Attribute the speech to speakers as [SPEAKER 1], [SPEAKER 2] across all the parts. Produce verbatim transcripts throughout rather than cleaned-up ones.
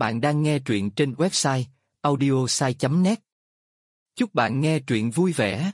[SPEAKER 1] Bạn đang nghe truyện trên website audiosai chấm net. Chúc bạn nghe truyện vui vẻ.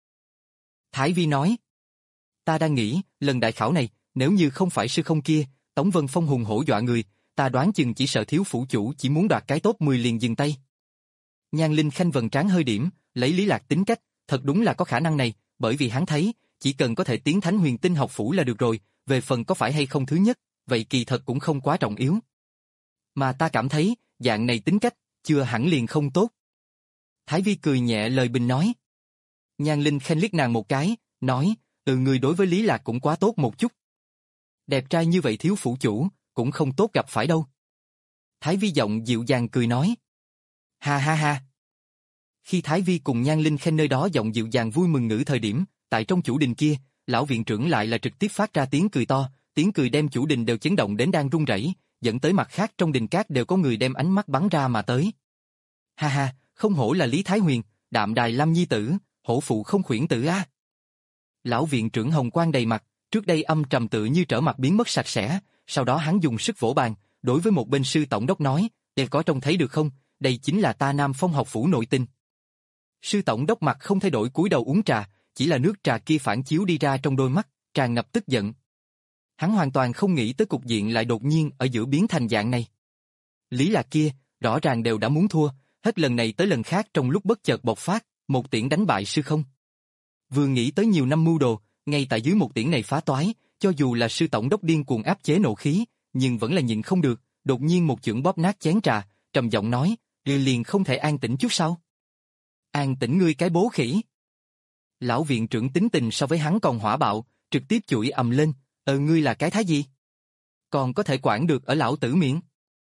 [SPEAKER 1] Thái Vi nói. Ta đang nghĩ, lần đại khảo này, nếu như không phải sư không kia, Tống Vân Phong hùng hổ dọa người, ta đoán chừng chỉ sợ thiếu phủ chủ chỉ muốn đoạt cái top mười liền dừng tay. Nhan Linh Khanh vầng trán hơi điểm, lấy Lý Lạc tính cách, thật đúng là có khả năng này, bởi vì hắn thấy, chỉ cần có thể tiến Thánh Huyền Tinh học phủ là được rồi, về phần có phải hay không thứ nhất, vậy kỳ thật cũng không quá trọng yếu. Mà ta cảm thấy, dạng này tính cách, chưa hẳn liền không tốt. Thái Vi cười nhẹ lời bình nói. Nhan Linh Khanh liếc nàng một cái, nói, ừ người đối với Lý Lạc cũng quá tốt một chút. Đẹp trai như vậy thiếu phủ chủ, cũng không tốt gặp phải đâu. Thái Vi giọng dịu dàng cười nói. Ha ha ha. Khi Thái Vi cùng Nhan Linh Khanh nơi đó giọng dịu dàng vui mừng ngữ thời điểm, tại trong chủ đình kia, lão viện trưởng lại là trực tiếp phát ra tiếng cười to, tiếng cười đem chủ đình đều chấn động đến đang run rẩy, dẫn tới mặt khác trong đình cát đều có người đem ánh mắt bắn ra mà tới. Ha ha, không hổ là Lý Thái Huyền, đạm đài lâm nhi tử, hổ phụ không khuyển tử a. Lão viện trưởng hồng quang đầy mặt, trước đây âm trầm tự như trở mặt biến mất sạch sẽ, sau đó hắn dùng sức vỗ bàn, đối với một bên sư tổng đốc nói, "Để có trông thấy được không, đây chính là ta Nam Phong học phủ nội tình." Sư tổng đốc mặt không thay đổi cúi đầu uống trà, chỉ là nước trà kia phản chiếu đi ra trong đôi mắt, tràn ngập tức giận. Hắn hoàn toàn không nghĩ tới cục diện lại đột nhiên ở giữa biến thành dạng này. Lý Lạc kia, rõ ràng đều đã muốn thua, hết lần này tới lần khác trong lúc bất chợt bộc phát, một tiễn đánh bại sư không. Vừa nghĩ tới nhiều năm mưu đồ, ngay tại dưới một tiễn này phá toái, cho dù là sư tổng đốc điên cuồng áp chế nộ khí, nhưng vẫn là nhịn không được, đột nhiên một chưởng bóp nát chén trà, trầm giọng nói, liền không thể an tĩnh chút sao? An tĩnh ngươi cái bố khỉ. Lão viện trưởng tính tình so với hắn còn hỏa bạo, trực tiếp chửi ầm lên, ờ ngươi là cái thái gì? Còn có thể quản được ở lão tử miệng.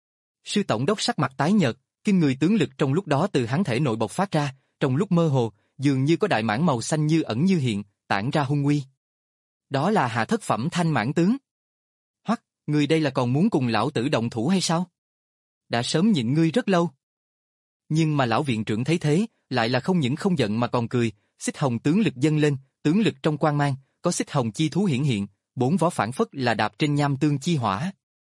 [SPEAKER 1] Sư tổng đốc sắc mặt tái nhợt, kinh người tướng lực trong lúc đó từ hắn thể nội bộc phát ra, trong lúc mơ hồ, dường như có đại mãng màu xanh như ẩn như hiện, tản ra hung uy. Đó là hạ thất phẩm thanh mãng tướng. Hoắc, người đây là còn muốn cùng lão tử động thủ hay sao? Đã sớm nhịn ngươi rất lâu. Nhưng mà lão viện trưởng thấy thế, lại là không những không giận mà còn cười, xích hồng tướng lực dâng lên, tướng lực trong quang mang, có xích hồng chi thú hiển hiện, bốn vó phản phất là đạp trên nham tương chi hỏa.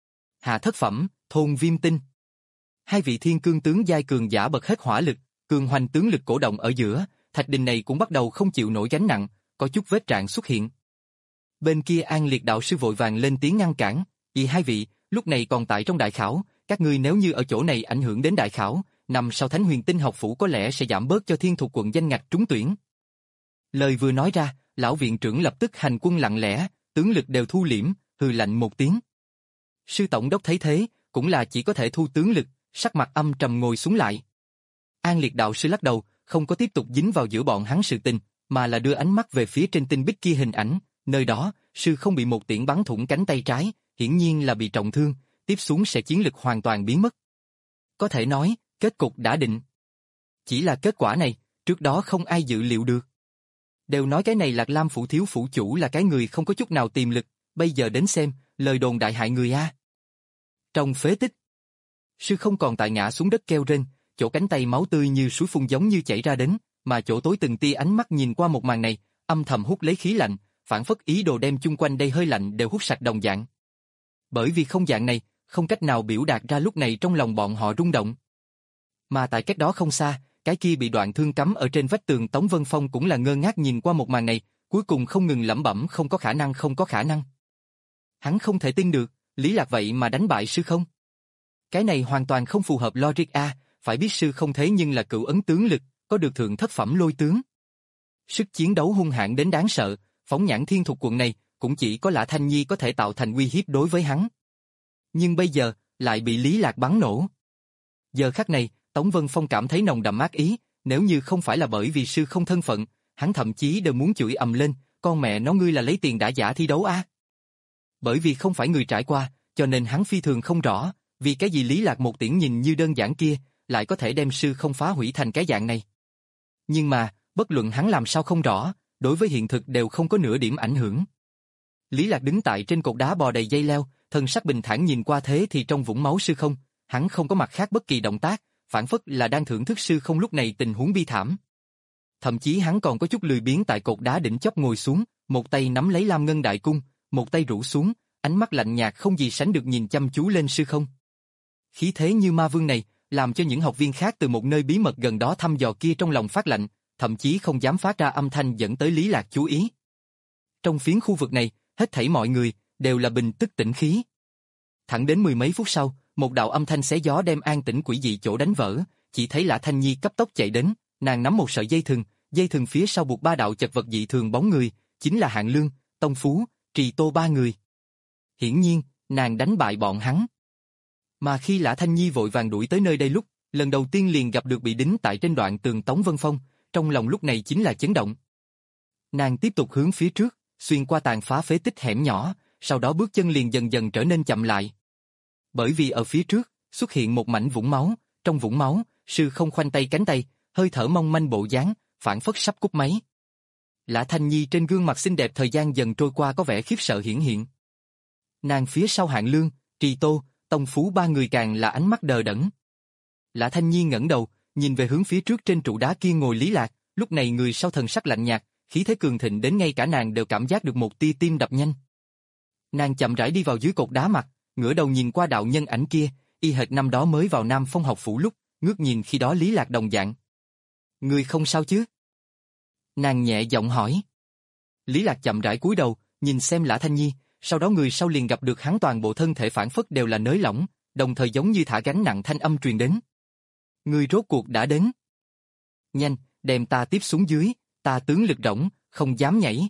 [SPEAKER 1] Hạ thất phẩm, thôn viêm tinh. Hai vị thiên cương tướng giai cường giả bật hết hỏa lực, cường hoành tướng lực cổ động ở giữa, thạch đình này cũng bắt đầu không chịu nổi gánh nặng, có chút vết rạn xuất hiện. Bên kia An Liệt đạo sư vội vàng lên tiếng ngăn cản, vì hai vị, lúc này còn tại trong đại khảo, các ngươi nếu như ở chỗ này ảnh hưởng đến đại khảo, nằm sau Thánh Huyền Tinh học phủ có lẽ sẽ giảm bớt cho Thiên Thục quận danh ngạch trúng tuyển. Lời vừa nói ra, lão viện trưởng lập tức hành quân lặng lẽ, tướng lực đều thu liễm, hừ lạnh một tiếng. Sư tổng đốc thấy thế, cũng là chỉ có thể thu tướng lực, sắc mặt âm trầm ngồi xuống lại. An Liệt đạo sư lắc đầu, không có tiếp tục dính vào giữa bọn hắn sự tình, mà là đưa ánh mắt về phía trên tinh bích kia hình ảnh, nơi đó, sư không bị một tiễn bắn thủng cánh tay trái, hiển nhiên là bị trọng thương, tiếp xuống sẽ chiến lực hoàn toàn biến mất. Có thể nói, kết cục đã định. Chỉ là kết quả này, trước đó không ai dự liệu được. Đều nói cái này Lạc Lam phủ thiếu phủ chủ là cái người không có chút nào tiềm lực, bây giờ đến xem, lời đồn đại hại người a. Trong phế tích, sư không còn tại ngã xuống đất kêu rên, chỗ cánh tay máu tươi như suối phun giống như chảy ra đến, mà chỗ tối từng tia ánh mắt nhìn qua một màn này, âm thầm hút lấy khí lạnh, phản phất ý đồ đem chung quanh đây hơi lạnh đều hút sạch đồng dạng. Bởi vì không dạng này, không cách nào biểu đạt ra lúc này trong lòng bọn họ rung động. Mà tại cách đó không xa, cái kia bị đoạn thương cắm ở trên vách tường Tống Vân Phong cũng là ngơ ngác nhìn qua một màn này, cuối cùng không ngừng lẩm bẩm không có khả năng không có khả năng. Hắn không thể tin được, Lý Lạc vậy mà đánh bại sư không. Cái này hoàn toàn không phù hợp logic a, phải biết sư không thế nhưng là cửu ấn tướng lực, có được thượng thất phẩm lôi tướng. Sức chiến đấu hung hãn đến đáng sợ, phóng nhãn Thiên Thục quận này, cũng chỉ có Lã Thanh Nhi có thể tạo thành uy hiếp đối với hắn. Nhưng bây giờ, lại bị Lý Lạc bắn nổ. Giờ khắc này, Tống Vân Phong cảm thấy nồng đậm ác ý, nếu như không phải là bởi vì sư không thân phận, hắn thậm chí đều muốn chửi ầm lên, con mẹ nó ngươi là lấy tiền đã giả thi đấu a. Bởi vì không phải người trải qua, cho nên hắn phi thường không rõ, vì cái gì Lý Lạc một tiễn nhìn như đơn giản kia, lại có thể đem sư không phá hủy thành cái dạng này. Nhưng mà, bất luận hắn làm sao không rõ, đối với hiện thực đều không có nửa điểm ảnh hưởng. Lý Lạc đứng tại trên cột đá bò đầy dây leo, thân sắc bình thản nhìn qua thế thì trong vũng máu sư không, hắn không có mặt khác bất kỳ động tác, phản phất là đang thưởng thức sư không lúc này tình huống bi thảm. Thậm chí hắn còn có chút lười biếng tại cột đá đỉnh chóp ngồi xuống, một tay nắm lấy Lam Ngân Đại Cung, một tay rũ xuống, ánh mắt lạnh nhạt không gì sánh được nhìn chăm chú lên sư không. Khí thế như ma vương này, làm cho những học viên khác từ một nơi bí mật gần đó thăm dò kia trong lòng phát lạnh, thậm chí không dám phát ra âm thanh dẫn tới Lý Lạc chú ý. Trong phiến khu vực này, hết thảy mọi người đều là bình tức tĩnh khí. Thẳng đến mười mấy phút sau, một đạo âm thanh xé gió đem an tĩnh quỷ dị chỗ đánh vỡ, chỉ thấy Lã Thanh Nhi cấp tốc chạy đến, nàng nắm một sợi dây thừng, dây thừng phía sau buộc ba đạo chật vật dị thường bóng người, chính là Hạng Lương, Tông Phú, Trì Tô ba người. Hiển nhiên, nàng đánh bại bọn hắn. Mà khi Lã Thanh Nhi vội vàng đuổi tới nơi đây lúc, lần đầu tiên liền gặp được bị đính tại trên đoạn tường Tống Vân Phong, trong lòng lúc này chính là chấn động. Nàng tiếp tục hướng phía trước, xuyên qua tàn phá phế tích hẻm nhỏ, sau đó bước chân liền dần dần trở nên chậm lại. Bởi vì ở phía trước, xuất hiện một mảnh vũng máu, trong vũng máu, sư không khoanh tay cánh tay, hơi thở mong manh bộ dáng, phảng phất sắp cúp máy. Lã Thanh Nhi trên gương mặt xinh đẹp thời gian dần trôi qua có vẻ khiếp sợ hiển hiện. Nàng phía sau Hạng Lương, Trì Tô, Tông Phú ba người càng là ánh mắt đờ đẫn. Lã Thanh Nhi ngẩng đầu, nhìn về hướng phía trước trên trụ đá kia ngồi Lý Lạc, lúc này người sau thần sắc lạnh nhạt, khí thế cường thịnh đến ngay cả nàng đều cảm giác được một tia tim đập nhanh. Nàng chậm rãi đi vào dưới cột đá mặt, ngửa đầu nhìn qua đạo nhân ảnh kia, y hệt năm đó mới vào Nam Phong học phủ lúc, ngước nhìn khi đó Lý Lạc đồng dạng. Người không sao chứ? Nàng nhẹ giọng hỏi. Lý Lạc chậm rãi cúi đầu, nhìn xem Lã Thanh Nhi, sau đó người sau liền gặp được hắn toàn bộ thân thể phản phất đều là nới lỏng, đồng thời giống như thả gánh nặng thanh âm truyền đến. Người rốt cuộc đã đến. Nhanh, đem ta tiếp xuống dưới, ta tướng lực rỗng, không dám nhảy.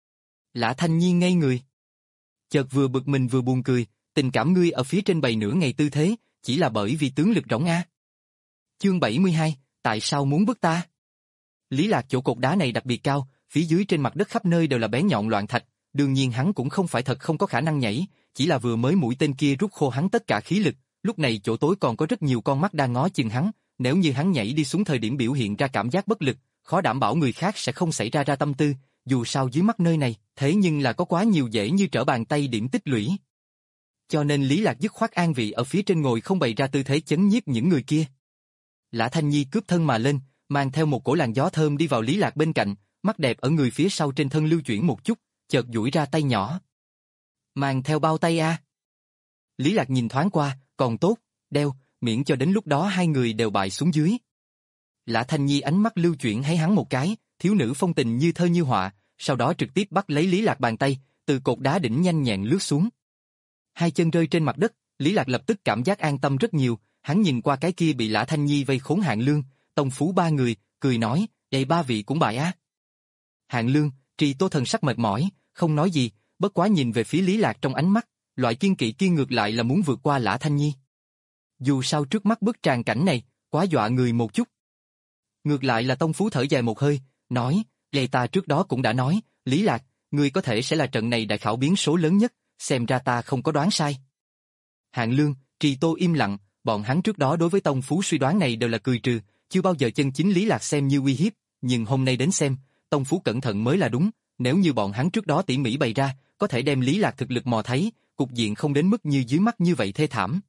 [SPEAKER 1] Lã Thanh Nhi ngây người. Chợt vừa bực mình vừa buồn cười, tình cảm ngươi ở phía trên bày nửa ngày tư thế, chỉ là bởi vì tướng lực rỗng a. Chương bảy mươi hai, tại sao muốn bức ta? Lý Lạc chỗ cột đá này đặc biệt cao, phía dưới trên mặt đất khắp nơi đều là bé nhọn loạn thạch, đương nhiên hắn cũng không phải thật không có khả năng nhảy, chỉ là vừa mới mũi tên kia rút khô hắn tất cả khí lực, lúc này chỗ tối còn có rất nhiều con mắt đang ngó chừng hắn, nếu như hắn nhảy đi xuống thời điểm biểu hiện ra cảm giác bất lực, khó đảm bảo người khác sẽ không xảy ra ra tâm tư, dù sao dưới mắt nơi này, thế nhưng là có quá nhiều dễ như trở bàn tay điểm tích lũy. Cho nên Lý Lạc dứt khoát an vị ở phía trên ngồi không bày ra tư thế chấn nhiếp những người kia. Lã Thanh Nhi cướp thân mà lên, mang theo một cổ làn gió thơm đi vào Lý Lạc bên cạnh, mắt đẹp ở người phía sau trên thân lưu chuyển một chút, chợt duỗi ra tay nhỏ. Mang theo bao tay a? Lý Lạc nhìn thoáng qua, còn tốt, đeo, miễn cho đến lúc đó hai người đều bại xuống dưới. Lã Thanh Nhi ánh mắt lưu chuyển thấy hắn một cái, thiếu nữ phong tình như thơ như họa, sau đó trực tiếp bắt lấy Lý Lạc bàn tay, từ cột đá đỉnh nhanh nhẹn lướt xuống. Hai chân rơi trên mặt đất, Lý Lạc lập tức cảm giác an tâm rất nhiều, hắn nhìn qua cái kia bị Lã Thanh Nhi vây khốn Hạng Lương, Tông Phú ba người, cười nói, đây ba vị cũng bại á. Hạng Lương, Trì Tô thần sắc mệt mỏi, không nói gì, bất quá nhìn về phía Lý Lạc trong ánh mắt, loại kiên kỵ kia ngược lại là muốn vượt qua Lã Thanh Nhi. Dù sao trước mắt bức tràng cảnh này, quá dọa người một chút. Ngược lại là Tông Phú thở dài một hơi, nói, vậy ta trước đó cũng đã nói, Lý Lạc, ngươi có thể sẽ là trận này đại khảo biến số lớn nhất, xem ra ta không có đoán sai. Hạng Lương, Trì Tô im lặng, bọn hắn trước đó đối với Tông Phú suy đoán này đều là cười trừ, chưa bao giờ chân chính Lý Lạc xem như uy hiếp, nhưng hôm nay đến xem, Tông Phú cẩn thận mới là đúng, nếu như bọn hắn trước đó tỉ mỉ bày ra, có thể đem Lý Lạc thực lực mò thấy, cục diện không đến mức như dưới mắt như vậy thê thảm.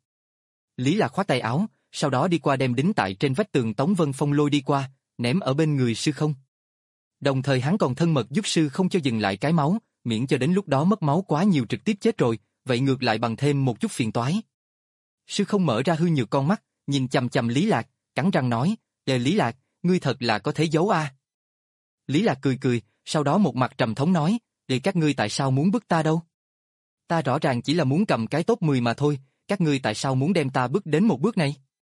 [SPEAKER 1] Lý Lạc khoát tay áo, sau đó đi qua đem đính tại trên vách tường Tống Vân Phong lôi đi qua, ném ở bên người sư không. Đồng thời hắn còn thân mật giúp sư không cho dừng lại cái máu, miễn cho đến lúc đó mất máu quá nhiều trực tiếp chết rồi, vậy ngược lại bằng thêm một chút phiền toái. Sư không mở ra hư nhược con mắt, nhìn chằm chằm Lý Lạc, cắn răng nói, "Ê Lý Lạc, ngươi thật là có thể giấu a." Lý Lạc cười cười, sau đó một mặt trầm thống nói, "Vậy các ngươi tại sao muốn bức ta đâu? Ta rõ ràng chỉ là muốn cầm cái top mười mà thôi, các ngươi tại sao muốn đem ta bức đến một bước này?"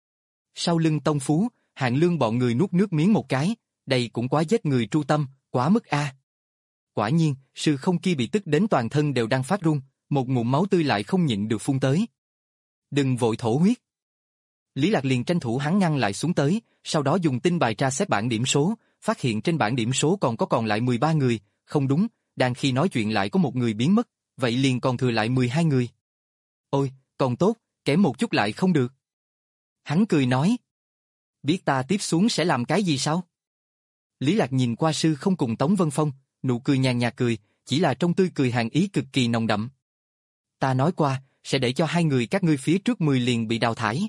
[SPEAKER 1] Sau lưng Tông Phú, Hạng Lương bọn người nuốt nước miếng một cái, đây cũng quá giết người tru tâm, quá mức a. Quả nhiên, sư không kia bị tức đến toàn thân đều đang phát run, một ngụm máu tươi lại không nhịn được phun tới. "Đừng vội thổ huyết." Lý Lạc liền tranh thủ hắn ngăn lại xuống tới, sau đó dùng tinh bài tra xếp bảng điểm số, phát hiện trên bảng điểm số còn có còn lại mười ba người, không đúng, đang khi nói chuyện lại có một người biến mất, vậy liền còn thừa lại mười hai người. Ôi, còn tốt, kém một chút lại không được. Hắn cười nói, biết ta tiếp xuống sẽ làm cái gì sao? Lý Lạc nhìn qua sư không cùng Tống Vân Phong, nụ cười nhàn nhạt cười, chỉ là trong tươi cười hàn ý cực kỳ nồng đậm. Ta nói qua, sẽ để cho hai người các ngươi phía trước mười liền bị đào thải.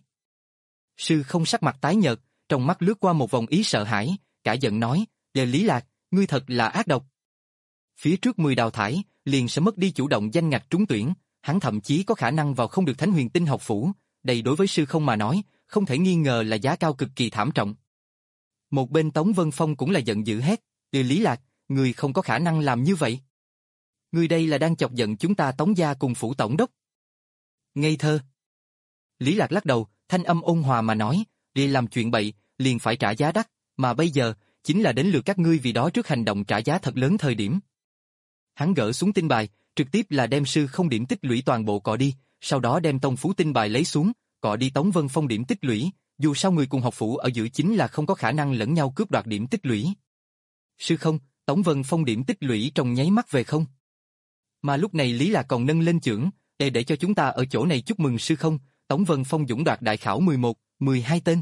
[SPEAKER 1] Sư không sắc mặt tái nhợt, trong mắt lướt qua một vòng ý sợ hãi, cả giận nói, "Đề Lý Lạc, ngươi thật là ác độc. Phía trước mười đào thải, liền sẽ mất đi chủ động danh ngạch trúng tuyển, hắn thậm chí có khả năng vào không được Thánh Huyền Tinh học phủ, đây đối với sư không mà nói, không thể nghi ngờ là giá cao cực kỳ thảm trọng. Một bên Tống Vân Phong cũng là giận dữ hét, "Từ Lý Lạc, ngươi không có khả năng làm như vậy. Ngươi đây là đang chọc giận chúng ta Tống gia cùng phủ tổng đốc." Ngây thơ. Lý Lạc lắc đầu, thanh âm ôn hòa mà nói, "Đi làm chuyện bậy, liền phải trả giá đắt, mà bây giờ, chính là đến lượt các ngươi vì đó trước hành động trả giá thật lớn thời điểm." Hắn gỡ xuống tinh bài, trực tiếp là đem sư không điểm tích lũy toàn bộ cọ đi, sau đó đem tông phú tinh bài lấy xuống, cọ đi Tống Vân Phong điểm tích lũy, dù sao người cùng học phủ ở giữa chính là không có khả năng lẫn nhau cướp đoạt điểm tích lũy. Sư không, Tống Vân Phong điểm tích lũy trong nháy mắt về không. Mà lúc này Lý Lạc còn nâng lên chưởng, để để cho chúng ta ở chỗ này chúc mừng sư không, Tống Vân Phong dũng đoạt đại khảo mười một, mười hai tên.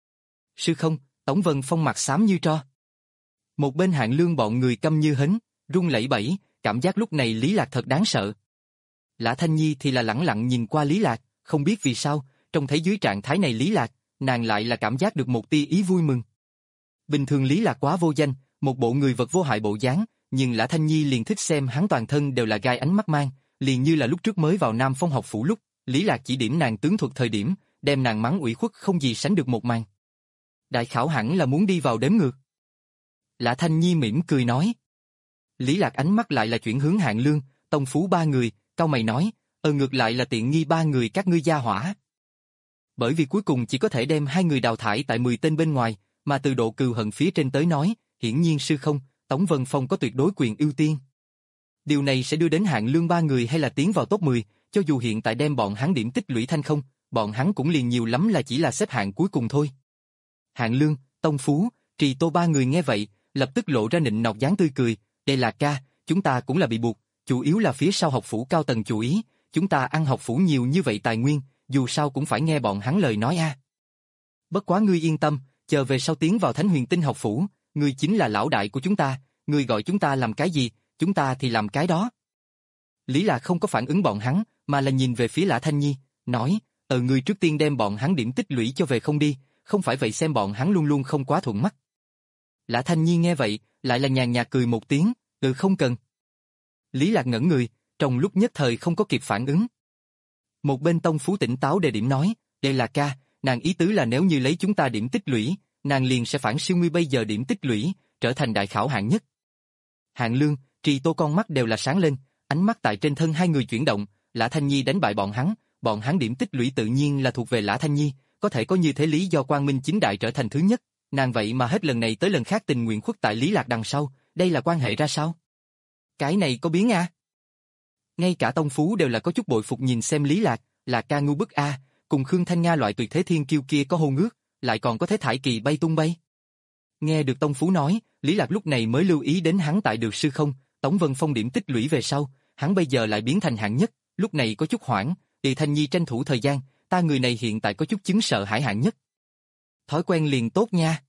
[SPEAKER 1] Sư không, Tống Vân Phong mặt xám như tro. Một bên Hạng Lương bọn người câm như hến, run lẩy bẩy, cảm giác lúc này Lý Lạc thật đáng sợ. Lã Thanh Nhi thì là lẳng lặng nhìn qua Lý Lạc, không biết vì sao, trông thấy dưới trạng thái này Lý Lạc, nàng lại là cảm giác được một tia ý vui mừng. Bình thường Lý Lạc quá vô danh, một bộ người vật vô hại bộ dáng, nhưng Lã Thanh Nhi liền thích xem hắn toàn thân đều là gai ánh mắt mang, liền như là lúc trước mới vào Nam Phong học phủ lúc, Lý Lạc chỉ điểm nàng tướng thuật thời điểm, đem nàng mắng ủy khuất không gì sánh được một màn. Đại khảo hẳn là muốn đi vào đếm ngược. Lã Thanh Nhi mỉm cười nói. Lý Lạc ánh mắt lại là chuyển hướng Hạng Lương, Tông Phú ba người, cau mày nói, ờ ngược lại là tiện nghi ba người các ngươi gia hỏa. Bởi vì cuối cùng chỉ có thể đem hai người đào thải tại mười tên bên ngoài, mà từ độ cừu hận phía trên tới nói, hiển nhiên sư không, Tống Vân Phong có tuyệt đối quyền ưu tiên. Điều này sẽ đưa đến Hạng Lương ba người hay là tiến vào top mười, cho dù hiện tại đem bọn hắn điểm tích lũy thanh không, bọn hắn cũng liền nhiều lắm là chỉ là xếp hạng cuối cùng thôi. Hạng Lương, Tông Phú, Trì Tô ba người nghe vậy, lập tức lộ ra nịnh nọt dáng tươi cười, đây là ca, chúng ta cũng là bị buộc, chủ yếu là phía sau học phủ cao tầng chủ ý, chúng ta ăn học phủ nhiều như vậy tài nguyên, dù sao cũng phải nghe bọn hắn lời nói a. Bất quá ngươi yên tâm, chờ về sau tiến vào Thánh Huyền Tinh học phủ, ngươi chính là lão đại của chúng ta, ngươi gọi chúng ta làm cái gì, chúng ta thì làm cái đó. Lý Lạc không có phản ứng bọn hắn, mà là nhìn về phía Lã Thanh Nhi, nói, ờ ngươi trước tiên đem bọn hắn điểm tích lũy cho về không đi, không phải vậy xem bọn hắn luôn luôn không quá thuận mắt. Lã Thanh Nhi nghe vậy, lại là nhàn nhạt cười một tiếng, ừ không cần. Lý Lạc ngẩn người, trong lúc nhất thời không có kịp phản ứng. Một bên Tông Phú tỉnh táo đề điểm nói, đây là ca, nàng ý tứ là nếu như lấy chúng ta điểm tích lũy, nàng liền sẽ phản siêu ngươi bây giờ điểm tích lũy, trở thành đại khảo hạng nhất. Hạng Lương, Trì Tô con mắt đều là sáng lên, ánh mắt tại trên thân hai người chuyển động, Lã Thanh Nhi đánh bại bọn hắn, bọn hắn điểm tích lũy tự nhiên là thuộc về Lã Thanh Nhi, có thể có như thế lý do quang minh chính đại trở thành thứ nhất, nàng vậy mà hết lần này tới lần khác tình nguyện khuất tại Lý Lạc đằng sau, đây là quan hệ ra sao? Cái này có biến a? Ngay cả Tông Phú đều là có chút bội phục nhìn xem Lý Lạc, là ca ngu bức a, cùng Khương Thanh Nga loại tuyệt thế thiên kiêu kia có hôn ước, lại còn có thể thải kỳ bay tung bay. Nghe được Tông Phú nói, Lý Lạc lúc này mới lưu ý đến hắn tại được sư không, Tống Vân Phong điểm tích lũy về sau, hắn bây giờ lại biến thành hạng nhất, lúc này có chút hoảng, Tỳ Thanh Nhi tranh thủ thời gian, ta người này hiện tại có chút chứng sợ hãi hạng nhất. Thói quen liền tốt nha.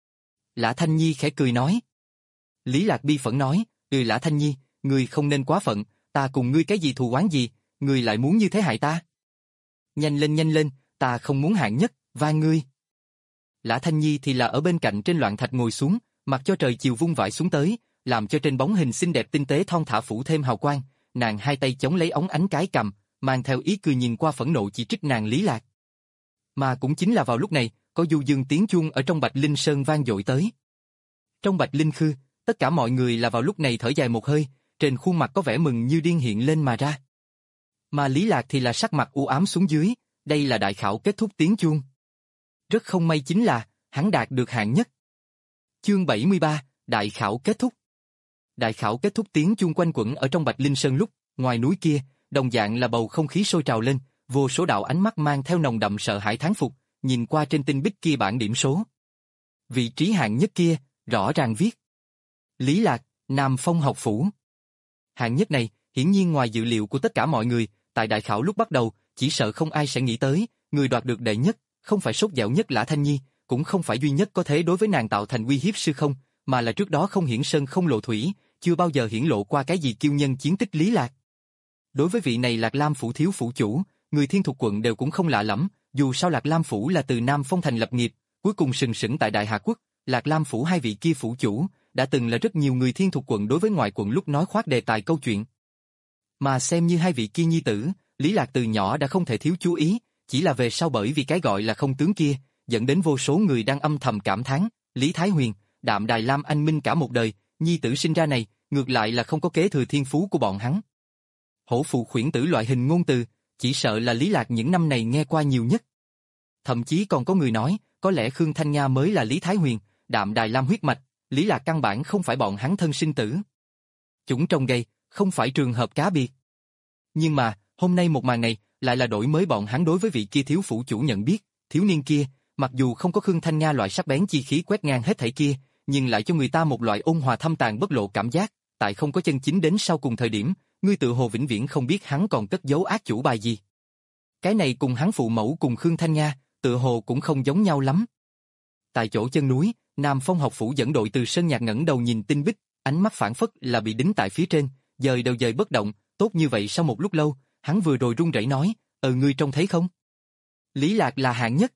[SPEAKER 1] Lã Thanh Nhi khẽ cười nói. Lý Lạc bi phẫn nói, ừ Lã Thanh Nhi, ngươi không nên quá phận, ta cùng ngươi cái gì thù oán gì, ngươi lại muốn như thế hại ta. Nhanh lên nhanh lên, ta không muốn hạng nhất, van ngươi. Lã Thanh Nhi thì là ở bên cạnh trên loạn thạch ngồi xuống, mặc cho trời chiều vung vãi xuống tới, làm cho trên bóng hình xinh đẹp tinh tế thon thả phủ thêm hào quang, nàng hai tay chống lấy ống ánh cái cầm, mang theo ý cười nhìn qua phẫn nộ chỉ trích nàng Lý Lạc. Mà cũng chính là vào lúc này, có du dương tiếng chuông ở trong Bạch Linh Sơn vang dội tới. Trong Bạch Linh Khư, tất cả mọi người là vào lúc này thở dài một hơi, trên khuôn mặt có vẻ mừng như điên hiện lên mà ra. Mà Lý Lạc thì là sắc mặt u ám xuống dưới, đây là đại khảo kết thúc tiếng chuông. Rất không may chính là, hắn đạt được hạng nhất. Chương bảy mươi ba, đại khảo kết thúc. Đại khảo kết thúc tiếng chuông quanh quẩn ở trong Bạch Linh Sơn lúc, ngoài núi kia, đồng dạng là bầu không khí sôi trào lên, vô số đạo ánh mắt mang theo nồng đậm sợ hãi thán phục, nhìn qua trên tinh bích kia bảng điểm số. Vị trí hạng nhất kia, rõ ràng viết. Lý Lạc, Nam Phong học phủ. Hạng nhất này, hiển nhiên ngoài dự liệu của tất cả mọi người, tại đại khảo lúc bắt đầu, chỉ sợ không ai sẽ nghĩ tới, người đoạt được đệ nhất, không phải sốt dẻo nhất Lã Thanh Nhi, cũng không phải duy nhất có thể đối với nàng tạo thành uy hiếp sư không, mà là trước đó không hiển sơn không lộ thủy, chưa bao giờ hiển lộ qua cái gì kiêu nhân chiến tích Lý Lạc. Đối với vị này Lạc Lam phủ thiếu phủ chủ, người Thiên Thục quận đều cũng không lạ lắm, dù sao Lạc Lam phủ là từ Nam Phong thành lập nghiệp, cuối cùng sừng sững tại Đại Hà Quốc, Lạc Lam phủ hai vị kia phủ chủ, đã từng là rất nhiều người Thiên Thục quận đối với ngoại quận lúc nói khoác đề tài câu chuyện. Mà xem như hai vị kia nhi tử, Lý Lạc từ nhỏ đã không thể thiếu chú ý, chỉ là về sau bởi vì cái gọi là không tướng kia, dẫn đến vô số người đang âm thầm cảm thán, Lý Thái Huyền, Đạm Đài Lam anh minh cả một đời, nhi tử sinh ra này, ngược lại là không có kế thừa thiên phú của bọn hắn. Hổ phụ khuyển tử loại hình ngôn từ, chỉ sợ là Lý Lạc những năm này nghe qua nhiều nhất. Thậm chí còn có người nói, có lẽ Khương Thanh Nga mới là Lý Thái Huyền, Đạm Đài Lam huyết mạch, Lý Lạc căn bản không phải bọn hắn thân sinh tử. Chúng trông gây, không phải trường hợp cá biệt. Nhưng mà, hôm nay một màn này, lại là đổi mới bọn hắn đối với vị kia thiếu phủ chủ nhận biết, thiếu niên kia, mặc dù không có Khương Thanh Nga loại sắc bén chi khí quét ngang hết thảy kia, nhưng lại cho người ta một loại ôn hòa thâm tàn bất lộ cảm giác, tại không có chân chính đến sau cùng thời điểm, ngươi tự hồ vĩnh viễn không biết hắn còn cất giấu ác chủ bài gì. Cái này cùng hắn phụ mẫu cùng Khương Thanh Nga, tự hồ cũng không giống nhau lắm. Tại chỗ chân núi, Nam Phong học phủ dẫn đội từ Sơn Nhạc ngẩng đầu nhìn tinh bích, ánh mắt phảng phất là bị đính tại phía trên, dời đầu dời bất động, tốt như vậy sau một lúc lâu, hắn vừa rồi run rẩy nói, ờ ngươi trông thấy không? Lý Lạc là hạng nhất.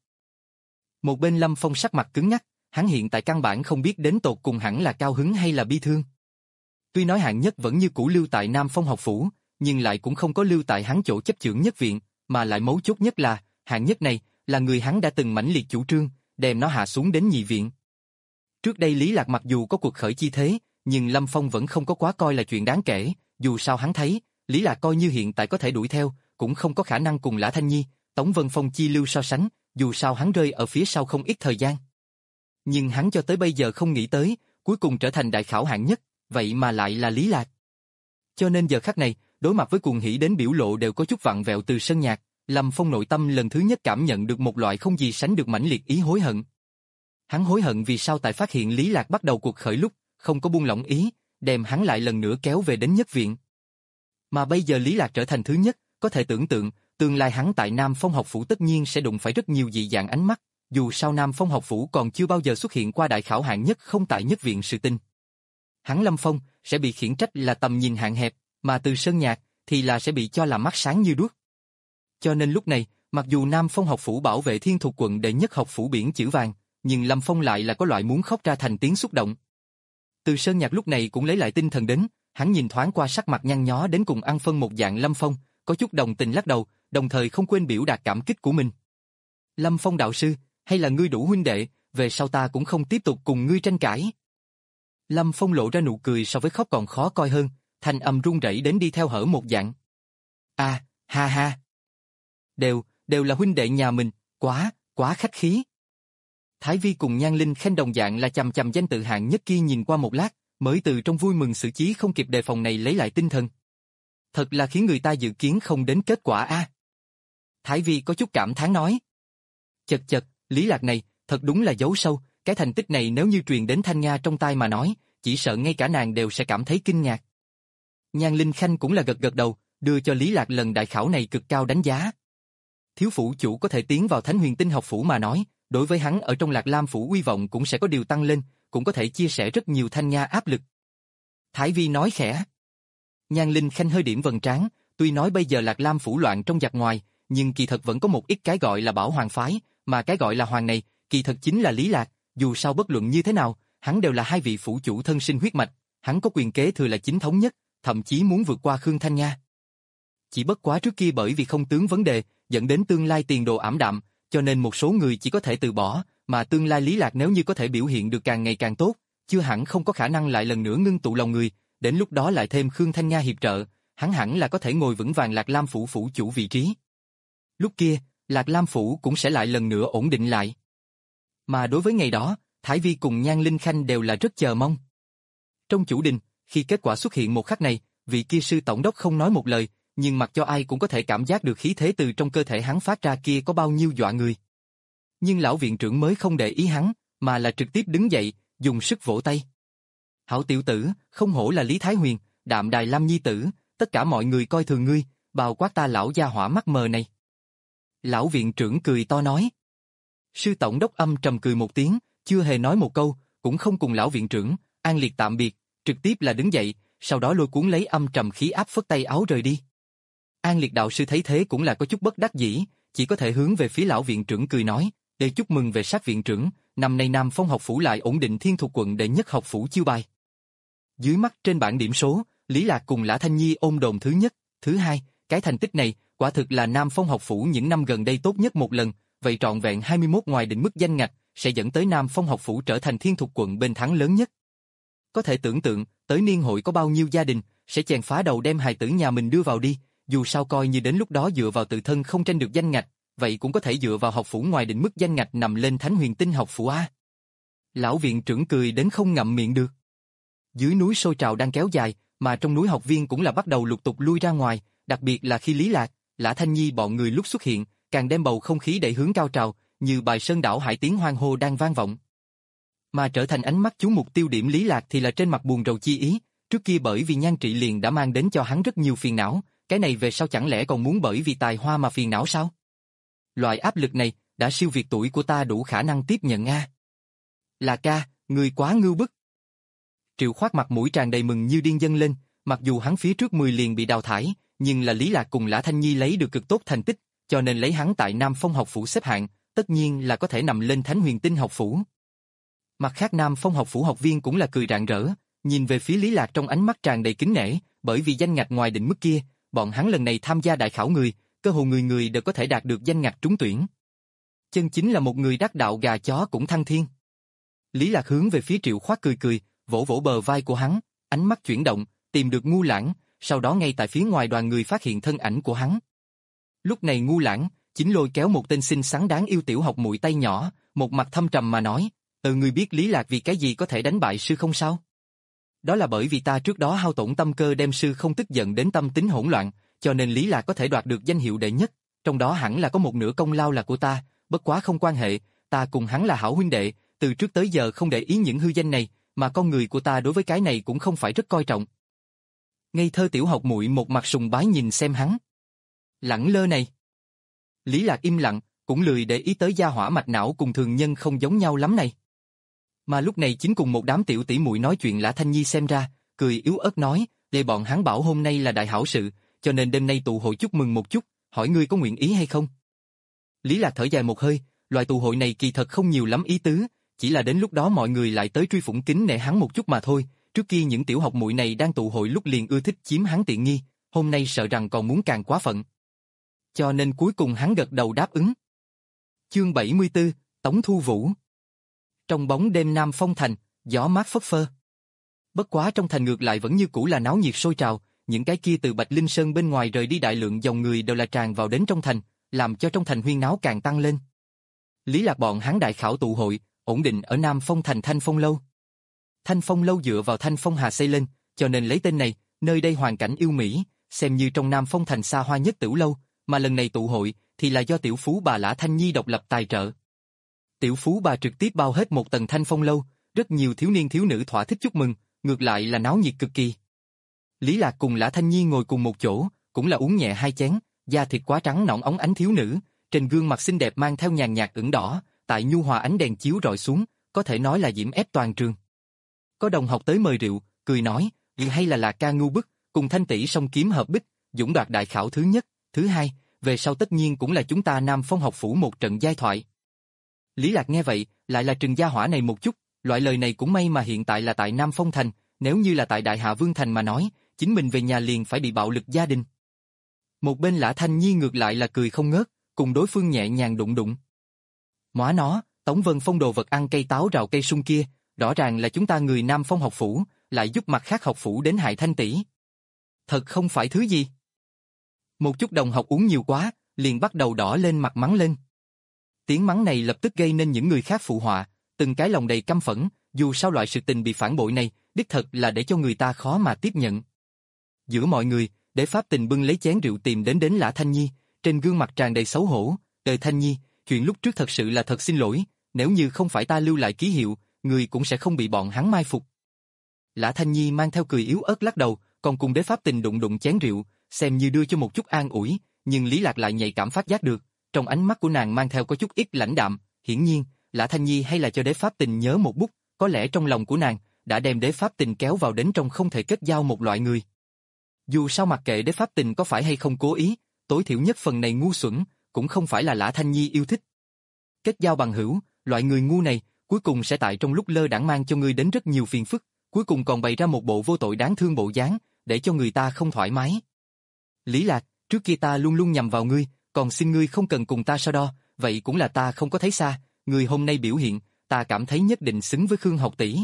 [SPEAKER 1] Một bên Lâm Phong sắc mặt cứng ngắc, hắn hiện tại căn bản không biết đến tột cùng hẳn là cao hứng hay là bi thương. Tuy nói hạng nhất vẫn như cũ lưu tại Nam Phong học phủ, nhưng lại cũng không có lưu tại hắn chỗ chấp chưởng nhất viện, mà lại mấu chốt nhất là, hạng nhất này, là người hắn đã từng mãnh liệt chủ trương, đem nó hạ xuống đến nhị viện. Trước đây Lý Lạc mặc dù có cuộc khởi chi thế, nhưng Lâm Phong vẫn không có quá coi là chuyện đáng kể, dù sao hắn thấy, Lý Lạc coi như hiện tại có thể đuổi theo, cũng không có khả năng cùng Lã Thanh Nhi, Tống Vân Phong chi lưu so sánh, dù sao hắn rơi ở phía sau không ít thời gian. Nhưng hắn cho tới bây giờ không nghĩ tới, cuối cùng trở thành đại khảo hạng nhất, vậy mà lại là Lý Lạc. Cho nên giờ khắc này, đối mặt với cuồng hỉ đến biểu lộ đều có chút vặn vẹo từ Sơn Nhạc, Lâm Phong nội tâm lần thứ nhất cảm nhận được một loại không gì sánh được mãnh liệt ý hối hận. Hắn hối hận vì sao tại phát hiện Lý Lạc bắt đầu cuộc khởi lúc, không có buông lỏng ý, đem hắn lại lần nữa kéo về đến nhất viện. Mà bây giờ Lý Lạc trở thành thứ nhất, có thể tưởng tượng, tương lai hắn tại Nam Phong học phủ tất nhiên sẽ đụng phải rất nhiều dị dạng ánh mắt, dù sao Nam Phong học phủ còn chưa bao giờ xuất hiện qua đại khảo hạng nhất không tại nhất viện sự tình. Hắn Lâm Phong sẽ bị khiển trách là tầm nhìn hạn hẹp, mà từ Sơn Nhạc thì là sẽ bị cho là mắt sáng như đuốc. Cho nên lúc này, mặc dù Nam Phong học phủ bảo vệ Thiên Thuộc quận đệ nhất học phủ biển chữ vàng, nhưng Lâm Phong lại là có loại muốn khóc ra thành tiếng xúc động. Từ Sơn Nhạc lúc này cũng lấy lại tinh thần đến, hắn nhìn thoáng qua sắc mặt nhăn nhó đến cùng ăn phân một dạng Lâm Phong, có chút đồng tình lắc đầu, đồng thời không quên biểu đạt cảm kích của mình. Lâm Phong đạo sư, hay là ngươi đủ huynh đệ, về sau ta cũng không tiếp tục cùng ngươi tranh cãi. Lâm Phong lộ ra nụ cười so với khóc còn khó coi hơn, thanh âm run rẩy đến đi theo hở một dạng. À, ha ha. Đều, đều là huynh đệ nhà mình, quá, quá khách khí. Thái Vi cùng Nhan Linh Khanh đồng dạng là chằm chằm danh tự hạng nhất kia nhìn qua một lát, mới từ trong vui mừng xử chí không kịp đề phòng này lấy lại tinh thần. Thật là khiến người ta dự kiến không đến kết quả a. À. Thái Vi có chút cảm thán nói. Chật chật, Lý Lạc này, thật đúng là giấu sâu, cái thành tích này nếu như truyền đến Thanh Nga trong tai mà nói, chỉ sợ ngay cả nàng đều sẽ cảm thấy kinh ngạc. Nhan Linh Khanh cũng là gật gật đầu, đưa cho Lý Lạc lần đại khảo này cực cao đánh giá. Thiếu phủ chủ có thể tiến vào Thánh Huyền Tinh học phủ mà nói, đối với hắn ở trong Lạc Lam phủ uy vọng cũng sẽ có điều tăng lên, cũng có thể chia sẻ rất nhiều Thanh Nga áp lực. Thái Vi nói khẽ. Nhan Linh Khanh hơi điểm vầng trán, tuy nói bây giờ Lạc Lam phủ loạn trong giặc ngoài, nhưng kỳ thật vẫn có một ít cái gọi là bảo hoàng phái, mà cái gọi là hoàng này, kỳ thật chính là Lý Lạc, dù sao bất luận như thế nào, hắn đều là hai vị phủ chủ thân sinh huyết mạch, hắn có quyền kế thừa là chính thống nhất, thậm chí muốn vượt qua Khương Thanh Nga. Chỉ bất quá trước kia bởi vì không tướng vấn đề, dẫn đến tương lai tiền đồ ảm đạm, cho nên một số người chỉ có thể từ bỏ, mà tương lai Lý Lạc nếu như có thể biểu hiện được càng ngày càng tốt, chưa hẳn không có khả năng lại lần nữa ngưng tụ lòng người, đến lúc đó lại thêm Khương Thanh Nga hiệp trợ, hắn hẳn là có thể ngồi vững vàng Lạc Lam phủ phủ chủ vị trí. Lúc kia, Lạc Lam phủ cũng sẽ lại lần nữa ổn định lại. Mà đối với ngày đó, Thái Vi cùng Nhan Linh Khanh đều là rất chờ mong. Trong chủ đình, khi kết quả xuất hiện một khắc này, vị kia sư tổng đốc không nói một lời, nhưng mặc cho ai cũng có thể cảm giác được khí thế từ trong cơ thể hắn phát ra kia có bao nhiêu dọa người. Nhưng lão viện trưởng mới không để ý hắn, mà là trực tiếp đứng dậy, dùng sức vỗ tay. Hảo tiểu tử, không hổ là Lý Thái Huyền, Đạm Đài Lam nhi tử, tất cả mọi người coi thường ngươi, bao quát ta lão gia hỏa mắt mờ này. Lão viện trưởng cười to nói. Sư tổng đốc âm trầm cười một tiếng, chưa hề nói một câu, cũng không cùng lão viện trưởng, an liệt tạm biệt, trực tiếp là đứng dậy, sau đó lôi cuốn lấy âm trầm khí áp phất tay áo rời đi. An liệt đạo sư thấy thế cũng là có chút bất đắc dĩ, chỉ có thể hướng về phía lão viện trưởng cười nói, để chúc mừng về sát viện trưởng, năm nay Nam Phong học phủ lại ổn định Thiên Thuộc quận đệ nhất học phủ chiêu bài. Dưới mắt trên bảng điểm số, Lý Lạc cùng Lã Thanh Nhi ôm đồn thứ nhất, thứ hai, cái thành tích này, quả thực là Nam Phong học phủ những năm gần đây tốt nhất một lần, vậy trọn vẹn hai mươi mốt ngoài định mức danh ngạch, sẽ dẫn tới Nam Phong học phủ trở thành thiên thuộc quận bên thắng lớn nhất. Có thể tưởng tượng, tới niên hội có bao nhiêu gia đình, sẽ chèn phá đầu đem hài tử nhà mình đưa vào đi, dù sao coi như đến lúc đó dựa vào tự thân không tranh được danh ngạch, vậy cũng có thể dựa vào học phủ ngoài định mức danh ngạch nằm lên Thánh Huyền Tinh học phủ A. Lão viện trưởng cười đến không ngậm miệng được. Dưới núi sôi trào đang kéo dài, mà trong núi học viên cũng là bắt đầu lục tục lui ra ngoài, đặc biệt là khi Lý Lạc, Lã Thanh Nhi bọn người lúc xuất hiện, càng đem bầu không khí đẩy hướng cao trào, như bài sơn đảo hải tiếng hoan hô đang vang vọng. Mà trở thành ánh mắt chú mục tiêu điểm Lý Lạc thì là trên mặt buồn rầu chi ý, trước kia bởi vì nhan trị liền đã mang đến cho hắn rất nhiều phiền não, cái này về sau chẳng lẽ còn muốn bởi vì tài hoa mà phiền não sao? Loại áp lực này, đã siêu việt tuổi của ta đủ khả năng tiếp nhận a. Là ca, người quá ngưu bức. Triệu Khoát mặt mũi tràn đầy mừng như điên dâng lên, mặc dù hắn phía trước mười liền bị đào thải, nhưng là Lý Lạc cùng Lã Thanh Nhi lấy được cực tốt thành tích, cho nên lấy hắn tại Nam Phong học phủ xếp hạng, tất nhiên là có thể nằm lên Thánh Huyền Tinh học phủ. Mặt khác Nam Phong học phủ học viên cũng là cười rạng rỡ, nhìn về phía Lý Lạc trong ánh mắt tràn đầy kính nể, bởi vì danh ngạch ngoài định mức kia, bọn hắn lần này tham gia đại khảo người, cơ hồ người người đều có thể đạt được danh ngạch trúng tuyển. Chân chính là một người đắc đạo gà chó cũng thăng thiên. Lý Lạc hướng về phía Triệu Khoát cười cười, vỗ vỗ bờ vai của hắn, ánh mắt chuyển động, tìm được Ngu Lãng, sau đó ngay tại phía ngoài đoàn người phát hiện thân ảnh của hắn. Lúc này Ngu Lãng chính lôi kéo một tên xinh xắn đáng yêu tiểu học muội tay nhỏ, một mặt thâm trầm mà nói, "Ừ, ngươi biết Lý Lạc vì cái gì có thể đánh bại sư không sao? Đó là bởi vì ta trước đó hao tổn tâm cơ đem sư không tức giận đến tâm tính hỗn loạn, cho nên Lý Lạc có thể đoạt được danh hiệu đệ nhất, trong đó hẳn là có một nửa công lao là của ta, bất quá không quan hệ, ta cùng hắn là hảo huynh đệ, từ trước tới giờ không để ý những hư danh này, mà con người của ta đối với cái này cũng không phải rất coi trọng." Ngây thơ tiểu học muội một mặt sùng bái nhìn xem hắn. Lẳng lơ này. Lý Lạc im lặng, cũng lười để ý tới gia hỏa mạch não cùng thường nhân không giống nhau lắm này. Mà lúc này chính cùng một đám tiểu tỷ muội nói chuyện Lã Thanh Nhi xem ra, cười yếu ớt nói, để bọn hắn bảo hôm nay là đại hảo sự, cho nên đêm nay tụ hội chúc mừng một chút, hỏi ngươi có nguyện ý hay không? Lý Lạc thở dài một hơi, loại tụ hội này kỳ thật không nhiều lắm ý tứ, chỉ là đến lúc đó mọi người lại tới truy phủng kính nể hắn một chút mà thôi, trước kia những tiểu học muội này đang tụ hội lúc liền ưa thích chiếm hắn tiện nghi, hôm nay sợ rằng còn muốn càng quá phận. Cho nên cuối cùng hắn gật đầu đáp ứng. Chương bảy mươi tư, Tống Thu Vũ. Trong bóng đêm Nam Phong thành, gió mát phất phơ. Bất quá trong thành ngược lại vẫn như cũ là náo nhiệt sôi trào, những cái kia từ Bạch Linh Sơn bên ngoài rời đi đại lượng dòng người đều là tràn vào đến trong thành, làm cho trong thành huyên náo càng tăng lên. Lý Lạc bọn hắn đại khảo tụ hội, ổn định ở Nam Phong thành Thanh Phong lâu. Thanh Phong lâu dựa vào Thanh Phong Hà xây lên, cho nên lấy tên này, nơi đây hoàn cảnh yêu mỹ, xem như trong Nam Phong thành xa hoa nhất tiểu lâu, mà lần này tụ hội thì là do tiểu phú bà Lã Thanh Nhi độc lập tài trợ. Tiểu phú bà trực tiếp bao hết một tầng Thanh Phong lâu, rất nhiều thiếu niên thiếu nữ thỏa thích chúc mừng, ngược lại là náo nhiệt cực kỳ. Lý Lạc cùng Lã Thanh Nhi ngồi cùng một chỗ, cũng là uống nhẹ hai chén, da thịt quá trắng nõn óng ánh thiếu nữ, trên gương mặt xinh đẹp mang theo nhàn nhạt ửng đỏ, tại nhu hòa ánh đèn chiếu rọi xuống, có thể nói là diễm ép toàn trường. Có đồng học tới mời rượu, cười nói, "Vì hay là Lạc ca ngu bức, cùng Thanh tỷ song kiếm hợp bích, dũng đoạt đại khảo thứ nhất, thứ hai, về sau tất nhiên cũng là chúng ta Nam Phong học phủ một trận giai thoại." Lý Lạc nghe vậy, lại là trừng gia hỏa này một chút, loại lời này cũng may mà hiện tại là tại Nam Phong thành, nếu như là tại Đại Hạ Vương thành mà nói, chính mình về nhà liền phải bị bạo lực gia đình. Một bên Lã Thanh Nhi ngược lại là cười không ngớt, cùng đối phương nhẹ nhàng đụng đụng. Móa nó, Tống Vân Phong đồ vật ăn cây táo rào cây sung kia, rõ ràng là chúng ta người Nam Phong học phủ, lại giúp mặt khác học phủ đến hại Thanh tỷ. Thật không phải thứ gì. Một chút đồng học uống nhiều quá, liền bắt đầu đỏ lên mặt mắng lên. Tiếng mắng này lập tức gây nên những người khác phụ họa, từng cái lòng đầy căm phẫn, dù sao loại sự tình bị phản bội này, đích thật là để cho người ta khó mà tiếp nhận. Giữa mọi người, Đế Pháp Tình bưng lấy chén rượu tìm đến đến Lã Thanh Nhi, trên gương mặt tràn đầy xấu hổ, "Đời Thanh Nhi, chuyện lúc trước thật sự là thật xin lỗi, nếu như không phải ta lưu lại ký hiệu, người cũng sẽ không bị bọn hắn mai phục." Lã Thanh Nhi mang theo cười yếu ớt lắc đầu, còn cùng Đế Pháp Tình đụng đụng chén rượu, xem như đưa cho một chút an ủi, nhưng Lý Lạc lại nhạy cảm phát giác được, trong ánh mắt của nàng mang theo có chút ít lãnh đạm, hiển nhiên, Lã Thanh Nhi hay là cho Đế Pháp Tình nhớ một bút, có lẽ trong lòng của nàng đã đem Đế Pháp Tình kéo vào đến trong không thể kết giao một loại người. Dù sao mặc kệ Đế Pháp Tình có phải hay không cố ý, tối thiểu nhất phần này ngu xuẩn, cũng không phải là Lã Thanh Nhi yêu thích. Kết giao bằng hữu, loại người ngu này, cuối cùng sẽ tại trong lúc lơ đãng mang cho ngươi đến rất nhiều phiền phức, cuối cùng còn bày ra một bộ vô tội đáng thương bộ dáng, để cho người ta không thoải mái. Lý Lạc, trước kia ta luôn luôn nhằm vào ngươi, còn xin ngươi không cần cùng ta so đo, vậy cũng là ta không có thấy xa, ngươi hôm nay biểu hiện, ta cảm thấy nhất định xứng với Khương học tỷ.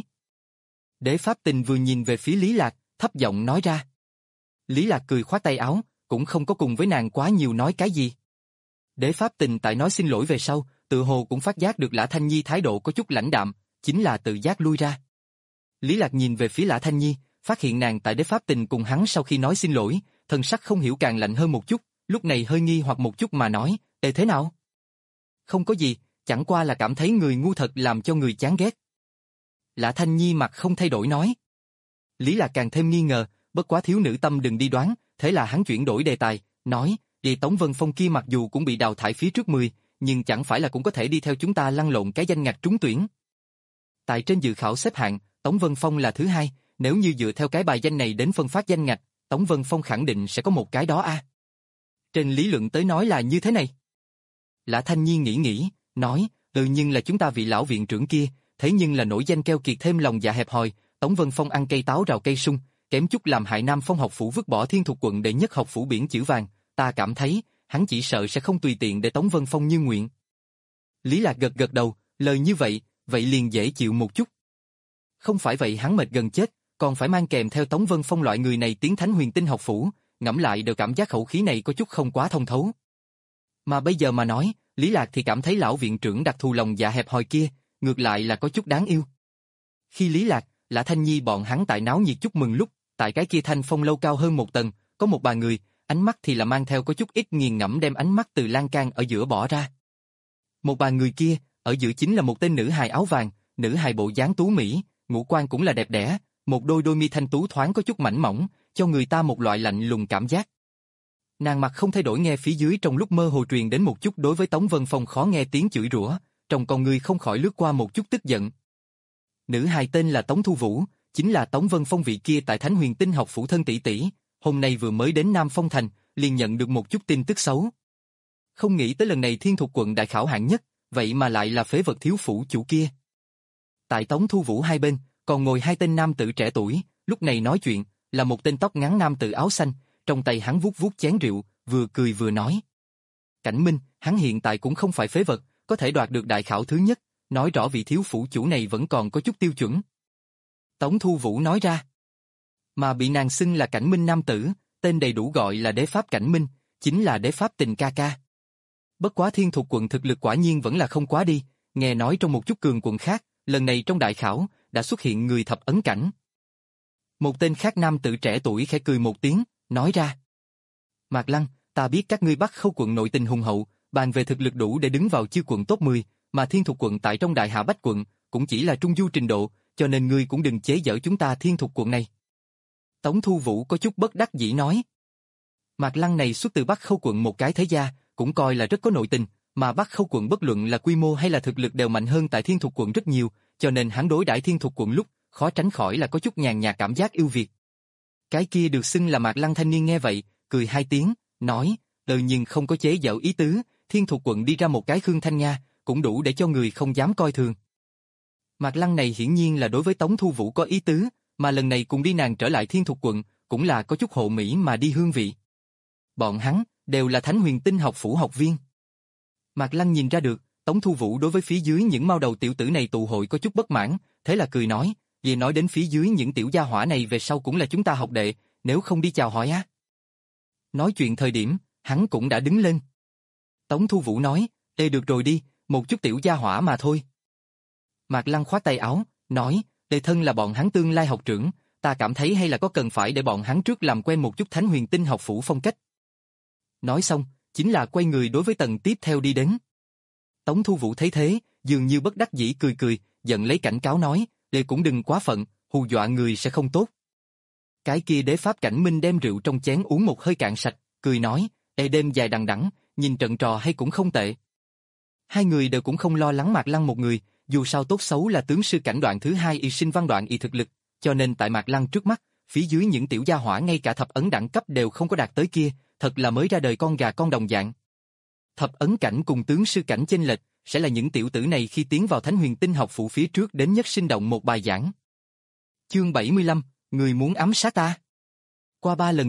[SPEAKER 1] Đế Pháp Tình vừa nhìn về phía Lý Lạc, thấp giọng nói ra. Lý Lạc cười khoát tay áo, cũng không có cùng với nàng quá nhiều nói cái gì. Đế Pháp Tình tại nói xin lỗi về sau, tự hồ cũng phát giác được Lã Thanh Nhi thái độ có chút lãnh đạm, chính là tự giác lui ra. Lý Lạc nhìn về phía Lã Thanh Nhi, phát hiện nàng tại Đế Pháp Tình cùng hắn sau khi nói xin lỗi, thần sắc không hiểu càng lạnh hơn một chút, lúc này hơi nghi hoặc một chút mà nói, ê thế nào? Không có gì, chẳng qua là cảm thấy người ngu thật làm cho người chán ghét. Lã Thanh Nhi mặt không thay đổi nói. Lý Lạc càng thêm nghi ngờ, bất quá thiếu nữ tâm đừng đi đoán, thế là hắn chuyển đổi đề tài, nói, đi Tống Vân Phong kia mặc dù cũng bị đào thải phía trước mười, nhưng chẳng phải là cũng có thể đi theo chúng ta lăn lộn cái danh ngạch trúng tuyển. Tại trên dự khảo xếp hạng, Tống Vân Phong là thứ hai, nếu như dựa theo cái bài danh này đến phân phát danh ngạch, Tống Vân Phong khẳng định sẽ có một cái đó a. À. Trên lý luận tới nói là như thế này. Lã Thanh Nhi nghĩ nghĩ, nói, ừ nhưng là chúng ta vị lão viện trưởng kia, thế nhưng là nổi danh keo kiệt thêm lòng dạ hẹp hòi, Tống Vân Phong ăn cây táo rào cây sung, kém chút làm hại Nam Phong học phủ vứt bỏ Thiên Thục quận đệ nhất học phủ biển chữ vàng, ta cảm thấy, hắn chỉ sợ sẽ không tùy tiện để Tống Vân Phong như nguyện. Lý Lạc gật gật đầu, lời như vậy, vậy liền dễ chịu một chút. Không phải vậy hắn mệt gần chết, còn phải mang kèm theo Tống Vân Phong loại người này tiến Thánh Huyền Tinh học phủ, ngẫm lại đều cảm giác khẩu khí này có chút không quá thông thấu. Mà bây giờ mà nói, Lý Lạc thì cảm thấy lão viện trưởng đặc thù lòng dạ hẹp hòi kia, ngược lại là có chút đáng yêu. Khi Lý Lạc, Lã Thanh Nhi bọn hắn tại náo nhiệt chúc mừng lúc, tại cái kia Thanh Phong lâu cao hơn một tầng, có một bà người, ánh mắt thì là mang theo có chút ít nghiền ngẫm đem ánh mắt từ lan can ở giữa bỏ ra. Một bà người kia, ở giữa chính là một tên nữ hài áo vàng, nữ hài bộ dáng tú mỹ, ngũ quan cũng là đẹp đẽ, một đôi đôi mi thanh tú thoáng có chút mảnh mỏng, cho người ta một loại lạnh lùng cảm giác. Nàng mặt không thay đổi nghe phía dưới trong lúc mơ hồ truyền đến một chút đối với Tống Vân Phong khó nghe tiếng chửi rủa, trong con người không khỏi lướt qua một chút tức giận. Nữ hài tên là Tống Thu Vũ, chính là Tống Vân Phong vị kia tại Thánh Huyền Tinh học phủ thân tỷ tỷ, hôm nay vừa mới đến Nam Phong Thành, liền nhận được một chút tin tức xấu. Không nghĩ tới lần này Thiên Thục quận đại khảo hạng nhất, vậy mà lại là phế vật thiếu phủ chủ kia. Tại Tống Thu Vũ hai bên, còn ngồi hai tên nam tử trẻ tuổi, lúc này nói chuyện, là một tên tóc ngắn nam tử áo xanh, trong tay hắn vuốt vuốt chén rượu, vừa cười vừa nói. Cảnh Minh, hắn hiện tại cũng không phải phế vật, có thể đoạt được đại khảo thứ nhất, nói rõ vị thiếu phủ chủ này vẫn còn có chút tiêu chuẩn. Tống Thu Vũ nói ra. Mà bị nàng xưng là Cảnh Minh nam tử, tên đầy đủ gọi là Đế Pháp Cảnh Minh, chính là Đế Pháp Tình ca ca. Bất quá Thiên Thục quận thực lực quả nhiên vẫn là không quá đi, nghe nói trong một chút cường quận khác, lần này trong đại khảo, đã xuất hiện người thập ấn cảnh. Một tên khác nam tử trẻ tuổi khẽ cười một tiếng, nói ra. Mạc Lăng, ta biết các ngươi Bắc Khâu quận nội tình hùng hậu, bàn về thực lực đủ để đứng vào chiêu quận top mười, mà Thiên Thục quận tại trong đại hạ Bách quận, cũng chỉ là trung du trình độ, cho nên ngươi cũng đừng chế giễu chúng ta Thiên Thục quận này. Tống Thu Vũ có chút bất đắc dĩ nói. Mạc Lăng này xuất từ Bắc Khâu quận một cái thế gia, cũng coi là rất có nội tình, mà Bắc Khâu quận bất luận là quy mô hay là thực lực đều mạnh hơn tại Thiên Thục quận rất nhiều, cho nên hắn đối đãi Thiên Thục quận lúc, khó tránh khỏi là có chút nhàn nhạt cảm giác yêu Việt. Cái kia được xưng là Mạc Lăng thanh niên nghe vậy, cười hai tiếng, nói, ừ nhưng không có chế giễu ý tứ, Thiên Thục quận đi ra một cái Khương Thanh Nga, cũng đủ để cho người không dám coi thường. Mạc Lăng này hiển nhiên là đối với Tống Thu Vũ có ý tứ, mà lần này cùng đi nàng trở lại Thiên Thục quận, cũng là có chút hộ mỹ mà đi hương vị. Bọn hắn, đều là Thánh Huyền Tinh học phủ học viên. Mạc Lăng nhìn ra được, Tống Thu Vũ đối với phía dưới những mao đầu tiểu tử này tụ hội có chút bất mãn, thế là cười nói, vì nói đến phía dưới những tiểu gia hỏa này về sau cũng là chúng ta học đệ, nếu không đi chào hỏi á. Nói chuyện thời điểm, hắn cũng đã đứng lên. Tống Thu Vũ nói, ê được rồi đi, một chút tiểu gia hỏa mà thôi. Mạc Lăng khoát tay áo, nói, ê thân là bọn hắn tương lai học trưởng, ta cảm thấy hay là có cần phải để bọn hắn trước làm quen một chút Thánh Huyền Tinh học phủ phong cách. Nói xong, chính là quay người đối với tầng tiếp theo đi đến. Tống Thu Vũ thấy thế, dường như bất đắc dĩ cười cười, giận lấy cảnh cáo nói, ê cũng đừng quá phận, hù dọa người sẽ không tốt. Cái kia Đế Pháp Cảnh Minh đem rượu trong chén uống một hơi cạn sạch, cười nói, ê đêm dài đằng đẵng, nhìn trận trò hay cũng không tệ. Hai người đều cũng không lo lắng Mạc Lăng một người, dù sao tốt xấu là tướng sư cảnh đoạn thứ hai y sinh văn đoạn y thực lực, cho nên tại Mạc Lăng trước mắt, phía dưới những tiểu gia hỏa ngay cả thập ấn đẳng cấp đều không có đạt tới kia, thật là mới ra đời con gà con đồng dạng. Thập ấn cảnh cùng tướng sư cảnh chênh lệch, sẽ là những tiểu tử này khi tiến vào Thánh Huyền Tinh học phủ phía trước đến nhất sinh động một bài giảng. Chương bảy mươi lăm, người muốn ám sát ta. Qua ba lần rượu,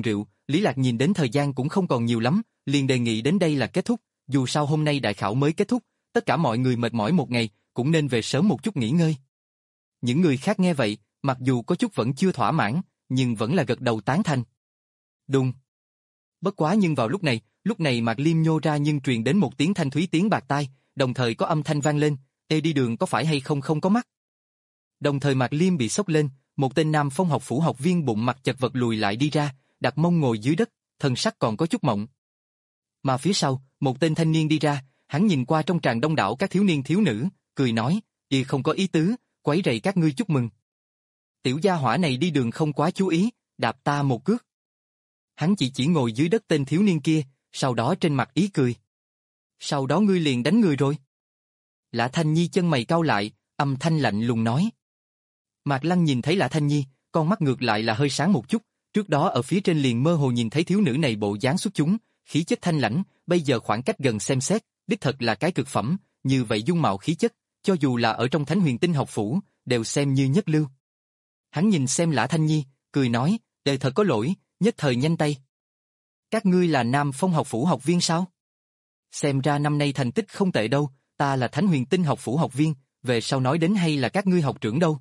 [SPEAKER 1] Lý Lạc nhìn đến thời gian cũng không còn nhiều lắm, liền đề nghị đến đây là kết thúc, dù sao hôm nay đại khảo mới kết thúc, tất cả mọi người mệt mỏi một ngày, cũng nên về sớm một chút nghỉ ngơi. Những người khác nghe vậy, mặc dù có chút vẫn chưa thỏa mãn, nhưng vẫn là gật đầu tán thành. Đùng. Bất quá nhưng vào lúc này, lúc này Mạc Liêm nhô ra nhưng truyền đến một tiếng thanh thúy tiếng bạc tai, đồng thời có âm thanh vang lên, "Ê, đi đường có phải hay không không có mắt?" Đồng thời Mạc Liêm bị sốc lên, một tên Nam Phong học phủ học viên bụng mặt chật vật lùi lại đi ra, đặt mông ngồi dưới đất, thần sắc còn có chút mộng. Mà phía sau, một tên thanh niên đi ra, hắn nhìn qua trong tràn đông đảo các thiếu niên thiếu nữ, cười nói, "Y không có ý tứ, quấy rầy các ngươi chúc mừng. Tiểu gia hỏa này đi đường không quá chú ý, đạp ta một cước." Hắn chỉ chỉ ngồi dưới đất tên thiếu niên kia, sau đó trên mặt ý cười. "Sau đó ngươi liền đánh người rồi." Lã Thanh Nhi chân mày cau lại, âm thanh lạnh lùng nói. Mạc Lăng nhìn thấy Lã Thanh Nhi, con mắt ngược lại là hơi sáng một chút, trước đó ở phía trên liền mơ hồ nhìn thấy thiếu nữ này bộ dáng xuất chúng, khí chất thanh lãnh, bây giờ khoảng cách gần xem xét, đích thật là cái cực phẩm, như vậy dung mạo khí chất, cho dù là ở trong Thánh Huyền Tinh học phủ, đều xem như nhất lưu. Hắn nhìn xem Lã Thanh Nhi, cười nói, "Đời thật có lỗi, nhất thời nhanh tay. Các ngươi là Nam Phong học phủ học viên sao? Xem ra năm nay thành tích không tệ đâu, ta là Thánh Huyền Tinh học phủ học viên, về sau nói đến hay là các ngươi học trưởng đâu."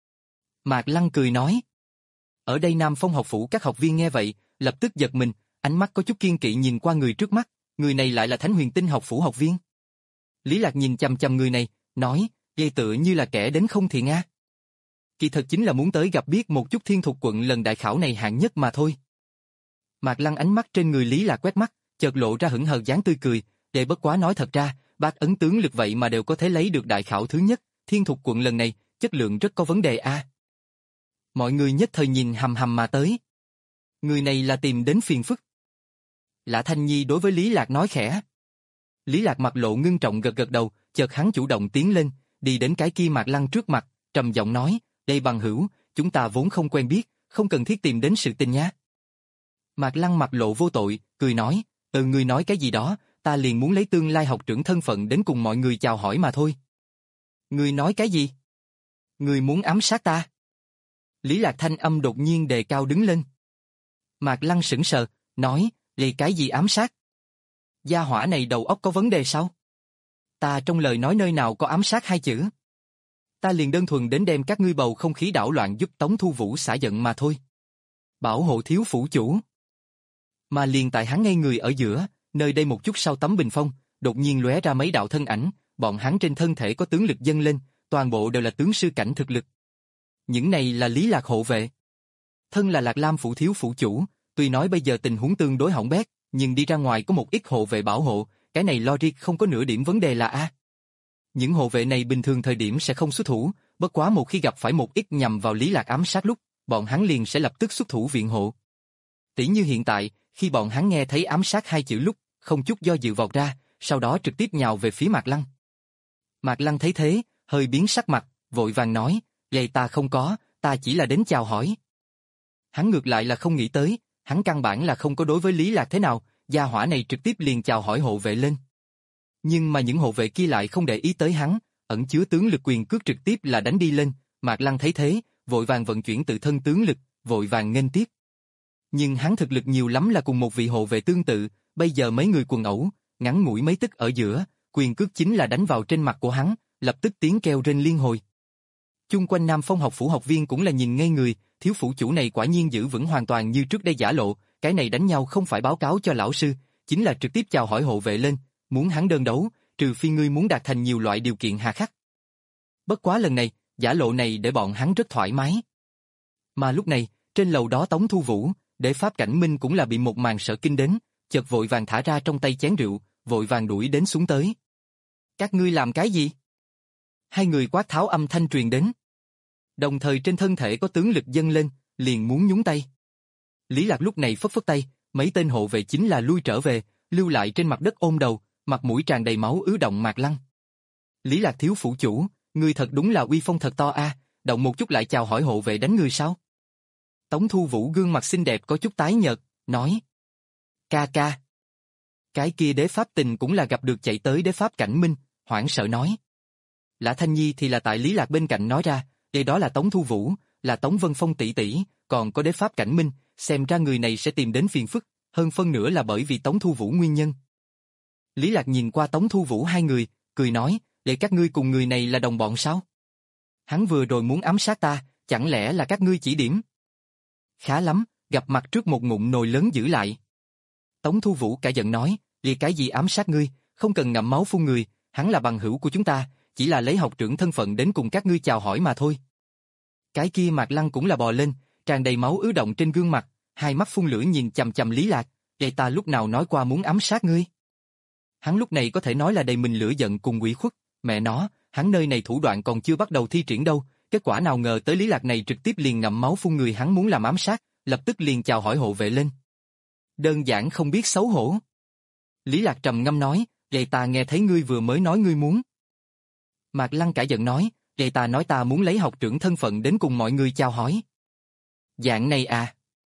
[SPEAKER 1] Mạc Lăng cười nói. Ở đây Nam Phong học phủ các học viên nghe vậy, lập tức giật mình, ánh mắt có chút kiên kỵ nhìn qua người trước mắt, người này lại là Thánh Huyền Tinh học phủ học viên. Lý Lạc nhìn chằm chằm người này, nói, "Gây tựa như là kẻ đến không thiện a." Kỳ thật chính là muốn tới gặp biết một chút Thiên Thục quận lần đại khảo này hạng nhất mà thôi. Mạc Lăng ánh mắt trên người Lý Lạc quét mắt, chợt lộ ra hững hờ dáng tươi cười, để bất quá nói thật ra, bác ấn tướng lực vậy mà đều có thể lấy được đại khảo thứ nhất, Thiên Thục quận lần này, chất lượng rất có vấn đề a. Mọi người nhất thời nhìn hầm hầm mà tới. Người này là tìm đến phiền phức. Lã Thanh Nhi đối với Lý Lạc nói khẽ. Lý Lạc mặt lộ ngưng trọng gật gật đầu, chợt hắn chủ động tiến lên, đi đến cái kia Mạc Lăng trước mặt, trầm giọng nói, "Đây bằng hữu, chúng ta vốn không quen biết, không cần thiết tìm đến sự tình nhá." Mạc Lăng mặt lộ vô tội, cười nói, "Ừ, ngươi nói cái gì đó, ta liền muốn lấy tương lai học trưởng thân phận đến cùng mọi người chào hỏi mà thôi." "Ngươi nói cái gì? Ngươi muốn ám sát ta?" Lý Lạc thanh âm đột nhiên đề cao đứng lên. Mạc Lăng sững sờ, nói, "Lì cái gì ám sát? Gia hỏa này đầu óc có vấn đề sao? Ta trong lời nói nơi nào có ám sát hai chữ? Ta liền đơn thuần đến đem các ngươi bầu không khí đảo loạn giúp Tống Thu Vũ xả giận mà thôi. Bảo hộ thiếu phủ chủ." Mà liền tại hắn ngay người ở giữa, nơi đây một chút sau tấm bình phong, đột nhiên lóe ra mấy đạo thân ảnh, bọn hắn trên thân thể có tướng lực dâng lên, toàn bộ đều là tướng sư cảnh thực lực. Những này là Lý Lạc hộ vệ. Thân là Lạc Lam phủ thiếu phủ chủ, tuy nói bây giờ tình huống tương đối hỏng bét, nhưng đi ra ngoài có một ít hộ vệ bảo hộ, cái này logic không có nửa điểm vấn đề là a. Những hộ vệ này bình thường thời điểm sẽ không xuất thủ, bất quá một khi gặp phải một ít nhằm vào Lý Lạc ám sát lúc, bọn hắn liền sẽ lập tức xuất thủ viện hộ. Tỷ như hiện tại, khi bọn hắn nghe thấy ám sát hai chữ lúc, không chút do dự vọt ra, sau đó trực tiếp nhào về phía Mạc Lăng. Mạc Lăng thấy thế, hơi biến sắc mặt, vội vàng nói, "Vậy ta không có, ta chỉ là đến chào hỏi." Hắn ngược lại là không nghĩ tới, hắn căn bản là không có đối với Lý Lạc thế nào, gia hỏa này trực tiếp liền chào hỏi hộ vệ lên. Nhưng mà những hộ vệ kia lại không để ý tới hắn, ẩn chứa tướng lực quyền cước trực tiếp là đánh đi lên, Mạc Lăng thấy thế, vội vàng vận chuyển tự thân tướng lực, vội vàng nghênh tiếp. Nhưng hắn thực lực nhiều lắm là cùng một vị hộ vệ tương tự, bây giờ mấy người quần ẩu, ngắn ngủi mấy tức ở giữa, quyền cước chính là đánh vào trên mặt của hắn, lập tức tiếng kêu rên liên hồi. Chung quanh Nam Phong học phủ học viên cũng là nhìn ngây người, thiếu phủ chủ này quả nhiên giữ vững hoàn toàn như trước đây giả lộ, cái này đánh nhau không phải báo cáo cho lão sư, chính là trực tiếp chào hỏi hộ vệ lên, muốn hắn đơn đấu, trừ phi ngươi muốn đạt thành nhiều loại điều kiện hà khắc. Bất quá lần này, giả lộ này để bọn hắn rất thoải mái. Mà lúc này, trên lầu đó Tống Thu Vũ, Đế Pháp Cảnh Minh cũng là bị một màn sợ kinh đến, chợt vội vàng thả ra trong tay chén rượu, vội vàng đuổi đến xuống tới. "Các ngươi làm cái gì?" Hai người quát tháo âm thanh truyền đến. Đồng thời trên thân thể có tướng lực dâng lên, liền muốn nhúng tay. Lý Lạc lúc này phất phất tay, mấy tên hộ vệ chính là lui trở về, lưu lại trên mặt đất ôm đầu, mặt mũi tràn đầy máu ứ động Mạc Lăng. "Lý Lạc thiếu phủ chủ, ngươi thật đúng là uy phong thật to a, động một chút lại chào hỏi hộ vệ đánh ngươi sao?" Tống Thu Vũ gương mặt xinh đẹp có chút tái nhợt, nói. "Ca ca." Cái kia Đế Pháp Tình cũng là gặp được chạy tới Đế Pháp Cảnh Minh, hoảng sợ nói. Lã Thanh Nhi thì là tại Lý Lạc bên cạnh nói ra, đây đó là Tống Thu Vũ, là Tống Vân Phong tỷ tỷ, còn có Đế Pháp Cảnh Minh, xem ra người này sẽ tìm đến phiền phức, hơn phân nửa là bởi vì Tống Thu Vũ nguyên nhân. Lý Lạc nhìn qua Tống Thu Vũ hai người, cười nói, để các ngươi cùng người này là đồng bọn sao? Hắn vừa rồi muốn ám sát ta, chẳng lẽ là các ngươi chỉ điểm? Khá lắm, gặp mặt trước một ngụm nồi lớn giữ lại. Tống Thu Vũ cả giận nói, vì cái gì ám sát ngươi, không cần ngậm máu phun người, hắn là bằng hữu của chúng ta, chỉ là lấy học trưởng thân phận đến cùng các ngươi chào hỏi mà thôi. Cái kia Mạc Lăng cũng là bò lên, tràn đầy máu ứ động trên gương mặt, hai mắt phun lửa nhìn chằm chằm Lý Lạc, vậy ta lúc nào nói qua muốn ám sát ngươi? Hắn lúc này có thể nói là đầy mình lửa giận cùng ủy khuất, mẹ nó, hắn nơi này thủ đoạn còn chưa bắt đầu thi triển đâu, kết quả nào ngờ tới Lý Lạc này trực tiếp liền ngậm máu phun người hắn muốn làm ám sát, lập tức liền chào hỏi hộ vệ lên. Đơn giản không biết xấu hổ. Lý Lạc trầm ngâm nói, vậy ta nghe thấy ngươi vừa mới nói ngươi muốn. Mạc Lăng cả giận nói, vậy ta nói ta muốn lấy học trưởng thân phận đến cùng mọi người chào hỏi. Dạng này à?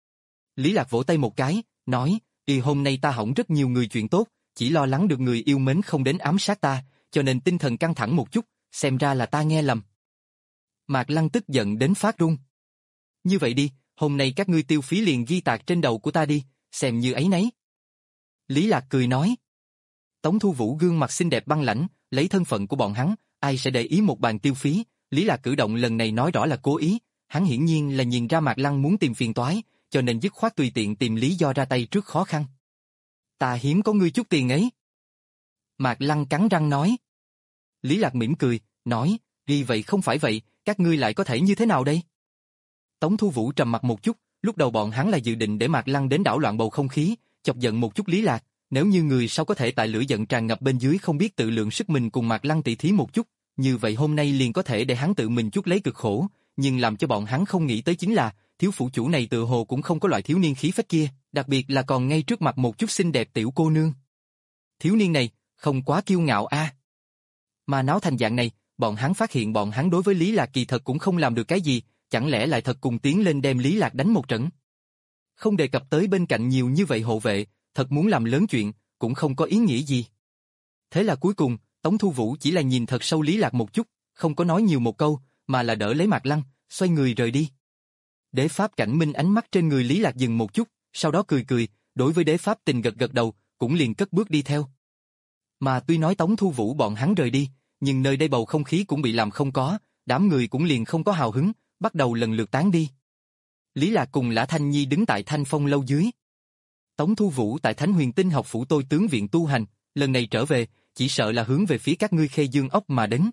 [SPEAKER 1] Lý Lạc vỗ tay một cái, nói, y hôm nay ta hỏng rất nhiều người chuyện tốt, chỉ lo lắng được người yêu mến không đến ám sát ta, cho nên tinh thần căng thẳng một chút, xem ra là ta nghe lầm. Mạc Lăng tức giận đến phát run. Như vậy đi, hôm nay các ngươi tiêu phí liền ghi tạc trên đầu của ta đi, xem như ấy nấy. Lý Lạc cười nói. Tống Thu Vũ gương mặt xinh đẹp băng lãnh, lấy thân phận của bọn hắn, ai sẽ để ý một bàn tiêu phí, Lý Lạc cử động lần này nói rõ là cố ý, hắn hiển nhiên là nhìn ra Mạc Lăng muốn tìm phiền toái, cho nên dứt khoát tùy tiện tìm lý do ra tay trước khó khăn. Ta hiếm có ngươi chút tiền ấy. Mạc Lăng cắn răng nói. Lý Lạc mỉm cười, nói, vì vậy không phải vậy, các ngươi lại có thể như thế nào đây? Tống Thu Vũ trầm mặt một chút, lúc đầu bọn hắn là dự định để Mạc Lăng đến đảo loạn bầu không khí, chọc giận một chút Lý Lạc, nếu như người sau có thể tại lửa giận tràn ngập bên dưới không biết tự lượng sức mình cùng Mạc Lăng tỉ thí một chút, như vậy hôm nay liền có thể để hắn tự mình chút lấy cực khổ, nhưng làm cho bọn hắn không nghĩ tới chính là, thiếu phụ chủ này tự hồ cũng không có loại thiếu niên khí phách kia, đặc biệt là còn ngay trước mặt một chút xinh đẹp tiểu cô nương. Thiếu niên này, không quá kiêu ngạo a. À. Mà náo thành dạng này, bọn hắn phát hiện bọn hắn đối với Lý Lạc kỳ thật cũng không làm được cái gì, chẳng lẽ lại thật cùng tiến lên đem Lý Lạc đánh một trận. Không đề cập tới bên cạnh nhiều như vậy hộ vệ, thật muốn làm lớn chuyện, cũng không có ý nghĩa gì. Thế là cuối cùng, Tống Thu Vũ chỉ là nhìn thật sâu Lý Lạc một chút, không có nói nhiều một câu, mà là đỡ lấy Mạc Lăng, xoay người rời đi. Đế Pháp Cảnh Minh ánh mắt trên người Lý Lạc dừng một chút, sau đó cười cười, đối với Đế Pháp Tình gật gật đầu, cũng liền cất bước đi theo. Mà tuy nói Tống Thu Vũ bọn hắn rời đi, nhưng nơi đây bầu không khí cũng bị làm không có, đám người cũng liền không có hào hứng, bắt đầu lần lượt tán đi. Lý Lạc cùng Lã Thanh Nhi đứng tại Thanh Phong lâu dưới. Tống Thu Vũ tại Thánh Huyền Tinh học phủ tôi tướng viện tu hành, lần này trở về, chỉ sợ là hướng về phía các ngươi Khê Dương ốc mà đến.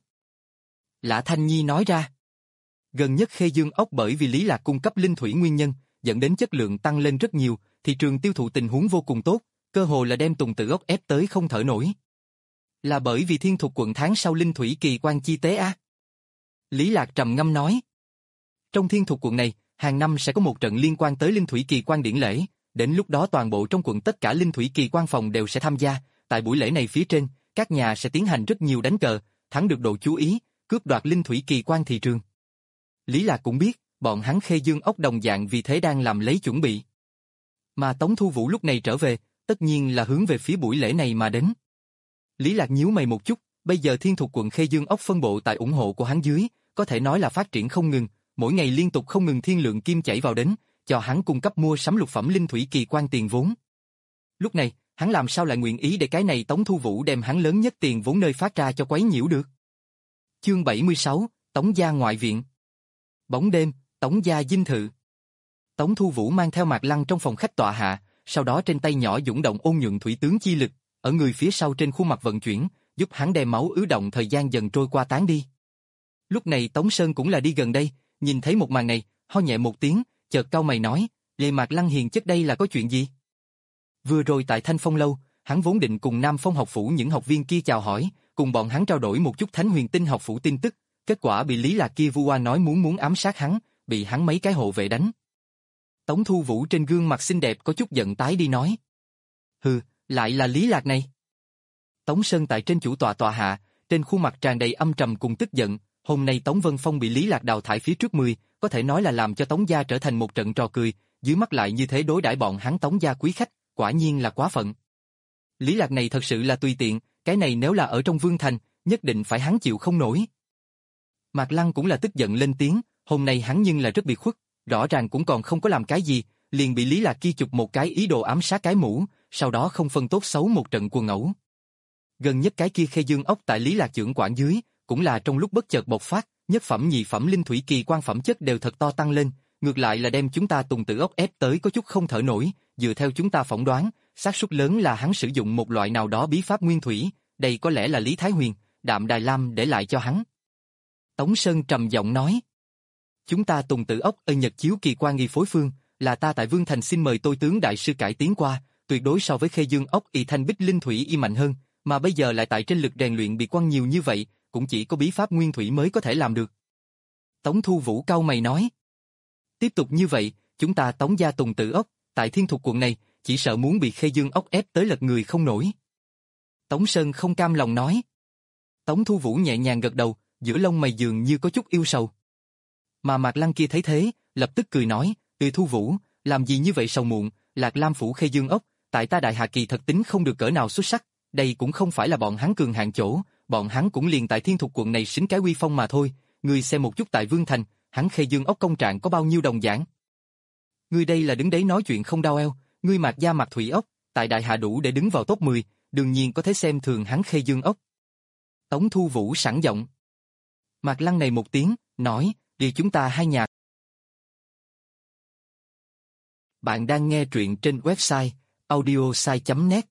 [SPEAKER 1] Lã Thanh Nhi nói ra. Gần nhất Khê Dương ốc bởi vì Lý Lạc cung cấp linh thủy nguyên nhân, dẫn đến chất lượng tăng lên rất nhiều, thị trường tiêu thụ tình huống vô cùng tốt, cơ hồ là đem Tùng Tử ốc ép tới không thở nổi. Là bởi vì Thiên Thục quận tháng sau linh thủy kỳ quan chi tế á? Lý Lạc trầm ngâm nói. Trong Thiên Thục quận này, hàng năm sẽ có một trận liên quan tới linh thủy kỳ quan điển lễ, đến lúc đó toàn bộ trong quận tất cả linh thủy kỳ quan phòng đều sẽ tham gia, tại buổi lễ này phía trên, các nhà sẽ tiến hành rất nhiều đánh cờ, thắng được độ chú ý, cướp đoạt linh thủy kỳ quan thị trường. Lý Lạc cũng biết, bọn hắn Khê Dương ốc đồng dạng vì thế đang làm lấy chuẩn bị. Mà Tống Thu Vũ lúc này trở về, tất nhiên là hướng về phía buổi lễ này mà đến. Lý Lạc nhíu mày một chút, bây giờ Thiên Thục quận Khê Dương ốc phân bộ tại ủng hộ của hắn dưới, có thể nói là phát triển không ngừng, mỗi ngày liên tục không ngừng thiên lượng kim chảy vào đến, cho hắn cung cấp mua sắm lục phẩm linh thủy kỳ quan tiền vốn. Lúc này, hắn làm sao lại nguyện ý để cái này Tống Thu Vũ đem hắn lớn nhất tiền vốn nơi phát ra cho quấy nhiễu được. Chương bảy mươi sáu, Tống gia ngoại viện. Bóng đêm, Tống gia dinh thự. Tống Thu Vũ mang theo Mạc Lăng trong phòng khách tọa hạ, sau đó trên tay nhỏ dũng động ôn nhuận thủy tướng chi lực, ở người phía sau trên khuôn mặt vận chuyển, giúp hắn đem máu ứ động thời gian dần trôi qua tán đi. Lúc này Tống Sơn cũng là đi gần đây, nhìn thấy một màn này, ho nhẹ một tiếng, chợt cau mày nói, "Lệ Mạc Lăng hiền chất đây là có chuyện gì?" Vừa rồi tại Thanh Phong lâu, hắn vốn định cùng Nam Phong học phủ những học viên kia chào hỏi, cùng bọn hắn trao đổi một chút Thánh Huyền Tinh học phủ tin tức, kết quả bị Lý Lạc kia vu oa nói muốn muốn ám sát hắn, bị hắn mấy cái hộ vệ đánh. Tống Thu Vũ trên gương mặt xinh đẹp có chút giận tái đi nói, "Hừ, lại là Lý Lạc này." Tống Sơn tại trên chủ tọa tọa hạ, trên khuôn mặt tràn đầy âm trầm cùng tức giận, hôm nay Tống Vân Phong bị Lý Lạc đào thải phía trước mười, có thể nói là làm cho Tống gia trở thành một trận trò cười, dưới mắt lại như thế đối đãi bọn hắn Tống gia quý khách, quả nhiên là quá phận. Lý Lạc này thật sự là tùy tiện, cái này nếu là ở trong Vương Thành, nhất định phải hắn chịu không nổi. Mạc Lăng cũng là tức giận lên tiếng, hôm nay hắn nhưng là rất biệt khuất, rõ ràng cũng còn không có làm cái gì, liền bị Lý Lạc kia chụp một cái ý đồ ám sát cái mũ, sau đó không phân tốt xấu một trận quần ẩu. Gần nhất cái kia Khê Dương ốc tại Lý Lạc trưởng quản dưới, cũng là trong lúc bất chợt bộc phát, nhất phẩm nhị phẩm linh thủy kỳ quan phẩm chất đều thật to tăng lên, ngược lại là đem chúng ta Tùng Tử ốc ép tới có chút không thở nổi, dựa theo chúng ta phỏng đoán, xác suất lớn là hắn sử dụng một loại nào đó bí pháp nguyên thủy, đây có lẽ là Lý Thái Huyền, Đạm Đài Lam để lại cho hắn. Tống Sơn trầm giọng nói. Chúng ta Tùng Tử ốc ở Nhật chiếu kỳ quan nghi phối phương, là ta tại Vương Thành xin mời tôi tướng đại sư cải tiến qua, tuyệt đối so với Khê Dương ốc y thanh bích linh thủy y mạnh hơn, mà bây giờ lại tại trên lực rèn luyện bị quăng nhiều như vậy, cũng chỉ có bí pháp nguyên thủy mới có thể làm được. Tống Thu Vũ cau mày nói. Tiếp tục như vậy, chúng ta Tống gia Tùng Tử ốc, tại Thiên Thục quận này, chỉ sợ muốn bị Khê Dương ốc ép tới lật người không nổi. Tống Sơn không cam lòng nói. Tống Thu Vũ nhẹ nhàng gật đầu, giữa lông mày dường như có chút yêu sầu. Mà Mạc Lăng kia thấy thế, lập tức cười nói, "Ừ Thu Vũ, làm gì như vậy sầu muộn, Lạc Lam phủ Khê Dương ốc, tại ta Đại Hà Kỳ thật tính không được cỡ nào xuất sắc, đây cũng không phải là bọn hắn cường hạng chỗ, bọn hắn cũng liền tại Thiên Thục quận này xính cái uy phong mà thôi, ngươi xem một chút tại Vương Thành, hắn Khê Dương ốc công trạng có bao nhiêu đồng giảng. Ngươi đây là đứng đấy nói chuyện không đau eo, ngươi Mạc gia Mạc Thủy ốc, tại Đại Hà đủ để đứng vào top mười, đương nhiên có thể xem thường hắn Khê Dương ốc." Tống Thu Vũ sẵn giọng. Mạc Lăng này một tiếng, nói, "Đi chúng ta hai nhà." Bạn đang nghe truyện trên website audiosai chấm net.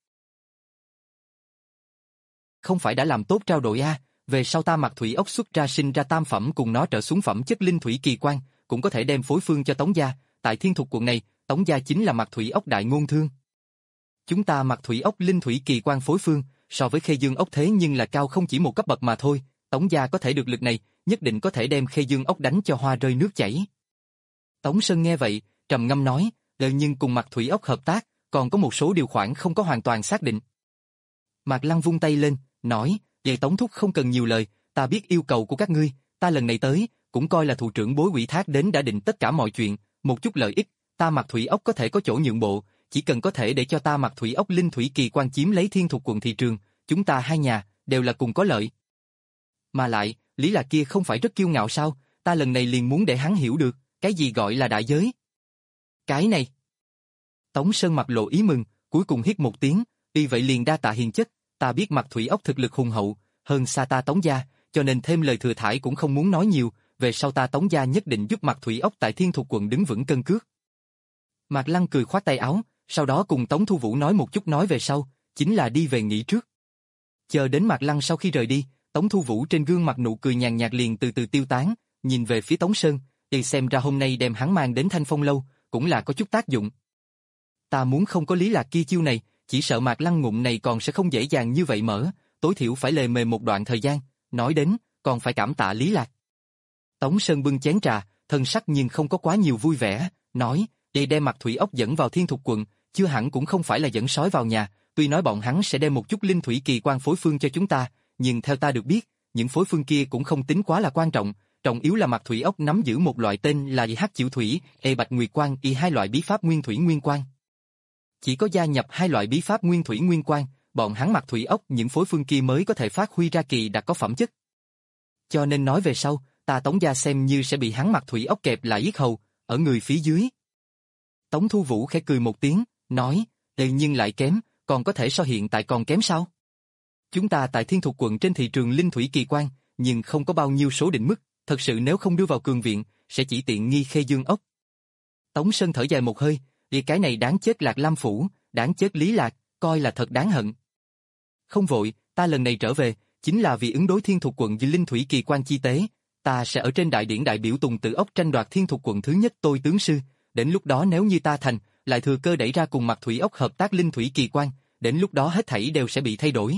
[SPEAKER 1] Không phải đã làm tốt trao đổi a, về sau ta Mạc Thủy ốc xuất ra sinh ra tam phẩm cùng nó trở xuống phẩm chất linh thủy kỳ quan, cũng có thể đem phối phương cho Tống gia, tại Thiên Thục quận này, Tống gia chính là Mạc Thủy ốc đại ngôn thương. Chúng ta Mạc Thủy ốc linh thủy kỳ quan phối phương, so với Khê Dương ốc thế nhưng là cao không chỉ một cấp bậc mà thôi, Tống gia có thể được lực này, nhất định có thể đem Khê Dương ốc đánh cho hoa rơi nước chảy. Tống Sơn nghe vậy, trầm ngâm nói, "Đời nhưng cùng Mạc Thủy ốc hợp tác, còn có một số điều khoản không có hoàn toàn xác định." Mạc Lăng vung tay lên, nói, "Vậy Tống thúc không cần nhiều lời, ta biết yêu cầu của các ngươi, ta lần này tới, cũng coi là thủ trưởng bối ủy thác đến đã định tất cả mọi chuyện, một chút lợi ích, ta Mạc Thủy ốc có thể có chỗ nhượng bộ, chỉ cần có thể để cho ta Mạc Thủy ốc linh thủy kỳ quan chiếm lấy Thiên Thục quận thị trường, chúng ta hai nhà đều là cùng có lợi. Mà lại, Lý Lạc kia không phải rất kiêu ngạo sao, ta lần này liền muốn để hắn hiểu được, cái gì gọi là đại giới." Cái này. Tống Sơn mặt lộ ý mừng, cuối cùng hít một tiếng, "Y vậy liền đa tạ hiền chất, ta biết Mạc Thủy ốc thực lực hùng hậu, hơn xa ta Tống gia, cho nên thêm lời thừa thãi cũng không muốn nói nhiều, về sau ta Tống gia nhất định giúp Mạc Thủy ốc tại Thiên Thục quận đứng vững cân cước." Mạc Lăng cười khoát tay áo, sau đó cùng Tống Thu Vũ nói một chút nói về sau, chính là đi về nghỉ trước. Chờ đến Mạc Lăng sau khi rời đi, Tống Thu Vũ trên gương mặt nụ cười nhàn nhạt liền từ từ tiêu tán, nhìn về phía Tống Sơn, thì xem ra hôm nay đem hắn mang đến Thanh Phong lâu, cũng là có chút tác dụng. Ta muốn không có Lý Lạc kia chiêu này, chỉ sợ Mạc Lăng ngụm này còn sẽ không dễ dàng như vậy mở, tối thiểu phải lề mề một đoạn thời gian, nói đến, còn phải cảm tạ Lý Lạc. Tống Sơn bưng chén trà, thân sắc nhưng không có quá nhiều vui vẻ, nói, "Đây đem Mạc Thủy ốc dẫn vào Thiên Thục quận, chưa hẳn cũng không phải là dẫn sói vào nhà, tuy nói bọn hắn sẽ đem một chút linh thủy kỳ quan phối phương cho chúng ta, nhưng theo ta được biết, những phối phương kia cũng không tính quá là quan trọng, trọng yếu là Mạc Thủy ốc nắm giữ một loại tên là Hắc Chịu Thủy, E Bạch Nguyệt Quan y hai loại bí pháp nguyên thủy nguyên quan. Chỉ có gia nhập hai loại bí pháp nguyên thủy nguyên quan, bọn hắn Mạc Thủy ốc những phối phương kia mới có thể phát huy ra kỳ đặc có phẩm chất. Cho nên nói về sau, ta Tống gia xem như sẽ bị hắn Mạc Thủy ốc kẹp lại yết hầu, ở người phía dưới." Tống Thu Vũ khẽ cười một tiếng, nói, "Đây nhưng lại kém, còn có thể so hiện tại còn kém sao? Chúng ta tại Thiên Thục quận trên thị trường linh thủy kỳ quan, nhưng không có bao nhiêu số định mức, thật sự nếu không đưa vào cường viện, sẽ chỉ tiện nghi Khê Dương ốc." Tống Sơn thở dài một hơi, "Vì cái này đáng chết Lạc Lam phủ, đáng chết Lý Lạc, coi là thật đáng hận. Không vội, ta lần này trở về, chính là vì ứng đối Thiên Thục quận với linh thủy kỳ quan chi tế, ta sẽ ở trên đại điển đại biểu Tùng Tử ốc tranh đoạt Thiên Thục quận thứ nhất tôi tướng sư, đến lúc đó nếu như ta thành, lại thừa cơ đẩy ra cùng Mạc Thủy ốc hợp tác linh thủy kỳ quan, đến lúc đó hết thảy đều sẽ bị thay đổi."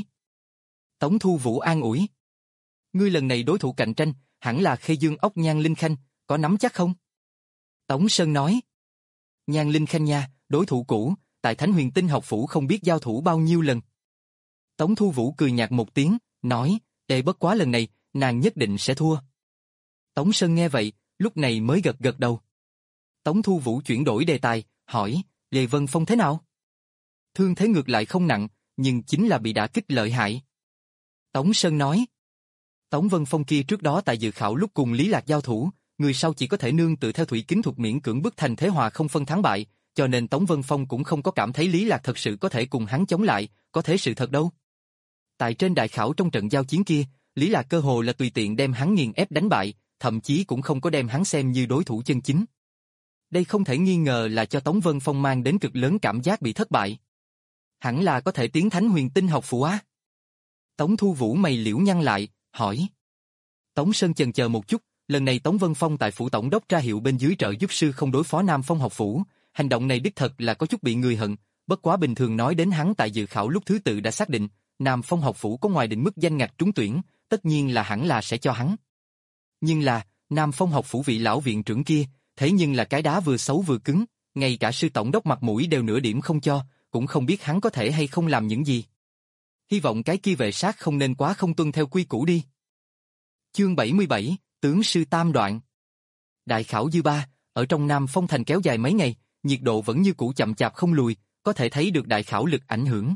[SPEAKER 1] Tống Thu Vũ an ủi, "Ngươi lần này đối thủ cạnh tranh, hẳn là Khê Dương ốc Nhan Linh Khanh, có nắm chắc không?" Tống Sơn nói, "Nhan Linh Khanh nha, đối thủ cũ, tại Thánh Huyền Tinh học phủ không biết giao thủ bao nhiêu lần." Tống Thu Vũ cười nhạt một tiếng, nói, "Đệ bất quá lần này, nàng nhất định sẽ thua." Tống Sơn nghe vậy, lúc này mới gật gật đầu. Tống Thu Vũ chuyển đổi đề tài, hỏi, "Lê Vân Phong thế nào?" "Thương thế ngược lại không nặng, nhưng chính là bị đả kích lợi hại." Tống Sơn nói, "Tống Vân Phong kia trước đó tại dự khảo lúc cùng Lý Lạc giao thủ, người sau chỉ có thể nương tự theo thủy kính thuật miễn cưỡng bức thành thế hòa không phân thắng bại, cho nên Tống Vân Phong cũng không có cảm thấy Lý Lạc thật sự có thể cùng hắn chống lại, có thế sự thật đâu. Tại trên đại khảo trong trận giao chiến kia, Lý Lạc cơ hồ là tùy tiện đem hắn nghiền ép đánh bại, thậm chí cũng không có đem hắn xem như đối thủ chân chính. Đây không thể nghi ngờ là cho Tống Vân Phong mang đến cực lớn cảm giác bị thất bại. Hẳn là có thể tiến Thánh Huyền Tinh học phủ á. Tống Thu Vũ mày liễu nhăn lại, hỏi. Tống Sơn chần chờ một chút, lần này Tống Vân Phong tại phủ tổng đốc ra hiệu bên dưới trợ giúp sư không đối phó Nam Phong học phủ, hành động này đích thật là có chút bị người hận, bất quá bình thường nói đến hắn tại dự khảo lúc thứ tự đã xác định, Nam Phong học phủ có ngoài định mức danh ngạch trúng tuyển, tất nhiên là hẳn là sẽ cho hắn. Nhưng là, Nam Phong học phủ vị lão viện trưởng kia, thế nhưng là cái đá vừa xấu vừa cứng, ngay cả sư tổng đốc mặt mũi đều nửa điểm không cho, cũng không biết hắn có thể hay không làm những gì. Hy vọng cái kia vệ sát không nên quá không tuân theo quy củ đi. Chương bảy mươi bảy, Tướng sư tam đoạn. Đại khảo dư ba, ở trong Nam Phong thành kéo dài mấy ngày, nhiệt độ vẫn như cũ chậm chạp không lùi, có thể thấy được đại khảo lực ảnh hưởng.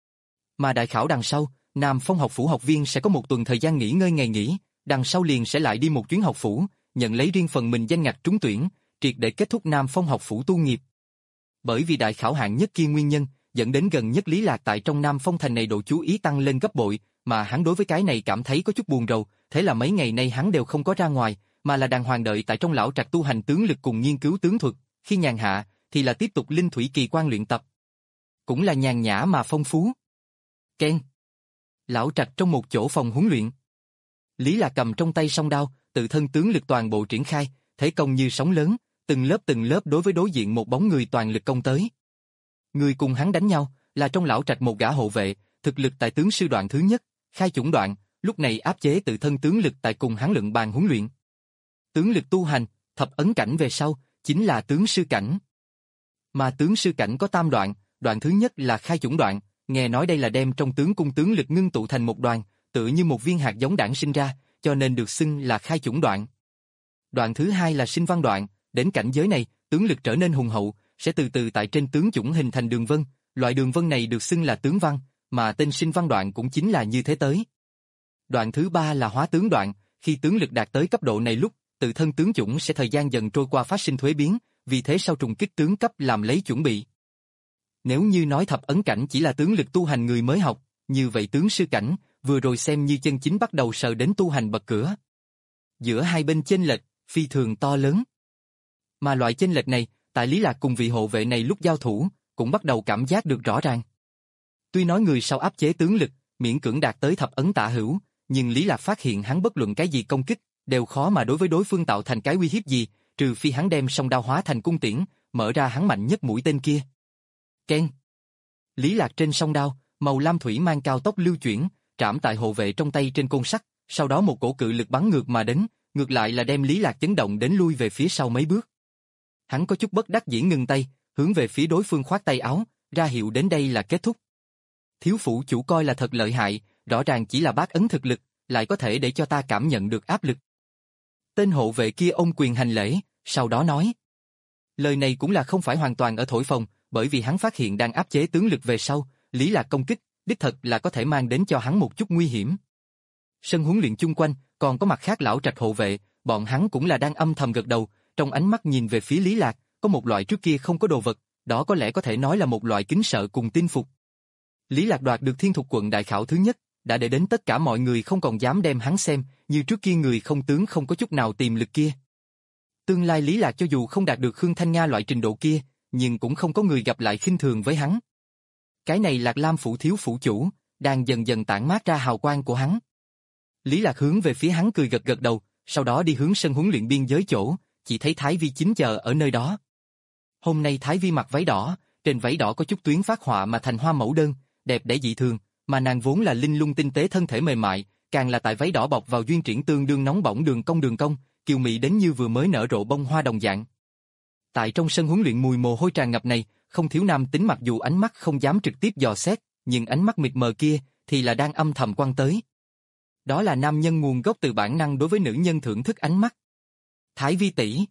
[SPEAKER 1] Mà đại khảo đằng sau, Nam Phong học phủ học viên sẽ có một tuần thời gian nghỉ ngơi ngày nghỉ, đằng sau liền sẽ lại đi một chuyến học phủ, nhận lấy riêng phần mình danh ngạch trúng tuyển, triệt để kết thúc Nam Phong học phủ tu nghiệp. Bởi vì đại khảo hạng nhất kia nguyên nhân, dẫn đến gần nhất Lý Lạc tại trong Nam Phong thành này độ chú ý tăng lên gấp bội, mà hắn đối với cái này cảm thấy có chút buồn rầu, thế là mấy ngày nay hắn đều không có ra ngoài, mà là đàng hoàng đợi tại trong lão trạch tu hành tướng lực cùng nghiên cứu tướng thuật, khi nhàn hạ thì là tiếp tục linh thủy kỳ quan luyện tập. Cũng là nhàn nhã mà phong phú. Ken. Lão trạch trong một chỗ phòng huấn luyện. Lý Lạc cầm trong tay song đao, tự thân tướng lực toàn bộ triển khai, thế công như sóng lớn, từng lớp từng lớp đối với đối diện một bóng người toàn lực công tới. Người cùng hắn đánh nhau là trong lão trạch một gã hộ vệ, thực lực tại tướng sư đoạn thứ nhất, khai chủng đoạn, lúc này áp chế tự thân tướng lực tại cùng hắn luận bàn huấn luyện. Tướng lực tu hành, thập ấn cảnh về sau, chính là tướng sư cảnh. Mà tướng sư cảnh có tam đoạn, đoạn thứ nhất là khai chủng đoạn, nghe nói đây là đem trong tướng cung tướng lực ngưng tụ thành một đoàn, tựa như một viên hạt giống đản sinh ra, cho nên được xưng là khai chủng đoạn. Đoạn thứ hai là sinh văn đoạn, đến cảnh giới này, tướng lực trở nên hùng hậu, sẽ từ từ tại trên tướng chủng hình thành đường vân, loại đường vân này được xưng là tướng văn, mà tên sinh văn đoạn cũng chính là như thế tới. Đoạn thứ ba là hóa tướng đoạn, khi tướng lực đạt tới cấp độ này lúc, tự thân tướng chủng sẽ thời gian dần trôi qua phát sinh thuế biến, vì thế sau trùng kích tướng cấp làm lấy chuẩn bị. Nếu như nói thập ấn cảnh chỉ là tướng lực tu hành người mới học, như vậy tướng sư cảnh, vừa rồi xem như chân chính bắt đầu sờ đến tu hành bậc cửa. Giữa hai bên chênh lệch, phi thường to lớn. Mà loại chênh lệch này, tại Lý Lạc cùng vị hộ vệ này lúc giao thủ, cũng bắt đầu cảm giác được rõ ràng. Tuy nói người sau áp chế tướng lực, miễn cưỡng đạt tới thập ấn tạ hữu, nhưng Lý Lạc phát hiện hắn bất luận cái gì công kích, đều khó mà đối với đối phương tạo thành cái uy hiếp gì, trừ phi hắn đem song đao hóa thành cung tiễn, mở ra hắn mạnh nhất mũi tên kia. Ken. Lý Lạc trên song đao, màu lam thủy mang cao tốc lưu chuyển, trảm tại hộ vệ trong tay trên côn sắt, sau đó một cổ cự lực bắn ngược mà đến, ngược lại là đem Lý Lạc chấn động đến lui về phía sau mấy bước. Hắn có chút bất đắc dĩ ngừng tay, hướng về phía đối phương khoát tay áo, ra hiệu đến đây là kết thúc. Thiếu phủ chủ coi là thật lợi hại, rõ ràng chỉ là bát ấn thực lực, lại có thể để cho ta cảm nhận được áp lực. Tên hộ vệ kia ôm quyền hành lễ, sau đó nói. Lời này cũng là không phải hoàn toàn ở thổi phồng, bởi vì hắn phát hiện đang áp chế tướng lực về sau, Lý Lạc công kích, đích thật là có thể mang đến cho hắn một chút nguy hiểm. Sân huấn luyện chung quanh, còn có mặt khác lão trạch hộ vệ, bọn hắn cũng là đang âm thầm gật đầu, trong ánh mắt nhìn về phía Lý Lạc, có một loại trước kia không có đồ vật, đó có lẽ có thể nói là một loại kính sợ cùng tin phục. Lý Lạc đoạt được thiên thục quận đại khảo thứ nhất, đã để đến tất cả mọi người không còn dám đem hắn xem, như trước kia người không tướng không có chút nào tiềm lực kia. Tương lai Lý Lạc cho dù không đạt được Khương Thanh Nga loại trình độ kia, nhưng cũng không có người gặp lại khinh thường với hắn. Cái này Lạc Lam phủ thiếu phủ chủ, đang dần dần tản mát ra hào quang của hắn. Lý Lạc hướng về phía hắn cười gật gật đầu, sau đó đi hướng sân huấn luyện biên giới chỗ, chỉ thấy Thái Vi chính chờ ở nơi đó. Hôm nay Thái Vi mặc váy đỏ, trên váy đỏ có chút tuyến phát họa mà thành hoa mẫu đơn, đẹp đẽ dị thường, mà nàng vốn là linh lung tinh tế thân thể mềm mại, càng là tại váy đỏ bọc vào duyên triển tương đương nóng bỏng đường cong đường cong, kiều mị đến như vừa mới nở rộ bông hoa đồng dạng. Tại trong sân huấn luyện mùi mồ hôi tràn ngập này, không thiếu nam tính mặc dù ánh mắt không dám trực tiếp dò xét, nhưng ánh mắt mịt mờ kia thì là đang âm thầm quan tới. Đó là nam nhân nguồn gốc từ bản năng đối với nữ nhân thưởng thức ánh mắt. Thái Vi tỷ.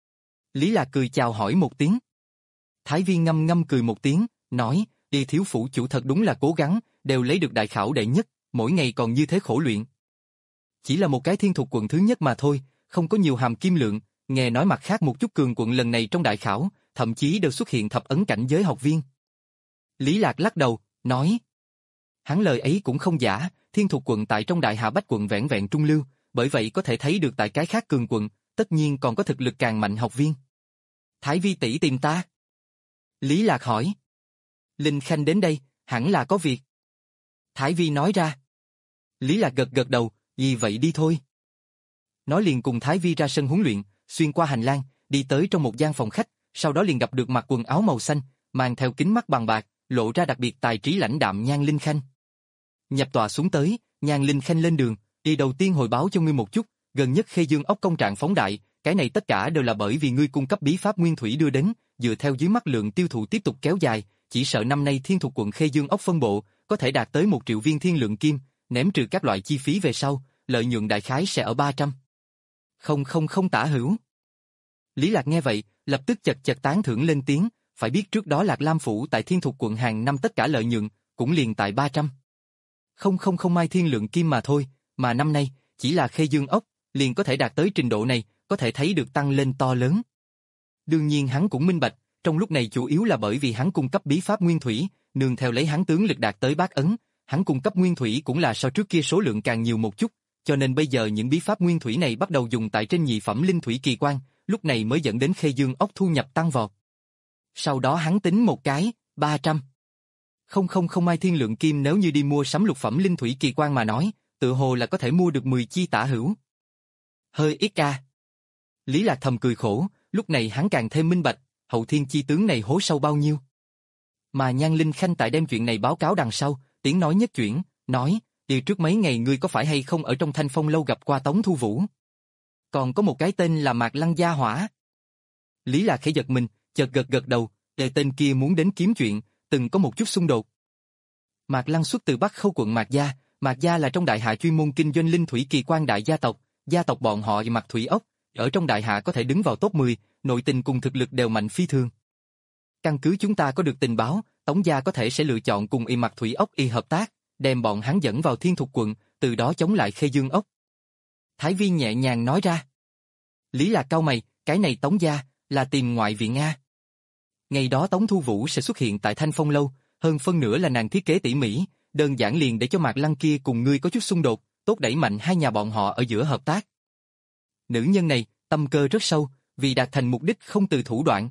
[SPEAKER 1] Lý Lạc cười chào hỏi một tiếng. Thái Vi ngâm ngâm cười một tiếng, nói, đi thiếu phủ chủ thật đúng là cố gắng, đều lấy được đại khảo đệ nhất, mỗi ngày còn như thế khổ luyện. Chỉ là một cái thiên thục quận thứ nhất mà thôi, không có nhiều hàm kim lượng, nghe nói mặt khác một chút cường quận lần này trong đại khảo, thậm chí đều xuất hiện thập ấn cảnh giới học viên. Lý Lạc lắc đầu, nói. Hắn lời ấy cũng không giả, Thiên Thục quận tại trong Đại Hạ Bách quận vẻn vẹn trung lưu, bởi vậy có thể thấy được tại cái khác cường quận, tất nhiên còn có thực lực càng mạnh học viên. Thái Vi tỷ tìm ta. Lý Lạc hỏi. Linh Khanh đến đây, hẳn là có việc. Thái Vi nói ra. Lý Lạc gật gật đầu, vì vậy đi thôi. Nói liền cùng Thái Vi ra sân huấn luyện, xuyên qua hành lang, đi tới trong một gian phòng khách, sau đó liền gặp được mặc quần áo màu xanh, mang theo kính mắt bằng bạc, lộ ra đặc biệt tài trí lãnh đạm Nhan Linh Khanh. Nhập tòa xuống tới, Nhan Linh Khanh lên đường, đi đầu tiên hồi báo cho ngươi một chút, gần nhất Khê Dương ốc công trạng phóng đại, cái này tất cả đều là bởi vì ngươi cung cấp bí pháp nguyên thủy đưa đến, dựa theo dưới mắt lượng tiêu thụ tiếp tục kéo dài, chỉ sợ năm nay Thiên Thục quận Khê Dương ốc phân bộ có thể đạt tới một triệu viên thiên lượng kim, ném trừ các loại chi phí về sau, lợi nhuận đại khái sẽ ở ba trăm. Không không không tả hữu. Lý Lạc nghe vậy, lập tức chật chật tán thưởng lên tiếng, phải biết trước đó Lạc Lam phủ tại Thiên Thục quận hàng năm tất cả lợi nhuận cũng liền tại ba trăm. Không không không mai thiên lượng kim mà thôi, mà năm nay chỉ là Khê Dương ốc liền có thể đạt tới trình độ này, có thể thấy được tăng lên to lớn. Đương nhiên hắn cũng minh bạch, trong lúc này chủ yếu là bởi vì hắn cung cấp bí pháp nguyên thủy, nương theo lấy hắn tướng lực đạt tới bát ấn, hắn cung cấp nguyên thủy cũng là so trước kia số lượng càng nhiều một chút, cho nên bây giờ những bí pháp nguyên thủy này bắt đầu dùng tại trên nhị phẩm linh thủy kỳ quan, lúc này mới dẫn đến Khê Dương ốc thu nhập tăng vọt. Sau đó hắn tính một cái, ba trăm. Không không không mai thiên lượng kim nếu như đi mua sắm lục phẩm linh thủy kỳ quan mà nói, tự hồ là có thể mua được mười chi tả hữu. Hơi ít ca. Lý Lạc thầm cười khổ, lúc này hắn càng thêm minh bạch, hậu thiên chi tướng này hố sâu bao nhiêu. Mà Nhan Linh Khanh tại đem chuyện này báo cáo đằng sau, tiếng nói nhất chuyển, nói, điều trước mấy ngày ngươi có phải hay không ở trong Thanh Phong lâu gặp qua Tống Thu Vũ? Còn có một cái tên là Mạc Lăng gia hỏa. Lý Lạc khẽ giật mình, chợt gật gật đầu, để tên kia muốn đến kiếm chuyện, từng có một chút xung đột. Mạc Lăng xuất từ Bắc Khâu quận Mạc Gia, Mạc Gia là trong Đại Hạ chuyên môn kinh doanh linh thủy kỳ quan đại gia tộc, gia tộc bọn họ Mạc Thủy Ốc, ở trong Đại Hạ có thể đứng vào top mười, nội tình cùng thực lực đều mạnh phi thường. Căn cứ chúng ta có được tình báo, Tống gia có thể sẽ lựa chọn cùng y Mạc Thủy Ốc y hợp tác, đem bọn hắn dẫn vào Thiên Thục quận, từ đó chống lại Khê Dương ốc. Thái Vi nhẹ nhàng nói ra. Lý Lạc cau mày, cái này Tống gia là tìm ngoại viện Nga. Ngày đó Tống Thu Vũ sẽ xuất hiện tại Thanh Phong lâu, hơn phân nửa là nàng thiết kế tỉ mỉ, đơn giản liền để cho Mạc Lăng kia cùng ngươi có chút xung đột, tốt đẩy mạnh hai nhà bọn họ ở giữa hợp tác. Nữ nhân này, tâm cơ rất sâu, vì đạt thành mục đích không từ thủ đoạn.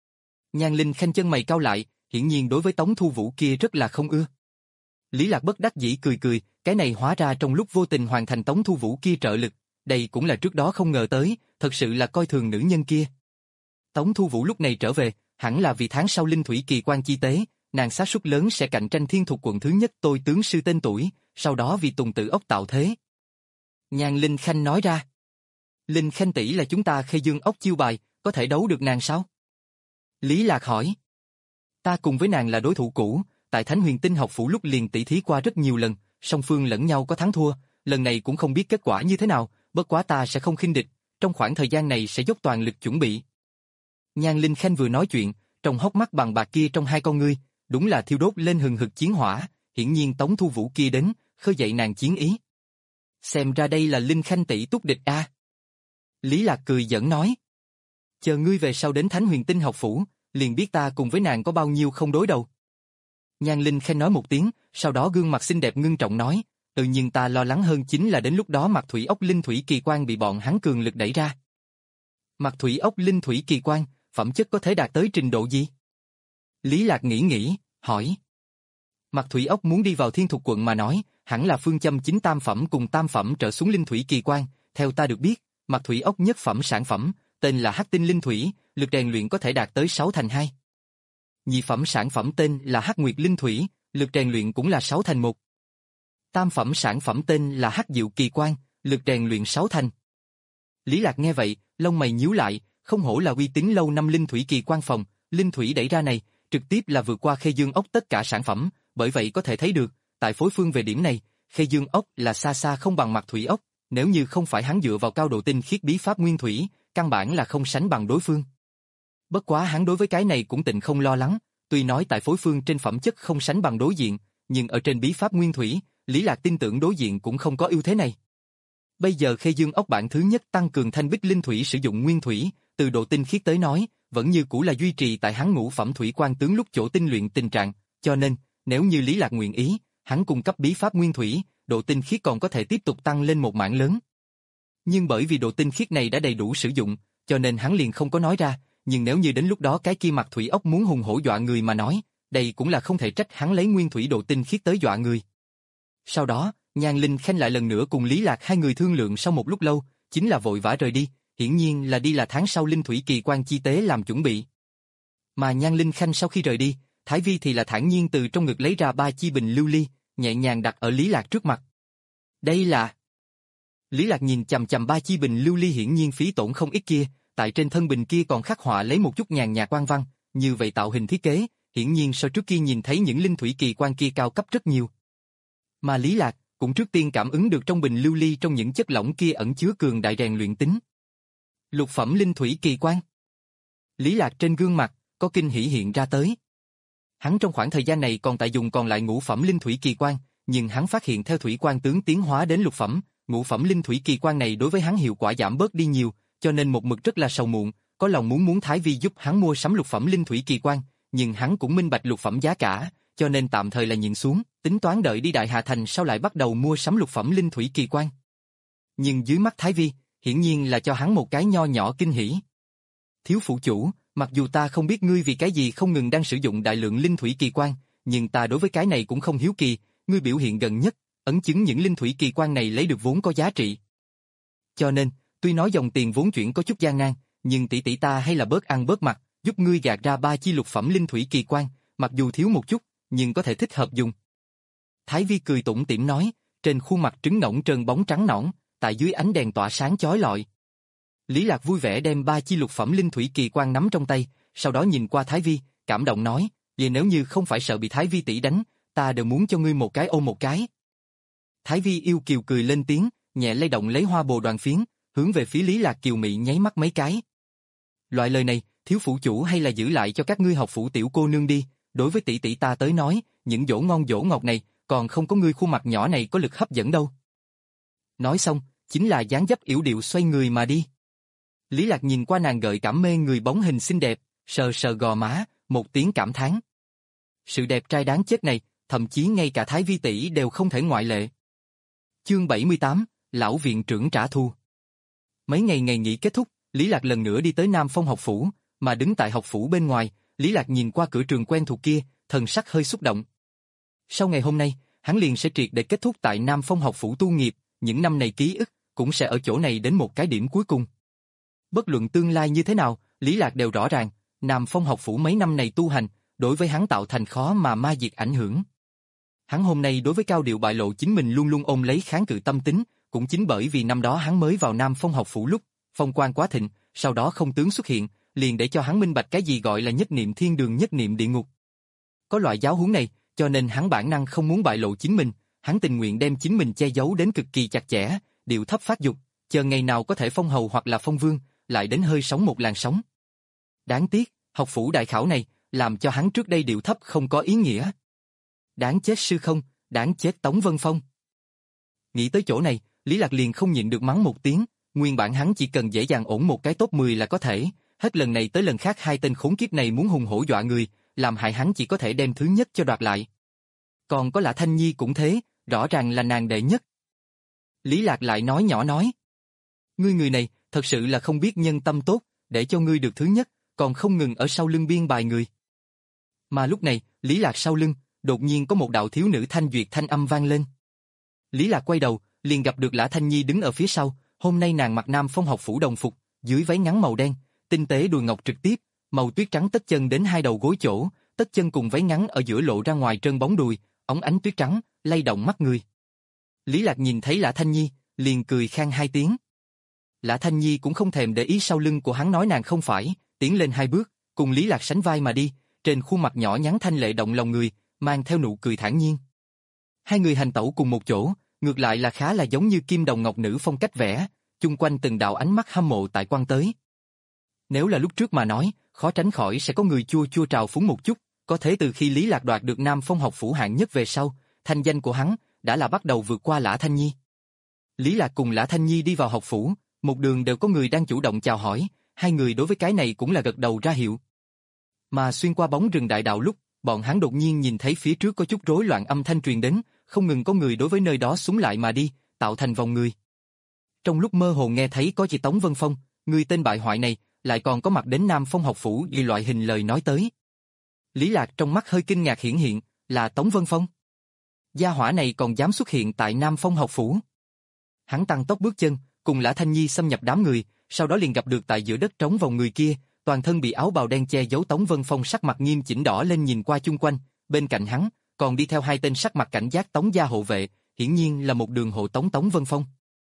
[SPEAKER 1] Nhan Linh Khanh chân mày cau lại, hiển nhiên đối với Tống Thu Vũ kia rất là không ưa. Lý Lạc bất đắc dĩ cười cười, cái này hóa ra trong lúc vô tình hoàn thành Tống Thu Vũ kia trợ lực, đây cũng là trước đó không ngờ tới, thật sự là coi thường nữ nhân kia. Tống Thu Vũ lúc này trở về, hẳn là vì tháng sau linh thủy kỳ quan chi tế, nàng xác suất lớn sẽ cạnh tranh Thiên Thục quận thứ nhất tôi tướng sư tên tuổi, sau đó vì Tùng Tự ốc tạo thế. Nhan Linh Khanh nói ra. Linh Khanh tỷ là chúng ta Khê Dương ốc chiêu bài, có thể đấu được nàng sao? Lý Lạc hỏi. Ta cùng với nàng là đối thủ cũ, tại Thánh Huyền Tinh học phủ lúc liền tỷ thí qua rất nhiều lần, song phương lẫn nhau có thắng thua, lần này cũng không biết kết quả như thế nào, bất quá ta sẽ không khinh địch, trong khoảng thời gian này sẽ dốc toàn lực chuẩn bị. Nhan Linh Khanh vừa nói chuyện, trong hốc mắt bằng bạc kia trong hai con ngươi, đúng là thiêu đốt lên hừng hực chiến hỏa, hiển nhiên Tống Thu Vũ kia đến, khơi dậy nàng chiến ý. Xem ra đây là Linh Khanh tỷ túc địch a. À. Lý Lạc cười giỡn nói. Chờ ngươi về sau đến Thánh Huyền Tinh học phủ, liền biết ta cùng với nàng có bao nhiêu không đối đầu. Nhan Linh Khanh nói một tiếng, sau đó gương mặt xinh đẹp ngưng trọng nói, tự nhiên ta lo lắng hơn chính là đến lúc đó Mạc Thủy ốc linh thủy kỳ quan bị bọn hắn cường lực đẩy ra. Mạc Thủy ốc linh thủy kỳ quan, phẩm chất có thể đạt tới trình độ gì? Lý Lạc nghĩ nghĩ, hỏi. Mạc Thủy ốc muốn đi vào Thiên Thục quận mà nói, hẳn là phương châm chính tam phẩm cùng tam phẩm trở xuống linh thủy kỳ quan, theo ta được biết, Mạc Thủy ốc nhất phẩm sản phẩm, tên là Hắc Tinh Linh Thủy, lực rèn luyện có thể đạt tới sáu thành hai. Nhị phẩm sản phẩm tên là Hắc Nguyệt Linh Thủy, lực rèn luyện cũng là sáu thành một. Tam phẩm sản phẩm tên là Hắc Diệu Kỳ Quan, lực rèn luyện sáu thành. Lý Lạc nghe vậy, lông mày nhíu lại, không hổ là uy tín lâu năm linh thủy kỳ quan phòng, linh thủy đẩy ra này, trực tiếp là vượt qua Khê Dương ốc tất cả sản phẩm, bởi vậy có thể thấy được, tại phối phương về điểm này, Khê Dương ốc là xa xa không bằng Mạc Thủy ốc, nếu như không phải hắn dựa vào cao độ tinh khiết bí pháp nguyên thủy, căn bản là không sánh bằng đối phương. Bất quá hắn đối với cái này cũng tịnh không lo lắng, tuy nói tại phối phương trên phẩm chất không sánh bằng đối diện, nhưng ở trên bí pháp nguyên thủy, Lý Lạc tin tưởng đối diện cũng không có ưu thế này. Bây giờ Khê Dương ốc bản thứ nhất tăng cường thanh bích linh thủy sử dụng nguyên thủy, từ độ tinh khiết tới nói, vẫn như cũ là duy trì tại hắn ngũ phẩm thủy quan tướng lúc chỗ tinh luyện tình trạng, cho nên, nếu như Lý Lạc nguyện ý, hắn cung cấp bí pháp nguyên thủy, độ tinh khiết còn có thể tiếp tục tăng lên một mảng lớn. Nhưng bởi vì độ tinh khiết này đã đầy đủ sử dụng, cho nên hắn liền không có nói ra, nhưng nếu như đến lúc đó cái kia mặt thủy ốc muốn hùng hổ dọa người mà nói, đây cũng là không thể trách hắn lấy nguyên thủy độ tinh khiết tới dọa người. Sau đó, Nhan Linh Khanh lại lần nữa cùng Lý Lạc hai người thương lượng sau một lúc lâu, chính là vội vã rời đi, hiển nhiên là đi là tháng sau linh thủy kỳ quan chi tế làm chuẩn bị. Mà Nhan Linh Khanh sau khi rời đi, Thái Vi thì là thản nhiên từ trong ngực lấy ra ba chi bình lưu ly, nhẹ nhàng đặt ở Lý Lạc trước mặt. Đây là... Lý Lạc nhìn chằm chằm ba chi bình lưu ly hiển nhiên phí tổn không ít kia, tại trên thân bình kia còn khắc họa lấy một chút nhàn nhạt quan văn, như vậy tạo hình thiết kế, hiển nhiên so trước kia nhìn thấy những linh thủy kỳ quan kia cao cấp rất nhiều. Mà Lý Lạc cũng trước tiên cảm ứng được trong bình lưu ly trong những chất lỏng kia ẩn chứa cường đại rèn luyện tính. Lục phẩm linh thủy kỳ quan. Lý Lạc trên gương mặt có kinh hỉ hiện ra tới. Hắn trong khoảng thời gian này còn tại dùng còn lại ngũ phẩm linh thủy kỳ quan, nhưng hắn phát hiện theo thủy quan tướng tiến hóa đến lục phẩm, ngũ phẩm linh thủy kỳ quan này đối với hắn hiệu quả giảm bớt đi nhiều, cho nên một mực rất là sầu muộn, có lòng muốn muốn Thái Vi giúp hắn mua sắm lục phẩm linh thủy kỳ quan, nhưng hắn cũng minh bạch lục phẩm giá cả, cho nên tạm thời là nhịn xuống, tính toán đợi đi Đại Hà Thành sau lại bắt đầu mua sắm lục phẩm linh thủy kỳ quan. Nhưng dưới mắt Thái Vi, hiển nhiên là cho hắn một cái nho nhỏ kinh hỉ. Thiếu phụ chủ, mặc dù ta không biết ngươi vì cái gì không ngừng đang sử dụng đại lượng linh thủy kỳ quan, nhưng ta đối với cái này cũng không hiếu kỳ, ngươi biểu hiện gần nhất, ấn chứng những linh thủy kỳ quan này lấy được vốn có giá trị. Cho nên, tuy nói dòng tiền vốn chuyển có chút gian nan, nhưng tỷ tỷ ta hay là bớt ăn bớt mặc, giúp ngươi gạt ra ba chi lục phẩm linh thủy kỳ quan, mặc dù thiếu một chút, nhưng có thể thích hợp dùng. Thái Vi cười tủm tỉm nói, trên khuôn mặt trứng ngỗng trơn bóng trắng nõn, tại dưới ánh đèn tỏa sáng chói lọi. Lý Lạc vui vẻ đem ba chi lục phẩm linh thủy kỳ quan nắm trong tay, sau đó nhìn qua Thái Vi, cảm động nói, vậy nếu như không phải sợ bị Thái Vi tỷ đánh, ta đều muốn cho ngươi một cái ôm một cái. Thái Vi yêu kiều cười lên tiếng, nhẹ lay động lấy hoa bồ đoàn phiến, hướng về phía Lý Lạc kiều mị nháy mắt mấy cái. Loại lời này, thiếu phụ chủ hay là giữ lại cho các ngươi học phủ tiểu cô nương đi, đối với tỷ tỷ ta tới nói, những dỗ ngon dỗ ngọt này, còn không có ngươi khuôn mặt nhỏ này có lực hấp dẫn đâu. Nói xong, chính là dáng dấp yểu điệu xoay người mà đi. Lý Lạc nhìn qua nàng gợi cảm mê người bóng hình xinh đẹp, sờ sờ gò má, một tiếng cảm thán. Sự đẹp trai đáng chết này, thậm chí ngay cả Thái Vi tỷ đều không thể ngoại lệ. Chương bảy mươi tám, Lão viện trưởng trả thù. Mấy ngày ngày nghỉ kết thúc, Lý Lạc lần nữa đi tới Nam Phong học phủ, mà đứng tại học phủ bên ngoài, Lý Lạc nhìn qua cửa trường quen thuộc kia, thần sắc hơi xúc động. Sau ngày hôm nay, hắn liền sẽ triệt để kết thúc tại Nam Phong học phủ tu nghiệp, những năm này ký ức cũng sẽ ở chỗ này đến một cái điểm cuối cùng. Bất luận tương lai như thế nào, Lý Lạc đều rõ ràng, Nam Phong học phủ mấy năm này tu hành, đối với hắn tạo thành khó mà ma diệt ảnh hưởng. Hắn hôm nay đối với cao điệu bại lộ chính mình luôn luôn ôm lấy kháng cự tâm tính, cũng chính bởi vì năm đó hắn mới vào Nam Phong học phủ lúc, phong quang quá thịnh, sau đó không tướng xuất hiện, liền để cho hắn minh bạch cái gì gọi là nhất niệm thiên đường nhất niệm địa ngục. Có loại giáo huấn này, cho nên hắn bản năng không muốn bại lộ chính mình, hắn tình nguyện đem chính mình che giấu đến cực kỳ chặt chẽ, điệu thấp phát dục, chờ ngày nào có thể phong hầu hoặc là phong vương, lại đến hơi sống một làn sóng. Đáng tiếc, học phủ đại khảo này, làm cho hắn trước đây điệu thấp không có ý nghĩa. Đáng chết sư không, đáng chết Tống Vân Phong. Nghĩ tới chỗ này, Lý Lạc liền không nhịn được mắng một tiếng, nguyên bản hắn chỉ cần dễ dàng ổn một cái top mười là có thể, hết lần này tới lần khác hai tên khốn kiếp này muốn hùng hổ dọa người, làm hại hắn chỉ có thể đem thứ nhất cho đoạt lại. Còn có Lã Thanh Nhi cũng thế, rõ ràng là nàng đệ nhất. Lý Lạc lại nói nhỏ nói, ngươi người này, thật sự là không biết nhân tâm tốt, để cho ngươi được thứ nhất, còn không ngừng ở sau lưng biên bài người. Mà lúc này, Lý Lạc sau lưng, đột nhiên có một đạo thiếu nữ thanh duyệt thanh âm vang lên. Lý Lạc quay đầu, liền gặp được Lã Thanh Nhi đứng ở phía sau, hôm nay nàng mặc Nam Phong học phủ đồng phục, dưới váy ngắn màu đen, tinh tế đùi ngọc trực tiếp, màu tuyết trắng tất chân đến hai đầu gối chỗ, tất chân cùng váy ngắn ở giữa lộ ra ngoài trơn bóng đùi, óng ánh tuyết trắng, lay động mắt người. Lý Lạc nhìn thấy Lã Thanh Nhi, liền cười khang hai tiếng. Lã Thanh Nhi cũng không thèm để ý sau lưng của hắn nói nàng không phải, tiến lên hai bước, cùng Lý Lạc sánh vai mà đi, trên khuôn mặt nhỏ nhắn thanh lệ động lòng người, mang theo nụ cười thản nhiên. Hai người hành tẩu cùng một chỗ, ngược lại là khá là giống như kim đồng ngọc nữ phong cách vẽ, chung quanh từng đạo ánh mắt hâm mộ tại quan tới. Nếu là lúc trước mà nói, khó tránh khỏi sẽ có người chua chua trào phúng một chút, có thể từ khi Lý Lạc đoạt được Nam Phong học phủ hạng nhất về sau, thanh danh của hắn đã là bắt đầu vượt qua Lã Thanh Nhi. Lý Lạc cùng Lã Thanh Nhi đi vào học phủ, một đường đều có người đang chủ động chào hỏi, hai người đối với cái này cũng là gật đầu ra hiệu. Mà xuyên qua bóng rừng đại đạo lúc, bọn hắn đột nhiên nhìn thấy phía trước có chút rối loạn âm thanh truyền đến, không ngừng có người đối với nơi đó xúm lại mà đi, tạo thành vòng người. Trong lúc mơ hồ nghe thấy có chị Tống Vân Phong, người tên bại hoại này, lại còn có mặt đến Nam Phong học phủ ghi loại hình lời nói tới. Lý Lạc trong mắt hơi kinh ngạc hiển hiện, là Tống Vân Phong. Gia hỏa này còn dám xuất hiện tại Nam Phong học phủ. Hắn tăng tốc bước chân, cùng Lã Thanh Nhi xâm nhập đám người, sau đó liền gặp được tại giữa đất trống vòng người kia, toàn thân bị áo bào đen che giấu Tống Vân Phong sắc mặt nghiêm chỉnh đỏ lên nhìn qua chung quanh, bên cạnh hắn, còn đi theo hai tên sắc mặt cảnh giác Tống gia hộ vệ, hiển nhiên là một đường hộ tống Tống Vân Phong.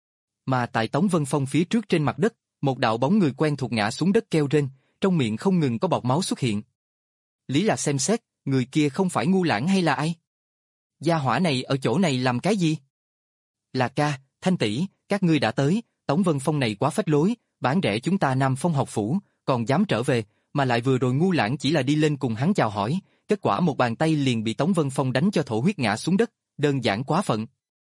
[SPEAKER 1] Mà tại Tống Vân Phong phía trước trên mặt đất, một đạo bóng người quen thuộc ngã xuống đất kêu rên, trong miệng không ngừng có bọt máu xuất hiện. Lý Lạc xem xét, người kia không phải Ngu Lãng hay là ai? Gia hỏa này ở chỗ này làm cái gì? Là ca, Thanh tỷ, các ngươi đã tới, Tống Vân Phong này quá phách lối, bán rẻ chúng ta Nam Phong học phủ, còn dám trở về, mà lại vừa rồi Ngu Lãng chỉ là đi lên cùng hắn chào hỏi, kết quả một bàn tay liền bị Tống Vân Phong đánh cho thổ huyết ngã xuống đất, đơn giản quá phận.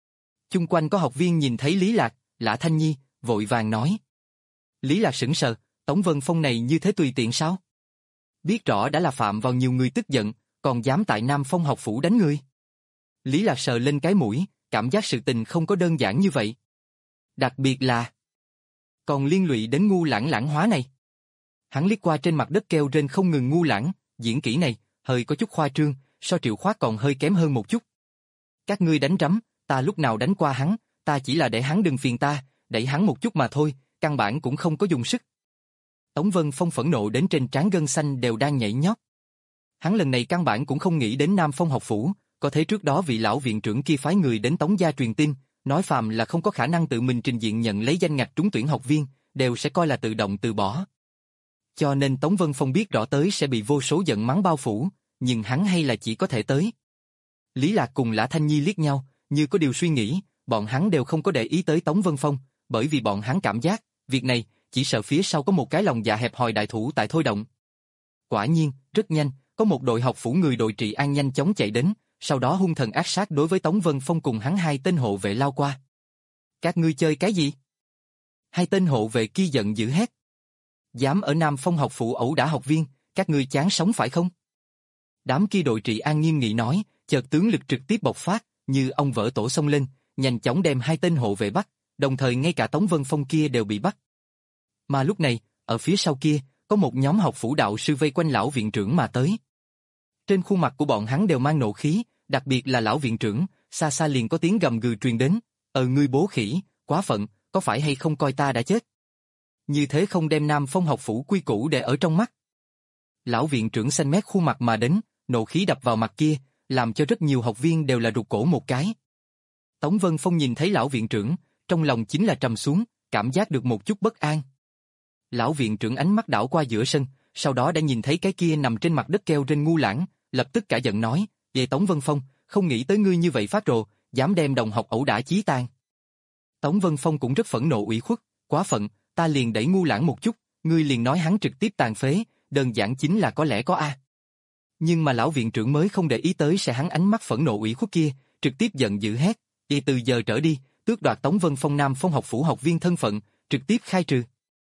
[SPEAKER 1] Chung quanh có học viên nhìn thấy Lý Lạc, Lã Thanh Nhi, vội vàng nói. Lý Lạc sững sờ, Tống Vân Phong này như thế tùy tiện sao? Biết rõ đã là phạm vào nhiều người tức giận, còn dám tại Nam Phong học phủ đánh người. Lý Lạc sờ lên cái mũi, cảm giác sự tình không có đơn giản như vậy. Đặc biệt là còn liên lụy đến Ngu Lãng lãng hóa này. Hắn liếc qua trên mặt đất kêu rên không ngừng Ngu Lãng, diễn kỹ này, hơi có chút khoa trương, so Triệu Khoát còn hơi kém hơn một chút. Các ngươi đánh rắm, ta lúc nào đánh qua hắn, ta chỉ là để hắn đừng phiền ta, đẩy hắn một chút mà thôi, căn bản cũng không có dùng sức. Tống Vân Phong phẫn nộ đến trên trán gân xanh đều đang nhảy nhót. Hắn lần này căn bản cũng không nghĩ đến Nam Phong học phủ, có thể trước đó vị lão viện trưởng kia phái người đến Tống gia truyền tin, nói phàm là không có khả năng tự mình trình diện nhận lấy danh ngạch trúng tuyển học viên, đều sẽ coi là tự động từ bỏ. Cho nên Tống Vân Phong biết rõ tới sẽ bị vô số giận mắng bao phủ, nhưng hắn hay là chỉ có thể tới. Lý Lạc cùng Lã Thanh Nhi liếc nhau, như có điều suy nghĩ, bọn hắn đều không có để ý tới Tống Vân Phong, bởi vì bọn hắn cảm giác, việc này, chỉ sợ phía sau có một cái lòng dạ hẹp hòi đại thủ tại thôi động. Quả nhiên, rất nhanh, có một đội học phủ người đội trị an nhanh chóng chạy đến, sau đó hung thần ác sát đối với Tống Vân Phong cùng hắn hai tên hộ vệ lao qua. Các ngươi chơi cái gì? Hai tên hộ vệ kia giận dữ hét. Dám ở Nam Phong học phủ ẩu đả học viên, các ngươi chán sống phải không? Đám kia đội trị an nghiêm nghị nói, chợt tướng lực trực tiếp bộc phát, như ông vỡ tổ xông lên, nhanh chóng đem hai tên hộ vệ bắt, đồng thời ngay cả Tống Vân Phong kia đều bị bắt. Mà lúc này, ở phía sau kia, có một nhóm học phủ đạo sư vây quanh lão viện trưởng mà tới. Trên khuôn mặt của bọn hắn đều mang nộ khí, đặc biệt là lão viện trưởng, xa xa liền có tiếng gầm gừ truyền đến, ờ ngươi bố khỉ, quá phận, có phải hay không coi ta đã chết? Như thế không đem Nam Phong học phủ quy củ để ở trong mắt. Lão viện trưởng xanh mét khuôn mặt mà đến, nộ khí đập vào mặt kia, làm cho rất nhiều học viên đều là rụt cổ một cái. Tống Vân Phong nhìn thấy lão viện trưởng, trong lòng chính là trầm xuống, cảm giác được một chút bất an. Lão viện trưởng ánh mắt đảo qua giữa sân, sau đó đã nhìn thấy cái kia nằm trên mặt đất kêu trên Ngu Lãng, lập tức cả giận nói, về Tống Vân Phong, không nghĩ tới ngươi như vậy phát rồ, dám đem đồng học ẩu đả chí tàn. Tống Vân Phong cũng rất phẫn nộ ủy khuất, quá phận, ta liền đẩy Ngu Lãng một chút, ngươi liền nói hắn trực tiếp tàn phế, đơn giản chính là có lẽ có a. Nhưng mà lão viện trưởng mới không để ý tới sẽ hắn ánh mắt phẫn nộ ủy khuất kia, trực tiếp giận dữ hét, "Vậy từ giờ trở đi, tước đoạt Tống Vân Phong Nam Phong học phủ học viên thân phận, trực tiếp khai trừ.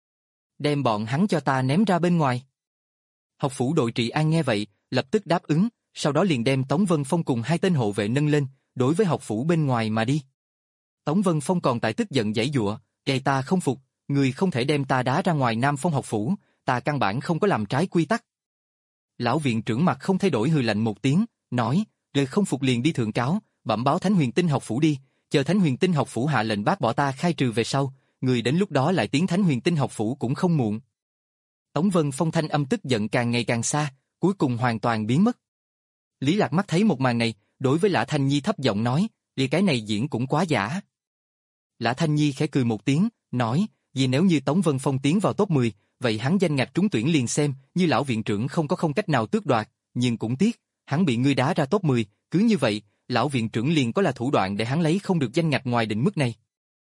[SPEAKER 1] Đem bọn hắn cho ta ném ra bên ngoài." Học phủ đội trị an nghe vậy, lập tức đáp ứng, sau đó liền đem Tống Vân Phong cùng hai tên hộ vệ nâng lên, đối với học phủ bên ngoài mà đi. Tống Vân Phong còn tại tức giận giãy giụa, "Kệ ta không phục, người không thể đem ta đá ra ngoài Nam Phong học phủ, ta căn bản không có làm trái quy tắc." Lão viện trưởng mặt không thay đổi hừ lạnh một tiếng, nói, "Lời không phục liền đi thượng cáo, bẩm báo Thánh Huyền Tinh học phủ đi, chờ Thánh Huyền Tinh học phủ hạ lệnh bác bỏ ta khai trừ về sau, người đến lúc đó lại tiến Thánh Huyền Tinh học phủ cũng không muộn." Tống Vân Phong thanh âm tức giận càng ngày càng xa, cuối cùng hoàn toàn biến mất. Lý Lạc mắt thấy một màn này, đối với Lã Thanh Nhi thấp giọng nói, "Vì cái này diễn cũng quá giả." Lã Thanh Nhi khẽ cười một tiếng, nói, "Vì nếu như Tống Vân Phong tiến vào top mười, vậy hắn danh ngạch trúng tuyển liền xem, như lão viện trưởng không có không cách nào tước đoạt, nhưng cũng tiếc, hắn bị ngươi đá ra top mười, cứ như vậy, lão viện trưởng liền có là thủ đoạn để hắn lấy không được danh ngạch ngoài định mức này.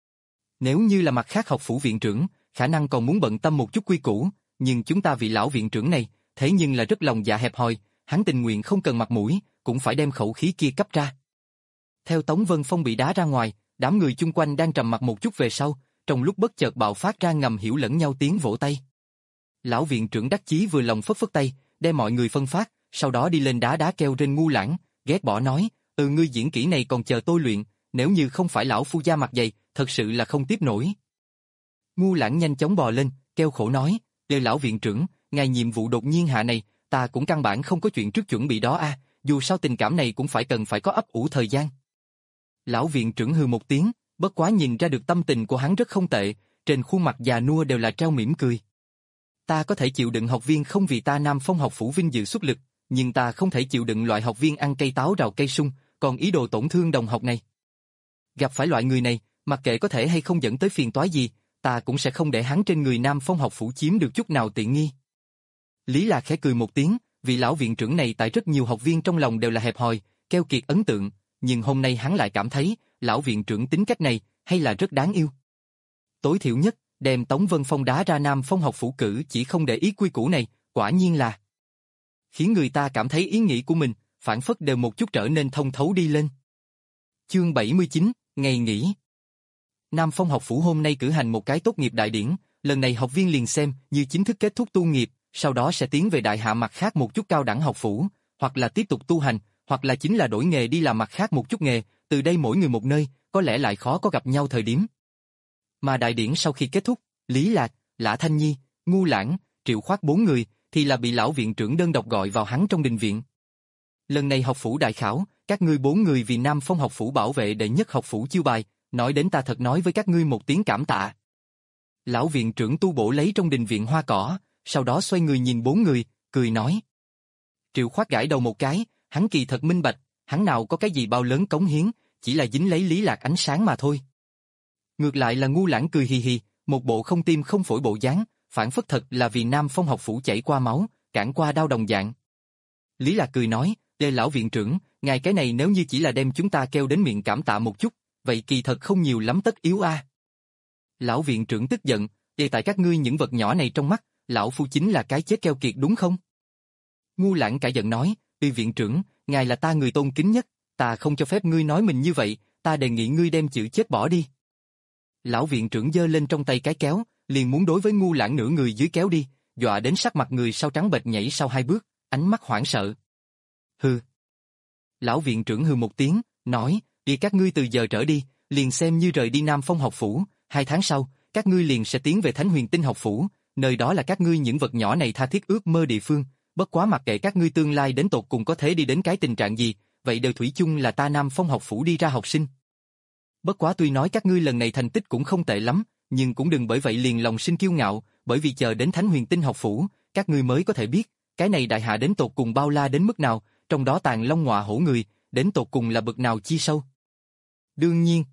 [SPEAKER 1] Nếu như là mặt khác học phủ viện trưởng, khả năng còn muốn bận tâm một chút quy củ, nhưng chúng ta vị lão viện trưởng này, thế nhưng là rất lòng dạ hẹp hòi, hắn tình nguyện không cần mặt mũi, cũng phải đem khẩu khí kia cấp ra." Theo Tống Vân Phong bị đá ra ngoài, đám người chung quanh đang trầm mặc một chút về sau, trong lúc bất chợt bạo phát ra ngầm hiểu lẫn nhau tiếng vỗ tay. Lão viện trưởng đắc chí vừa lòng phất phất tay, đem mọi người phân phát, sau đó đi lên đá đá kêu trên Ngu Lãng, ghét bỏ nói, ừ ngươi diễn kỹ này còn chờ tôi luyện, nếu như không phải lão phu da mặt dày, thật sự là không tiếp nổi. Ngu Lãng nhanh chóng bò lên, kêu khổ nói, "Đề lão viện trưởng, ngài nhiệm vụ đột nhiên hạ này, ta cũng căn bản không có chuyện trước chuẩn bị đó a, dù sao tình cảm này cũng phải cần phải có ấp ủ thời gian." Lão viện trưởng hừ một tiếng, bất quá nhìn ra được tâm tình của hắn rất không tệ, trên khuôn mặt già nua đều là treo mỉm cười. Ta có thể chịu đựng học viên không vì ta Nam Phong học phủ vinh dự xuất lực, nhưng ta không thể chịu đựng loại học viên ăn cây táo rào cây sung, còn ý đồ tổn thương đồng học này. Gặp phải loại người này, mặc kệ có thể hay không dẫn tới phiền toái gì, ta cũng sẽ không để hắn trên người Nam Phong học phủ chiếm được chút nào tiện nghi. Lý Lạc khẽ cười một tiếng, vị lão viện trưởng này tại rất nhiều học viên trong lòng đều là hẹp hòi, keo kiệt ấn tượng, nhưng hôm nay hắn lại cảm thấy, lão viện trưởng tính cách này, hay là rất đáng yêu. Tối thiểu nhất, đem Tống Vân Phong đá ra Nam Phong học phủ cử chỉ không để ý quy củ này, quả nhiên là khiến người ta cảm thấy ý nghĩ của mình, phản phất đều một chút trở nên thông thấu đi lên. Chương bảy mươi chín, ngày nghỉ. Nam Phong học phủ hôm nay cử hành một cái tốt nghiệp đại điển, lần này học viên liền xem như chính thức kết thúc tu nghiệp, sau đó sẽ tiến về đại hạ mặt khác một chút cao đẳng học phủ, hoặc là tiếp tục tu hành, hoặc là chính là đổi nghề đi làm mặt khác một chút nghề, từ đây mỗi người một nơi, có lẽ lại khó có gặp nhau thời điểm. Mà đại điển sau khi kết thúc, Lý Lạc, Lã Thanh Nhi, Ngu Lãng, Triệu Khoát bốn người thì là bị lão viện trưởng đơn độc gọi vào hắn trong đình viện. Lần này học phủ đại khảo, các ngươi bốn người vì Nam Phong học phủ bảo vệ đệ nhất học phủ chiêu bài, nói đến ta thật nói với các ngươi một tiếng cảm tạ. Lão viện trưởng tu bổ lấy trong đình viện hoa cỏ, sau đó xoay người nhìn bốn người, cười nói. Triệu Khoát gãi đầu một cái, hắn kỳ thật minh bạch, hắn nào có cái gì bao lớn cống hiến, chỉ là dính lấy Lý Lạc ánh sáng mà thôi. Ngược lại là Ngu Lãng cười hì hì, một bộ không tim không phổi bộ dáng, phản phất thật là vì Nam Phong học phủ chảy qua máu, cản qua đau đồng dạng. Lý Lạc cười nói, "Đề lão viện trưởng, ngài cái này nếu như chỉ là đem chúng ta kêu đến miệng cảm tạ một chút, vậy kỳ thật không nhiều lắm tất yếu a." Lão viện trưởng tức giận, "Đề tại các ngươi những vật nhỏ này trong mắt, lão phu chính là cái chết keo kiệt đúng không?" Ngu Lãng cả giận nói, "Ư viện trưởng, ngài là ta người tôn kính nhất, ta không cho phép ngươi nói mình như vậy, ta đề nghị ngươi đem chữ chết bỏ đi." Lão viện trưởng giơ lên trong tay cái kéo, liền muốn đối với Ngu Lãng nửa người dưới kéo đi, dọa đến sắc mặt người sau trắng bệch nhảy sau hai bước, ánh mắt hoảng sợ. Hừ. Lão viện trưởng hừ một tiếng, nói, đi các ngươi từ giờ trở đi, liền xem như rời đi Nam Phong học phủ, hai tháng sau, các ngươi liền sẽ tiến về Thánh Huyền Tinh học phủ, nơi đó là các ngươi những vật nhỏ này tha thiết ước mơ địa phương, bất quá mặc kệ các ngươi tương lai đến tột cùng có thể đi đến cái tình trạng gì, vậy đều thủy chung là ta Nam Phong học phủ đi ra học sinh. Bất quá tuy nói các ngươi lần này thành tích cũng không tệ lắm, nhưng cũng đừng bởi vậy liền lòng sinh kiêu ngạo, bởi vì chờ đến Thánh Huyền Tinh học phủ, các ngươi mới có thể biết, cái này đại hạ đến tột cùng bao la đến mức nào, trong đó tàn long ngọa hổ người, đến tột cùng là bậc nào chi sâu. Đương nhiên,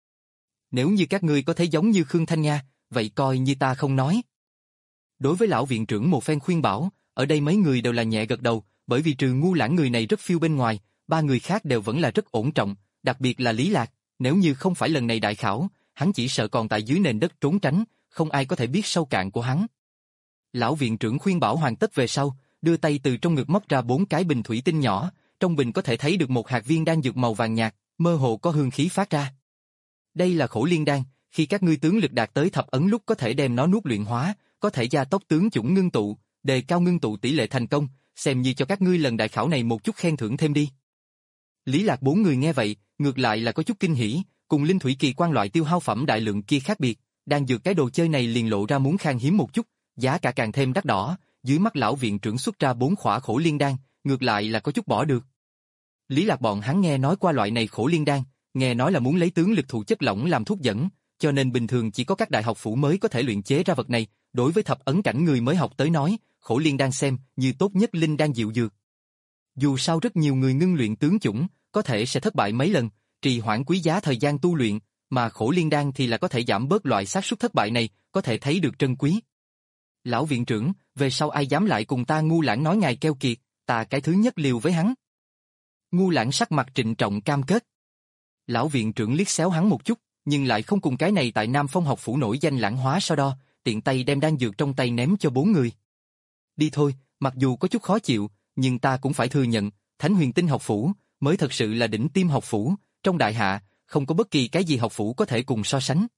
[SPEAKER 1] nếu như các ngươi có thể giống như Khương Thanh Nga, vậy coi như ta không nói. Đối với lão viện trưởng một phen khuyên bảo, ở đây mấy người đều là nhẹ gật đầu, bởi vì trừ Ngu Lãng người này rất phiêu bên ngoài, ba người khác đều vẫn là rất ổn trọng, đặc biệt là Lý Lạc, nếu như không phải lần này đại khảo, hắn chỉ sợ còn tại dưới nền đất trốn tránh, không ai có thể biết sâu cạn của hắn. Lão viện trưởng khuyên bảo hoàn tất về sau, đưa tay từ trong ngực móc ra bốn cái bình thủy tinh nhỏ, trong bình có thể thấy được một hạt viên đan dược màu vàng nhạt, mơ hồ có hương khí phát ra. Đây là Khổ Liên đan, khi các ngươi tướng lực đạt tới thập ấn lúc có thể đem nó nuốt luyện hóa, có thể gia tốc tướng chủng ngưng tụ, đề cao ngưng tụ tỷ lệ thành công, xem như cho các ngươi lần đại khảo này một chút khen thưởng thêm đi. Lý Lạc bốn người nghe vậy, ngược lại là có chút kinh hỉ, cùng linh thủy kỳ quan loại tiêu hao phẩm đại lượng kia khác biệt, đan dược cái đồ chơi này liền lộ ra muốn khan hiếm một chút, giá cả càng thêm đắt đỏ, dưới mắt lão viện trưởng xuất ra bốn khỏa Khổ Liên đan, ngược lại là có chút bỏ được. Lý Lạc bọn hắn nghe nói qua loại này Khổ Liên đan, nghe nói là muốn lấy tướng lực thụ chất lỏng làm thuốc dẫn, cho nên bình thường chỉ có các đại học phủ mới có thể luyện chế ra vật này, đối với thập ấn cảnh người mới học tới nói, Khổ Liên đan xem như tốt nhất linh đan dịu dược. Dù sao rất nhiều người ngưng luyện tướng chủng, có thể sẽ thất bại mấy lần, trì hoãn quý giá thời gian tu luyện, mà Khổ Liên đan thì là có thể giảm bớt loại xác suất thất bại này, có thể thấy được trân quý. Lão viện trưởng, về sau ai dám lại cùng ta Ngu Lãng nói ngài keo kiệt, ta cái thứ nhất liều với hắn. Ngu Lãng sắc mặt trịnh trọng cam kết. Lão viện trưởng liếc xéo hắn một chút, nhưng lại không cùng cái này tại Nam Phong học phủ nổi danh Lãng hóa so đo, tiện tay đem đan dược trong tay ném cho bốn người. Đi thôi, mặc dù có chút khó chịu, nhưng ta cũng phải thừa nhận, Thánh Huyền Tinh học phủ mới thật sự là đỉnh tiêm học phủ, trong đại hạ, không có bất kỳ cái gì học phủ có thể cùng so sánh.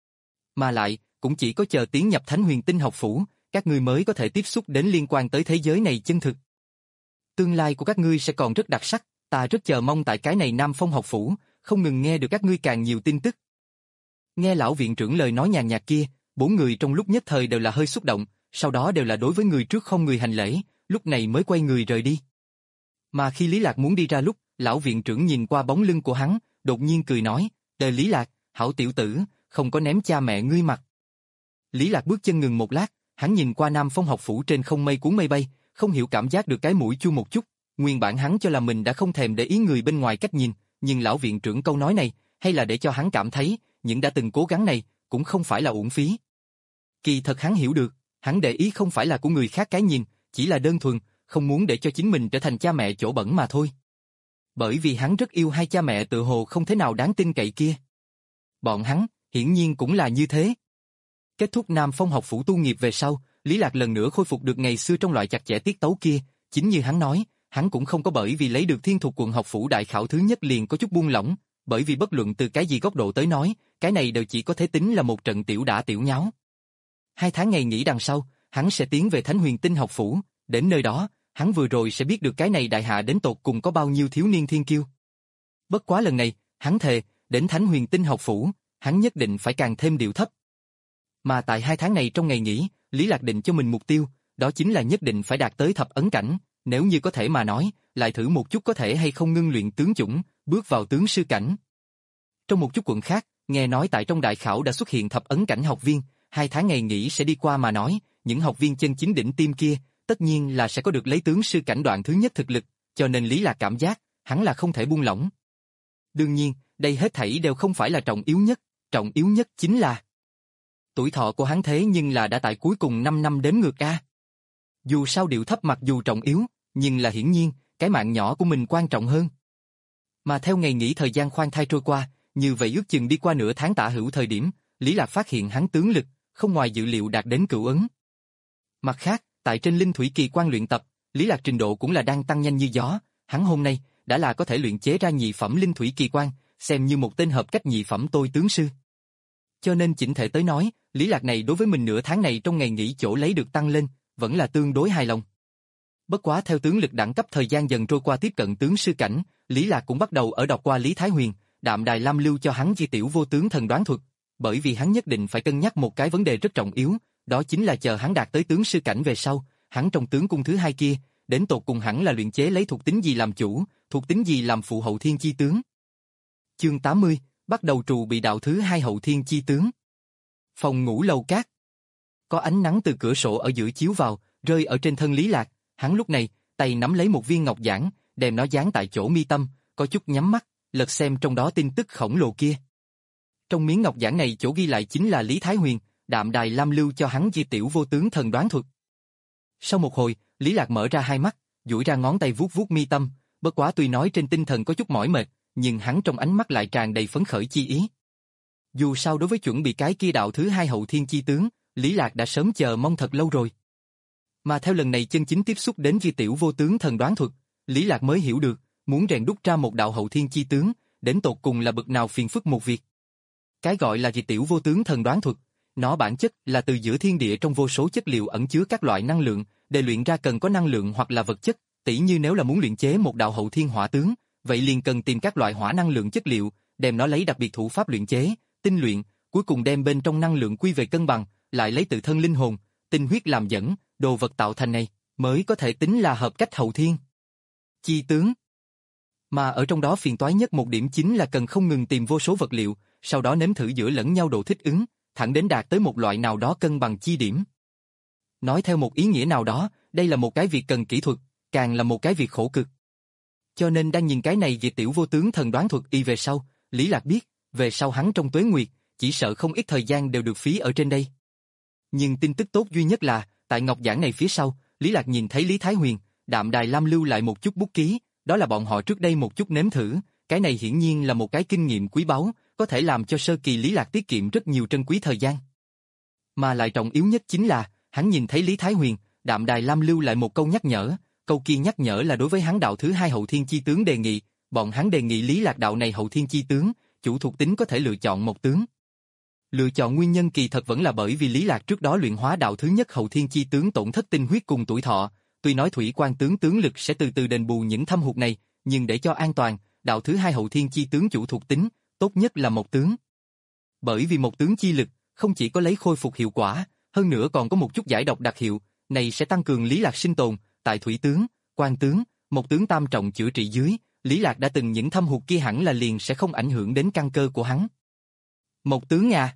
[SPEAKER 1] Mà lại, cũng chỉ có chờ tiến nhập Thánh Huyền Tinh học phủ, các ngươi mới có thể tiếp xúc đến liên quan tới thế giới này chân thực. Tương lai của các ngươi sẽ còn rất đặc sắc, ta rất chờ mong tại cái này Nam Phong học phủ, không ngừng nghe được các ngươi càng nhiều tin tức. Nghe lão viện trưởng lời nói nhàn nhạt kia, bốn người trong lúc nhất thời đều là hơi xúc động, sau đó đều là đối với người trước không người hành lễ, lúc này mới quay người rời đi. Mà khi Lý Lạc muốn đi ra lúc, lão viện trưởng nhìn qua bóng lưng của hắn, đột nhiên cười nói, "Đời Lý Lạc, hảo tiểu tử, không có ném cha mẹ ngươi mặt." Lý Lạc bước chân ngừng một lát, hắn nhìn qua Nam Phong học phủ trên không mây cuốn mây bay, không hiểu cảm giác được cái mũi chua một chút, nguyên bản hắn cho là mình đã không thèm để ý người bên ngoài cách nhìn, nhưng lão viện trưởng câu nói này, hay là để cho hắn cảm thấy, những đã từng cố gắng này, cũng không phải là uổng phí. Kỳ thật hắn hiểu được, hắn để ý không phải là của người khác cái nhìn, chỉ là đơn thuần, không muốn để cho chính mình trở thành cha mẹ chỗ bẩn mà thôi. Bởi vì hắn rất yêu hai cha mẹ tự hồ không thế nào đáng tin cậy kia. Bọn hắn, hiển nhiên cũng là như thế. Kết thúc Nam Phong học phủ tu nghiệp về sau, Lý Lạc lần nữa khôi phục được ngày xưa trong loại chặt chẽ tiết tấu kia, chính như hắn nói, hắn cũng không có bởi vì lấy được Thiên Thuộc quận học phủ đại khảo thứ nhất liền có chút buông lỏng, bởi vì bất luận từ cái gì góc độ tới nói, cái này đều chỉ có thể tính là một trận tiểu đả tiểu nháo. Hai tháng ngày nghỉ đằng sau, hắn sẽ tiến về Thánh Huyền Tinh học phủ, đến nơi đó, hắn vừa rồi sẽ biết được cái này đại hạ đến tột cùng có bao nhiêu thiếu niên thiên kiêu. Bất quá lần này, hắn thề, đến Thánh Huyền Tinh học phủ, hắn nhất định phải càng thêm điệu thấp. Mà tại hai tháng này trong ngày nghỉ, Lý Lạc định cho mình mục tiêu, đó chính là nhất định phải đạt tới thập ấn cảnh, nếu như có thể mà nói, lại thử một chút có thể hay không ngưng luyện tướng chủng, bước vào tướng sư cảnh. Trong một chút quận khác, nghe nói tại trong đại khảo đã xuất hiện thập ấn cảnh học viên, hai tháng ngày nghỉ sẽ đi qua mà nói, những học viên chân chính đỉnh tim kia, tất nhiên là sẽ có được lấy tướng sư cảnh đoạn thứ nhất thực lực, cho nên Lý Lạc cảm giác, hắn là không thể buông lỏng. Đương nhiên, đây hết thảy đều không phải là trọng yếu nhất, trọng yếu nhất chính là tuổi thọ của hắn thế nhưng là đã tại cuối cùng năm năm đếm ngược a. Dù sao điệu thấp mặc dù trọng yếu, nhưng là hiển nhiên, cái mạng nhỏ của mình quan trọng hơn. Mà theo ngày nghỉ thời gian khoan thai trôi qua, như vậy ước chừng đi qua nửa tháng tả hữu thời điểm, Lý Lạc phát hiện hắn tướng lực, không ngoài dự liệu đạt đến cửu ấn. Mặt khác, tại trên linh thủy kỳ quan luyện tập, Lý Lạc trình độ cũng là đang tăng nhanh như gió, hắn hôm nay đã là có thể luyện chế ra nhị phẩm linh thủy kỳ quan, xem như một tên hợp cách nhị phẩm tôi tướng sư. Cho nên chỉnh thể tới nói, Lý Lạc này đối với mình nửa tháng này trong ngày nghỉ chỗ lấy được tăng lên, vẫn là tương đối hài lòng. Bất quá theo tướng lực đẳng cấp thời gian dần trôi qua tiếp cận tướng sư cảnh, Lý Lạc cũng bắt đầu ở đọc qua Lý Thái Huyền, Đạm Đài Lam lưu cho hắn di tiểu vô tướng thần đoán thuật, bởi vì hắn nhất định phải cân nhắc một cái vấn đề rất trọng yếu, đó chính là chờ hắn đạt tới tướng sư cảnh về sau, hắn trong tướng cung thứ hai kia, đến tột cùng hẳn là luyện chế lấy thuộc tính gì làm chủ, thuộc tính gì làm phụ hậu thiên chi tướng. Chương tám mươi, bắt đầu trù bị đạo thứ hai hậu thiên chi tướng. Phòng ngủ lầu cát. Có ánh nắng từ cửa sổ ở giữa chiếu vào, rơi ở trên thân Lý Lạc, hắn lúc này, tay nắm lấy một viên ngọc giản, đem nó dán tại chỗ mi tâm, có chút nhắm mắt, lật xem trong đó tin tức khổng lồ kia. Trong miếng ngọc giản này chỗ ghi lại chính là Lý Thái Huyền, Đạm Đài Lam lưu cho hắn di tiểu vô tướng thần đoán thuật. Sau một hồi, Lý Lạc mở ra hai mắt, duỗi ra ngón tay vuốt vuốt mi tâm, bất quá tuy nói trên tinh thần có chút mỏi mệt, nhưng hắn trong ánh mắt lại tràn đầy phấn khởi chi ý. Dù sao đối với chuẩn bị cái kia đạo thứ hai hậu thiên chi tướng, Lý Lạc đã sớm chờ mong thật lâu rồi. Mà theo lần này chân chính tiếp xúc đến di tiểu vô tướng thần đoán thuật, Lý Lạc mới hiểu được, muốn rèn đúc ra một đạo hậu thiên chi tướng, đến tột cùng là bực nào phiền phức một việc. Cái gọi là di tiểu vô tướng thần đoán thuật, nó bản chất là từ giữa thiên địa trong vô số chất liệu ẩn chứa các loại năng lượng, để luyện ra cần có năng lượng hoặc là vật chất, tỉ như nếu là muốn luyện chế một đạo hậu thiên hỏa tướng, vậy liền cần tìm các loại hỏa năng lượng chất liệu, đem nó lấy đặc biệt thủ pháp luyện chế, tinh luyện, cuối cùng đem bên trong năng lượng quy về cân bằng, lại lấy tự thân linh hồn, tinh huyết làm dẫn, đồ vật tạo thành này, mới có thể tính là hợp cách hậu thiên chi tướng. Mà ở trong đó phiền toái nhất một điểm chính là cần không ngừng tìm vô số vật liệu, sau đó nếm thử giữa lẫn nhau độ thích ứng, thẳng đến đạt tới một loại nào đó cân bằng chi điểm. Nói theo một ý nghĩa nào đó, đây là một cái việc cần kỹ thuật, càng là một cái việc khổ cực. Cho nên đang nhìn cái này về tiểu vô tướng thần đoán thuật y về sau, Lý Lạc biết, về sau hắn trong tuế nguyệt, chỉ sợ không ít thời gian đều được phí ở trên đây. Nhưng tin tức tốt duy nhất là, tại ngọc giản này phía sau, Lý Lạc nhìn thấy Lý Thái Huyền, Đạm Đài Lam lưu lại một chút bút ký, đó là bọn họ trước đây một chút nếm thử, cái này hiển nhiên là một cái kinh nghiệm quý báu, có thể làm cho sơ kỳ Lý Lạc tiết kiệm rất nhiều trân quý thời gian. Mà lại trọng yếu nhất chính là, hắn nhìn thấy Lý Thái Huyền, Đạm Đài Lam lưu lại một câu nhắc nhở, câu kia nhắc nhở là đối với hắn đạo thứ hai hậu thiên chi tướng đề nghị, bọn hắn đề nghị Lý Lạc đạo này hậu thiên chi tướng, chủ thuộc tính có thể lựa chọn một tướng. Lựa chọn nguyên nhân kỳ thật vẫn là bởi vì Lý Lạc trước đó luyện hóa đạo thứ nhất hậu thiên chi tướng tổn thất tinh huyết cùng tuổi thọ, tuy nói thủy quan tướng tướng lực sẽ từ từ đền bù những thâm hụt này, nhưng để cho an toàn, đạo thứ hai hậu thiên chi tướng chủ thuộc tính, tốt nhất là một tướng. Bởi vì một tướng chi lực, không chỉ có lấy khôi phục hiệu quả, hơn nữa còn có một chút giải độc đặc hiệu, này sẽ tăng cường Lý Lạc sinh tồn, tại thủy tướng, quan tướng, một tướng tam trọng chữa trị dưới, Lý Lạc đã từng những thâm hụt kia hẳn là liền sẽ không ảnh hưởng đến căn cơ của hắn. Một tướng à?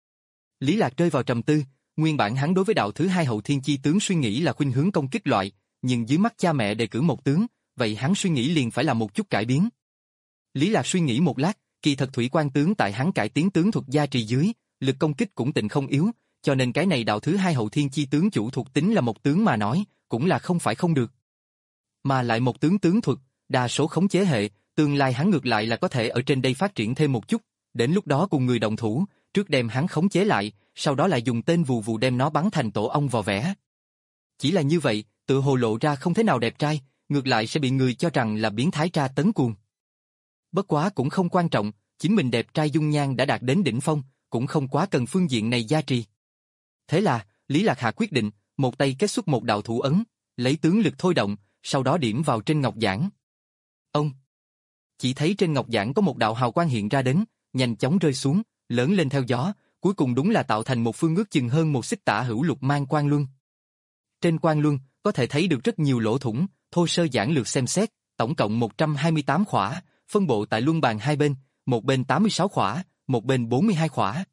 [SPEAKER 1] Lý Lạc rơi vào trầm tư, nguyên bản hắn đối với đạo thứ hai hậu thiên chi tướng suy nghĩ là khuynh hướng công kích loại, nhưng dưới mắt cha mẹ đề cử một tướng, vậy hắn suy nghĩ liền phải là một chút cải biến. Lý Lạc suy nghĩ một lát, kỳ thật thủy quan tướng tại hắn cải tiến tướng thuật gia trì dưới, lực công kích cũng tịnh không yếu, cho nên cái này đạo thứ hai hậu thiên chi tướng chủ thuộc tính là một tướng mà nói, cũng là không phải không được. Mà lại một tướng tướng thuật, đa số khống chế hệ, tương lai hắn ngược lại là có thể ở trên đây phát triển thêm một chút, đến lúc đó cùng người đồng thủ, trước đem hắn khống chế lại, sau đó lại dùng tên vù vù đem nó bắn thành tổ ong vò vẽ. Chỉ là như vậy, tự hồ lộ ra không thế nào đẹp trai, ngược lại sẽ bị người cho rằng là biến thái tra tấn cuồng. Bất quá cũng không quan trọng, chính mình đẹp trai dung nhan đã đạt đến đỉnh phong, cũng không quá cần phương diện này gia trì. Thế là, Lý Lạc Hà quyết định, một tay kết xuất một đạo thủ ấn, lấy tướng lực thôi động, sau đó điểm vào trên ngọc giản. Ông chỉ thấy trên ngọc giản có một đạo hào quang hiện ra đến, nhanh chóng rơi xuống, lớn lên theo gió, cuối cùng đúng là tạo thành một phương ước chừng hơn một xích tả hữu lục mang quang luân. Trên quang luân, có thể thấy được rất nhiều lỗ thủng, thô sơ giản lược xem xét, tổng cộng một trăm hai mươi tám khỏa, phân bộ tại luân bàn hai bên, một bên tám mươi sáu khỏa, một bên bốn mươi hai khỏa.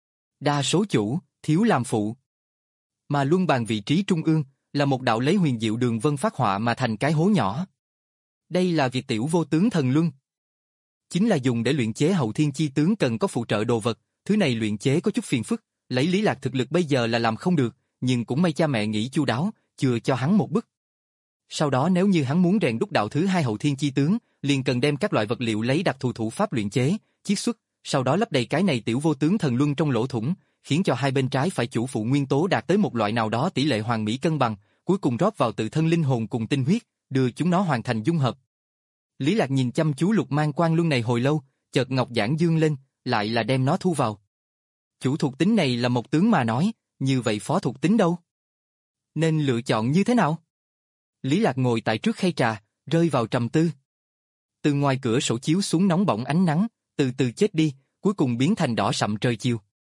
[SPEAKER 1] Đa số chủ, thiếu làm phụ. Mà luân bàn vị trí trung ương, là một đạo lấy huyền diệu đường vân phát họa mà thành cái hố nhỏ. Đây là Việt tiểu vô tướng thần luân. Chính là dùng để luyện chế hậu thiên chi tướng cần có phụ trợ đồ vật, thứ này luyện chế có chút phiền phức, lấy Lý Lạc thực lực bây giờ là làm không được, nhưng cũng may cha mẹ nghĩ chu đáo, chừa cho hắn một bức. Sau đó nếu như hắn muốn rèn đúc đạo thứ hai hậu thiên chi tướng, liền cần đem các loại vật liệu lấy đặc thù thủ pháp luyện chế, chiết xuất, sau đó lấp đầy cái này tiểu vô tướng thần luân trong lỗ thủng, khiến cho hai bên trái phải chủ phụ nguyên tố đạt tới một loại nào đó tỷ lệ hoàn mỹ cân bằng, cuối cùng rót vào tự thân linh hồn cùng tinh huyết, đưa chúng nó hoàn thành dung hợp. Lý Lạc nhìn chăm chú lục mang quang luân này hồi lâu, chợt ngọc giản dương lên, lại là đem nó thu vào. Chủ thuộc tính này là một tướng mà nói, như vậy phó thuộc tính đâu? Nên lựa chọn như thế nào? Lý Lạc ngồi tại trước khay trà, rơi vào trầm tư. Từ ngoài cửa sổ chiếu xuống nóng bỏng ánh nắng, từ từ chết đi, cuối cùng biến thành đỏ sậm trời chiều.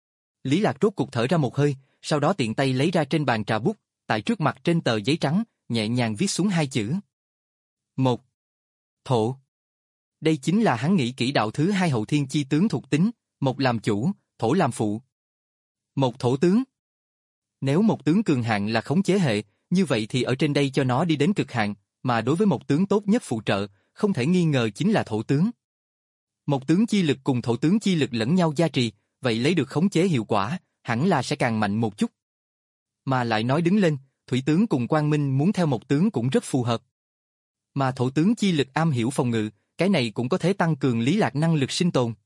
[SPEAKER 1] Lý Lạc rốt cục thở ra một hơi, sau đó tiện tay lấy ra trên bàn trà bút, tại trước mặt trên tờ giấy trắng, nhẹ nhàng viết xuống hai chữ. Một. Thổ. Đây chính là hắn nghĩ kỹ đạo thứ hai hậu thiên chi tướng thuộc tính, một làm chủ, thổ làm phụ. Một thổ tướng. Nếu một tướng cường hạn là khống chế hệ, như vậy thì ở trên đây cho nó đi đến cực hạn, mà đối với một tướng tốt nhất phụ trợ, không thể nghi ngờ chính là thổ tướng. Một tướng chi lực cùng thổ tướng chi lực lẫn nhau gia trì, vậy lấy được khống chế hiệu quả, hẳn là sẽ càng mạnh một chút. Mà lại nói đứng lên, thủy tướng cùng quang minh muốn theo một tướng cũng rất phù hợp. Mà thổ tướng chi lực am hiểu phòng ngự, cái này cũng có thể tăng cường Lý Lạc năng lực sinh tồn.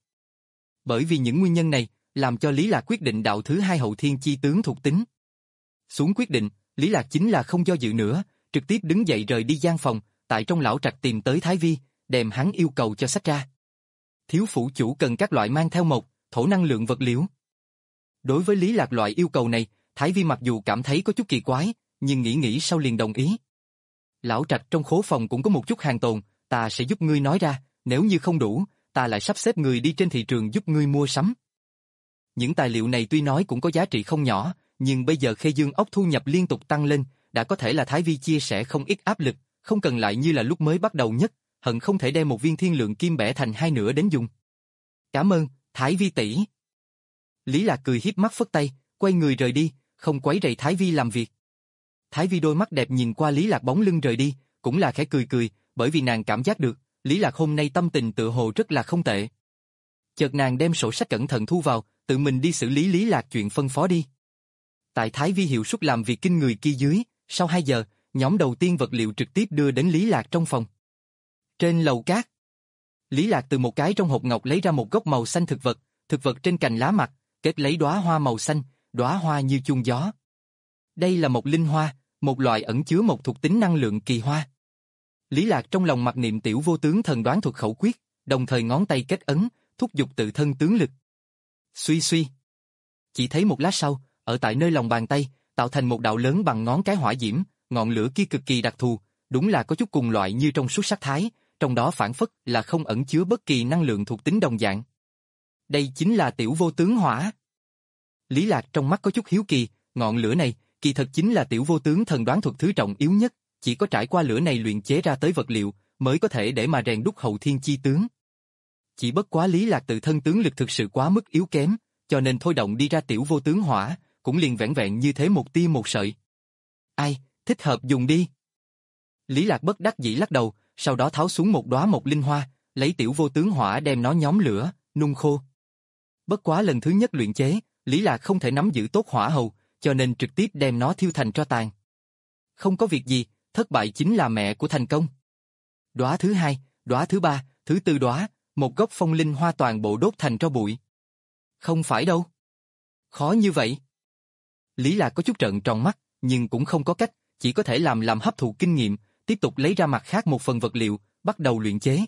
[SPEAKER 1] Bởi vì những nguyên nhân này, làm cho Lý Lạc quyết định đạo thứ hai hậu thiên chi tướng thuộc tính. Xuống quyết định, Lý Lạc chính là không do dự nữa, trực tiếp đứng dậy rời đi gian phòng, tại trong lão trạch tìm tới Thái Vi, đem hắn yêu cầu cho sách ra. Thiếu phủ chủ cần các loại mang theo một, thổ năng lượng vật liệu. Đối với Lý Lạc loại yêu cầu này, Thái Vi mặc dù cảm thấy có chút kỳ quái, nhưng nghĩ nghĩ sau liền đồng ý. Lão trạch trong khố phòng cũng có một chút hàng tồn, ta sẽ giúp ngươi nói ra, nếu như không đủ, ta lại sắp xếp người đi trên thị trường giúp ngươi mua sắm. Những tài liệu này tuy nói cũng có giá trị không nhỏ, nhưng bây giờ Khê Dương ốc thu nhập liên tục tăng lên, đã có thể là Thái Vi chia sẻ không ít áp lực, không cần lại như là lúc mới bắt đầu nhất, hận không thể đem một viên thiên lượng kim bẻ thành hai nửa đến dùng. Cảm ơn, Thái Vi tỷ. Lý Lạc cười hiếp mắt phất tay, quay người rời đi, không quấy rầy Thái Vi làm việc. Thái Vi đôi mắt đẹp nhìn qua Lý Lạc bóng lưng rời đi, cũng là khẽ cười cười, bởi vì nàng cảm giác được, Lý Lạc hôm nay tâm tình tựa hồ rất là không tệ. Chợt nàng đem sổ sách cẩn thận thu vào, tự mình đi xử lý Lý Lạc chuyện phân phó đi. Tại Thái Vi hiệu suất làm việc kinh người kia dưới, sau hai giờ, nhóm đầu tiên vật liệu trực tiếp đưa đến Lý Lạc trong phòng. Trên lầu cát, Lý Lạc từ một cái trong hộp ngọc lấy ra một gốc màu xanh thực vật, thực vật trên cành lá mặt, kết lấy đóa hoa màu xanh, đóa hoa như chuông gió. Đây là một linh hoa, một loại ẩn chứa một thuộc tính năng lượng kỳ hoa. Lý Lạc trong lòng mặc niệm tiểu vô tướng thần đoán thuật khẩu quyết, đồng thời ngón tay kết ấn, thúc giục tự thân tướng lực. Suy suy. Chỉ thấy một lát sau, ở tại nơi lòng bàn tay, tạo thành một đạo lớn bằng ngón cái hỏa diễm, ngọn lửa kia cực kỳ đặc thù, đúng là có chút cùng loại như trong suốt sắc thái, trong đó phản phất là không ẩn chứa bất kỳ năng lượng thuộc tính đồng dạng. Đây chính là tiểu vô tướng hỏa. Lý Lạc trong mắt có chút hiếu kỳ, ngọn lửa này, kỳ thật chính là tiểu vô tướng thần đoán thuật thứ trọng yếu nhất, chỉ có trải qua lửa này luyện chế ra tới vật liệu, mới có thể để mà rèn đúc hậu thiên chi tướng. Chỉ bất quá Lý Lạc tự thân tướng lực thực sự quá mức yếu kém, cho nên thôi động đi ra tiểu vô tướng hỏa, cũng liền vẻn vẹn như thế một tia một sợi. Ai, thích hợp dùng đi. Lý Lạc bất đắc dĩ lắc đầu, sau đó tháo xuống một đóa một linh hoa, lấy tiểu vô tướng hỏa đem nó nhóm lửa, nung khô. Bất quá lần thứ nhất luyện chế, Lý Lạc không thể nắm giữ tốt hỏa hầu, cho nên trực tiếp đem nó thiêu thành tro tàn. Không có việc gì, thất bại chính là mẹ của thành công. Đóa thứ hai, đóa thứ ba, thứ tư đóa, một gốc phong linh hoa toàn bộ đốt thành tro bụi. Không phải đâu. Khó như vậy. Lý Lạc có chút trợn tròn mắt, nhưng cũng không có cách, chỉ có thể làm làm hấp thụ kinh nghiệm, tiếp tục lấy ra mặt khác một phần vật liệu, bắt đầu luyện chế.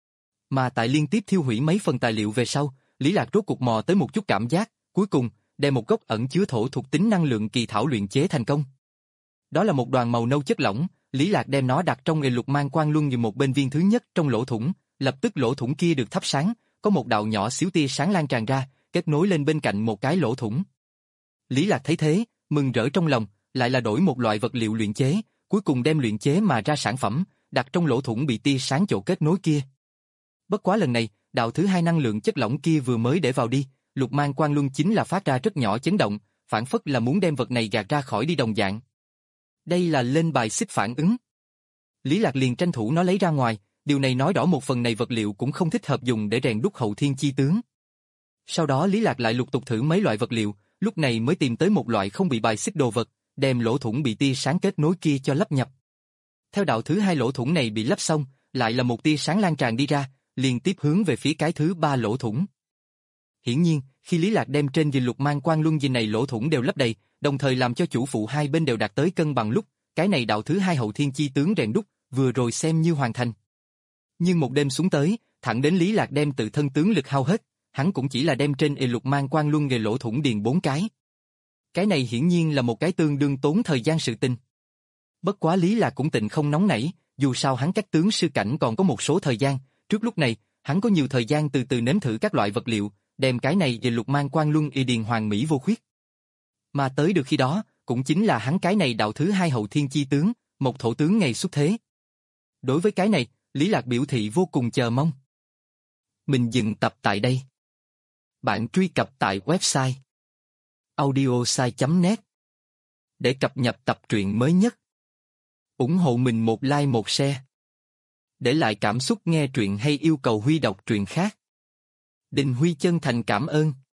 [SPEAKER 1] Mà tại liên tiếp thiêu hủy mấy phần tài liệu về sau, Lý Lạc rốt cuộc mò tới một chút cảm giác, cuối cùng, đem một gốc ẩn chứa thổ thuộc tính năng lượng kỳ thảo luyện chế thành công. Đó là một đoàn màu nâu chất lỏng, Lý Lạc đem nó đặt trong nghề lục mang quang luân như một bên viên thứ nhất trong lỗ thủng, lập tức lỗ thủng kia được thắp sáng, có một đạo nhỏ xíu tia sáng lan tràn ra, kết nối lên bên cạnh một cái lỗ thủng. Lý Lạc thấy thế, mừng rỡ trong lòng, lại là đổi một loại vật liệu luyện chế, cuối cùng đem luyện chế mà ra sản phẩm, đặt trong lỗ thủng bị tia sáng chỗ kết nối kia. Bất quá lần này, đạo thứ hai năng lượng chất lỏng kia vừa mới để vào đi, lục mang quang luân chính là phát ra rất nhỏ chấn động, phản phất là muốn đem vật này gạt ra khỏi đi đồng dạng. Đây là lên bài xích phản ứng. Lý Lạc liền tranh thủ nó lấy ra ngoài, điều này nói rõ một phần này vật liệu cũng không thích hợp dùng để rèn đúc hậu thiên chi tướng. Sau đó Lý Lạc lại lục tục thử mấy loại vật liệu, lúc này mới tìm tới một loại không bị bài xích đồ vật, đem lỗ thủng bị tia sáng kết nối kia cho lắp nhập. Theo đạo thứ hai lỗ thủng này bị lắp xong, lại là một tia sáng lan tràn đi ra, liên tiếp hướng về phía cái thứ ba lỗ thủng. Hiển nhiên, khi Lý Lạc đem trên dinh lục mang quang luân dinh này lỗ thủng đều lấp đầy, đồng thời làm cho chủ phụ hai bên đều đạt tới cân bằng lúc, cái này đạo thứ hai hậu thiên chi tướng rèn đúc, vừa rồi xem như hoàn thành. Nhưng một đêm xuống tới, thẳng đến Lý Lạc đem tự thân tướng lực hao hết, hắn cũng chỉ là đem trên y lục mang quang luân nghề lỗ thủng điền bốn cái. Cái này hiển nhiên là một cái tương đương tốn thời gian sự tình. Bất quá Lý Lạc cũng tịnh không nóng nảy, dù sao hắn cách tướng sư cảnh còn có một số thời gian, trước lúc này, hắn có nhiều thời gian từ từ nếm thử các loại vật liệu, đem cái này về lục mang quang luân y điền hoàn mỹ vô khuyết. Mà tới được khi đó, cũng chính là hắn cái này đạo thứ hai hậu thiên chi tướng, một thổ tướng ngày xuất thế. Đối với cái này, Lý Lạc biểu thị vô cùng chờ mong. Mình dừng tập tại đây. Bạn truy cập tại website audiosai chấm net để cập nhật tập truyện mới nhất. Ủng hộ mình một like một share. Để lại cảm xúc nghe truyện hay yêu cầu Huy đọc truyện khác. Đình Huy chân thành cảm ơn.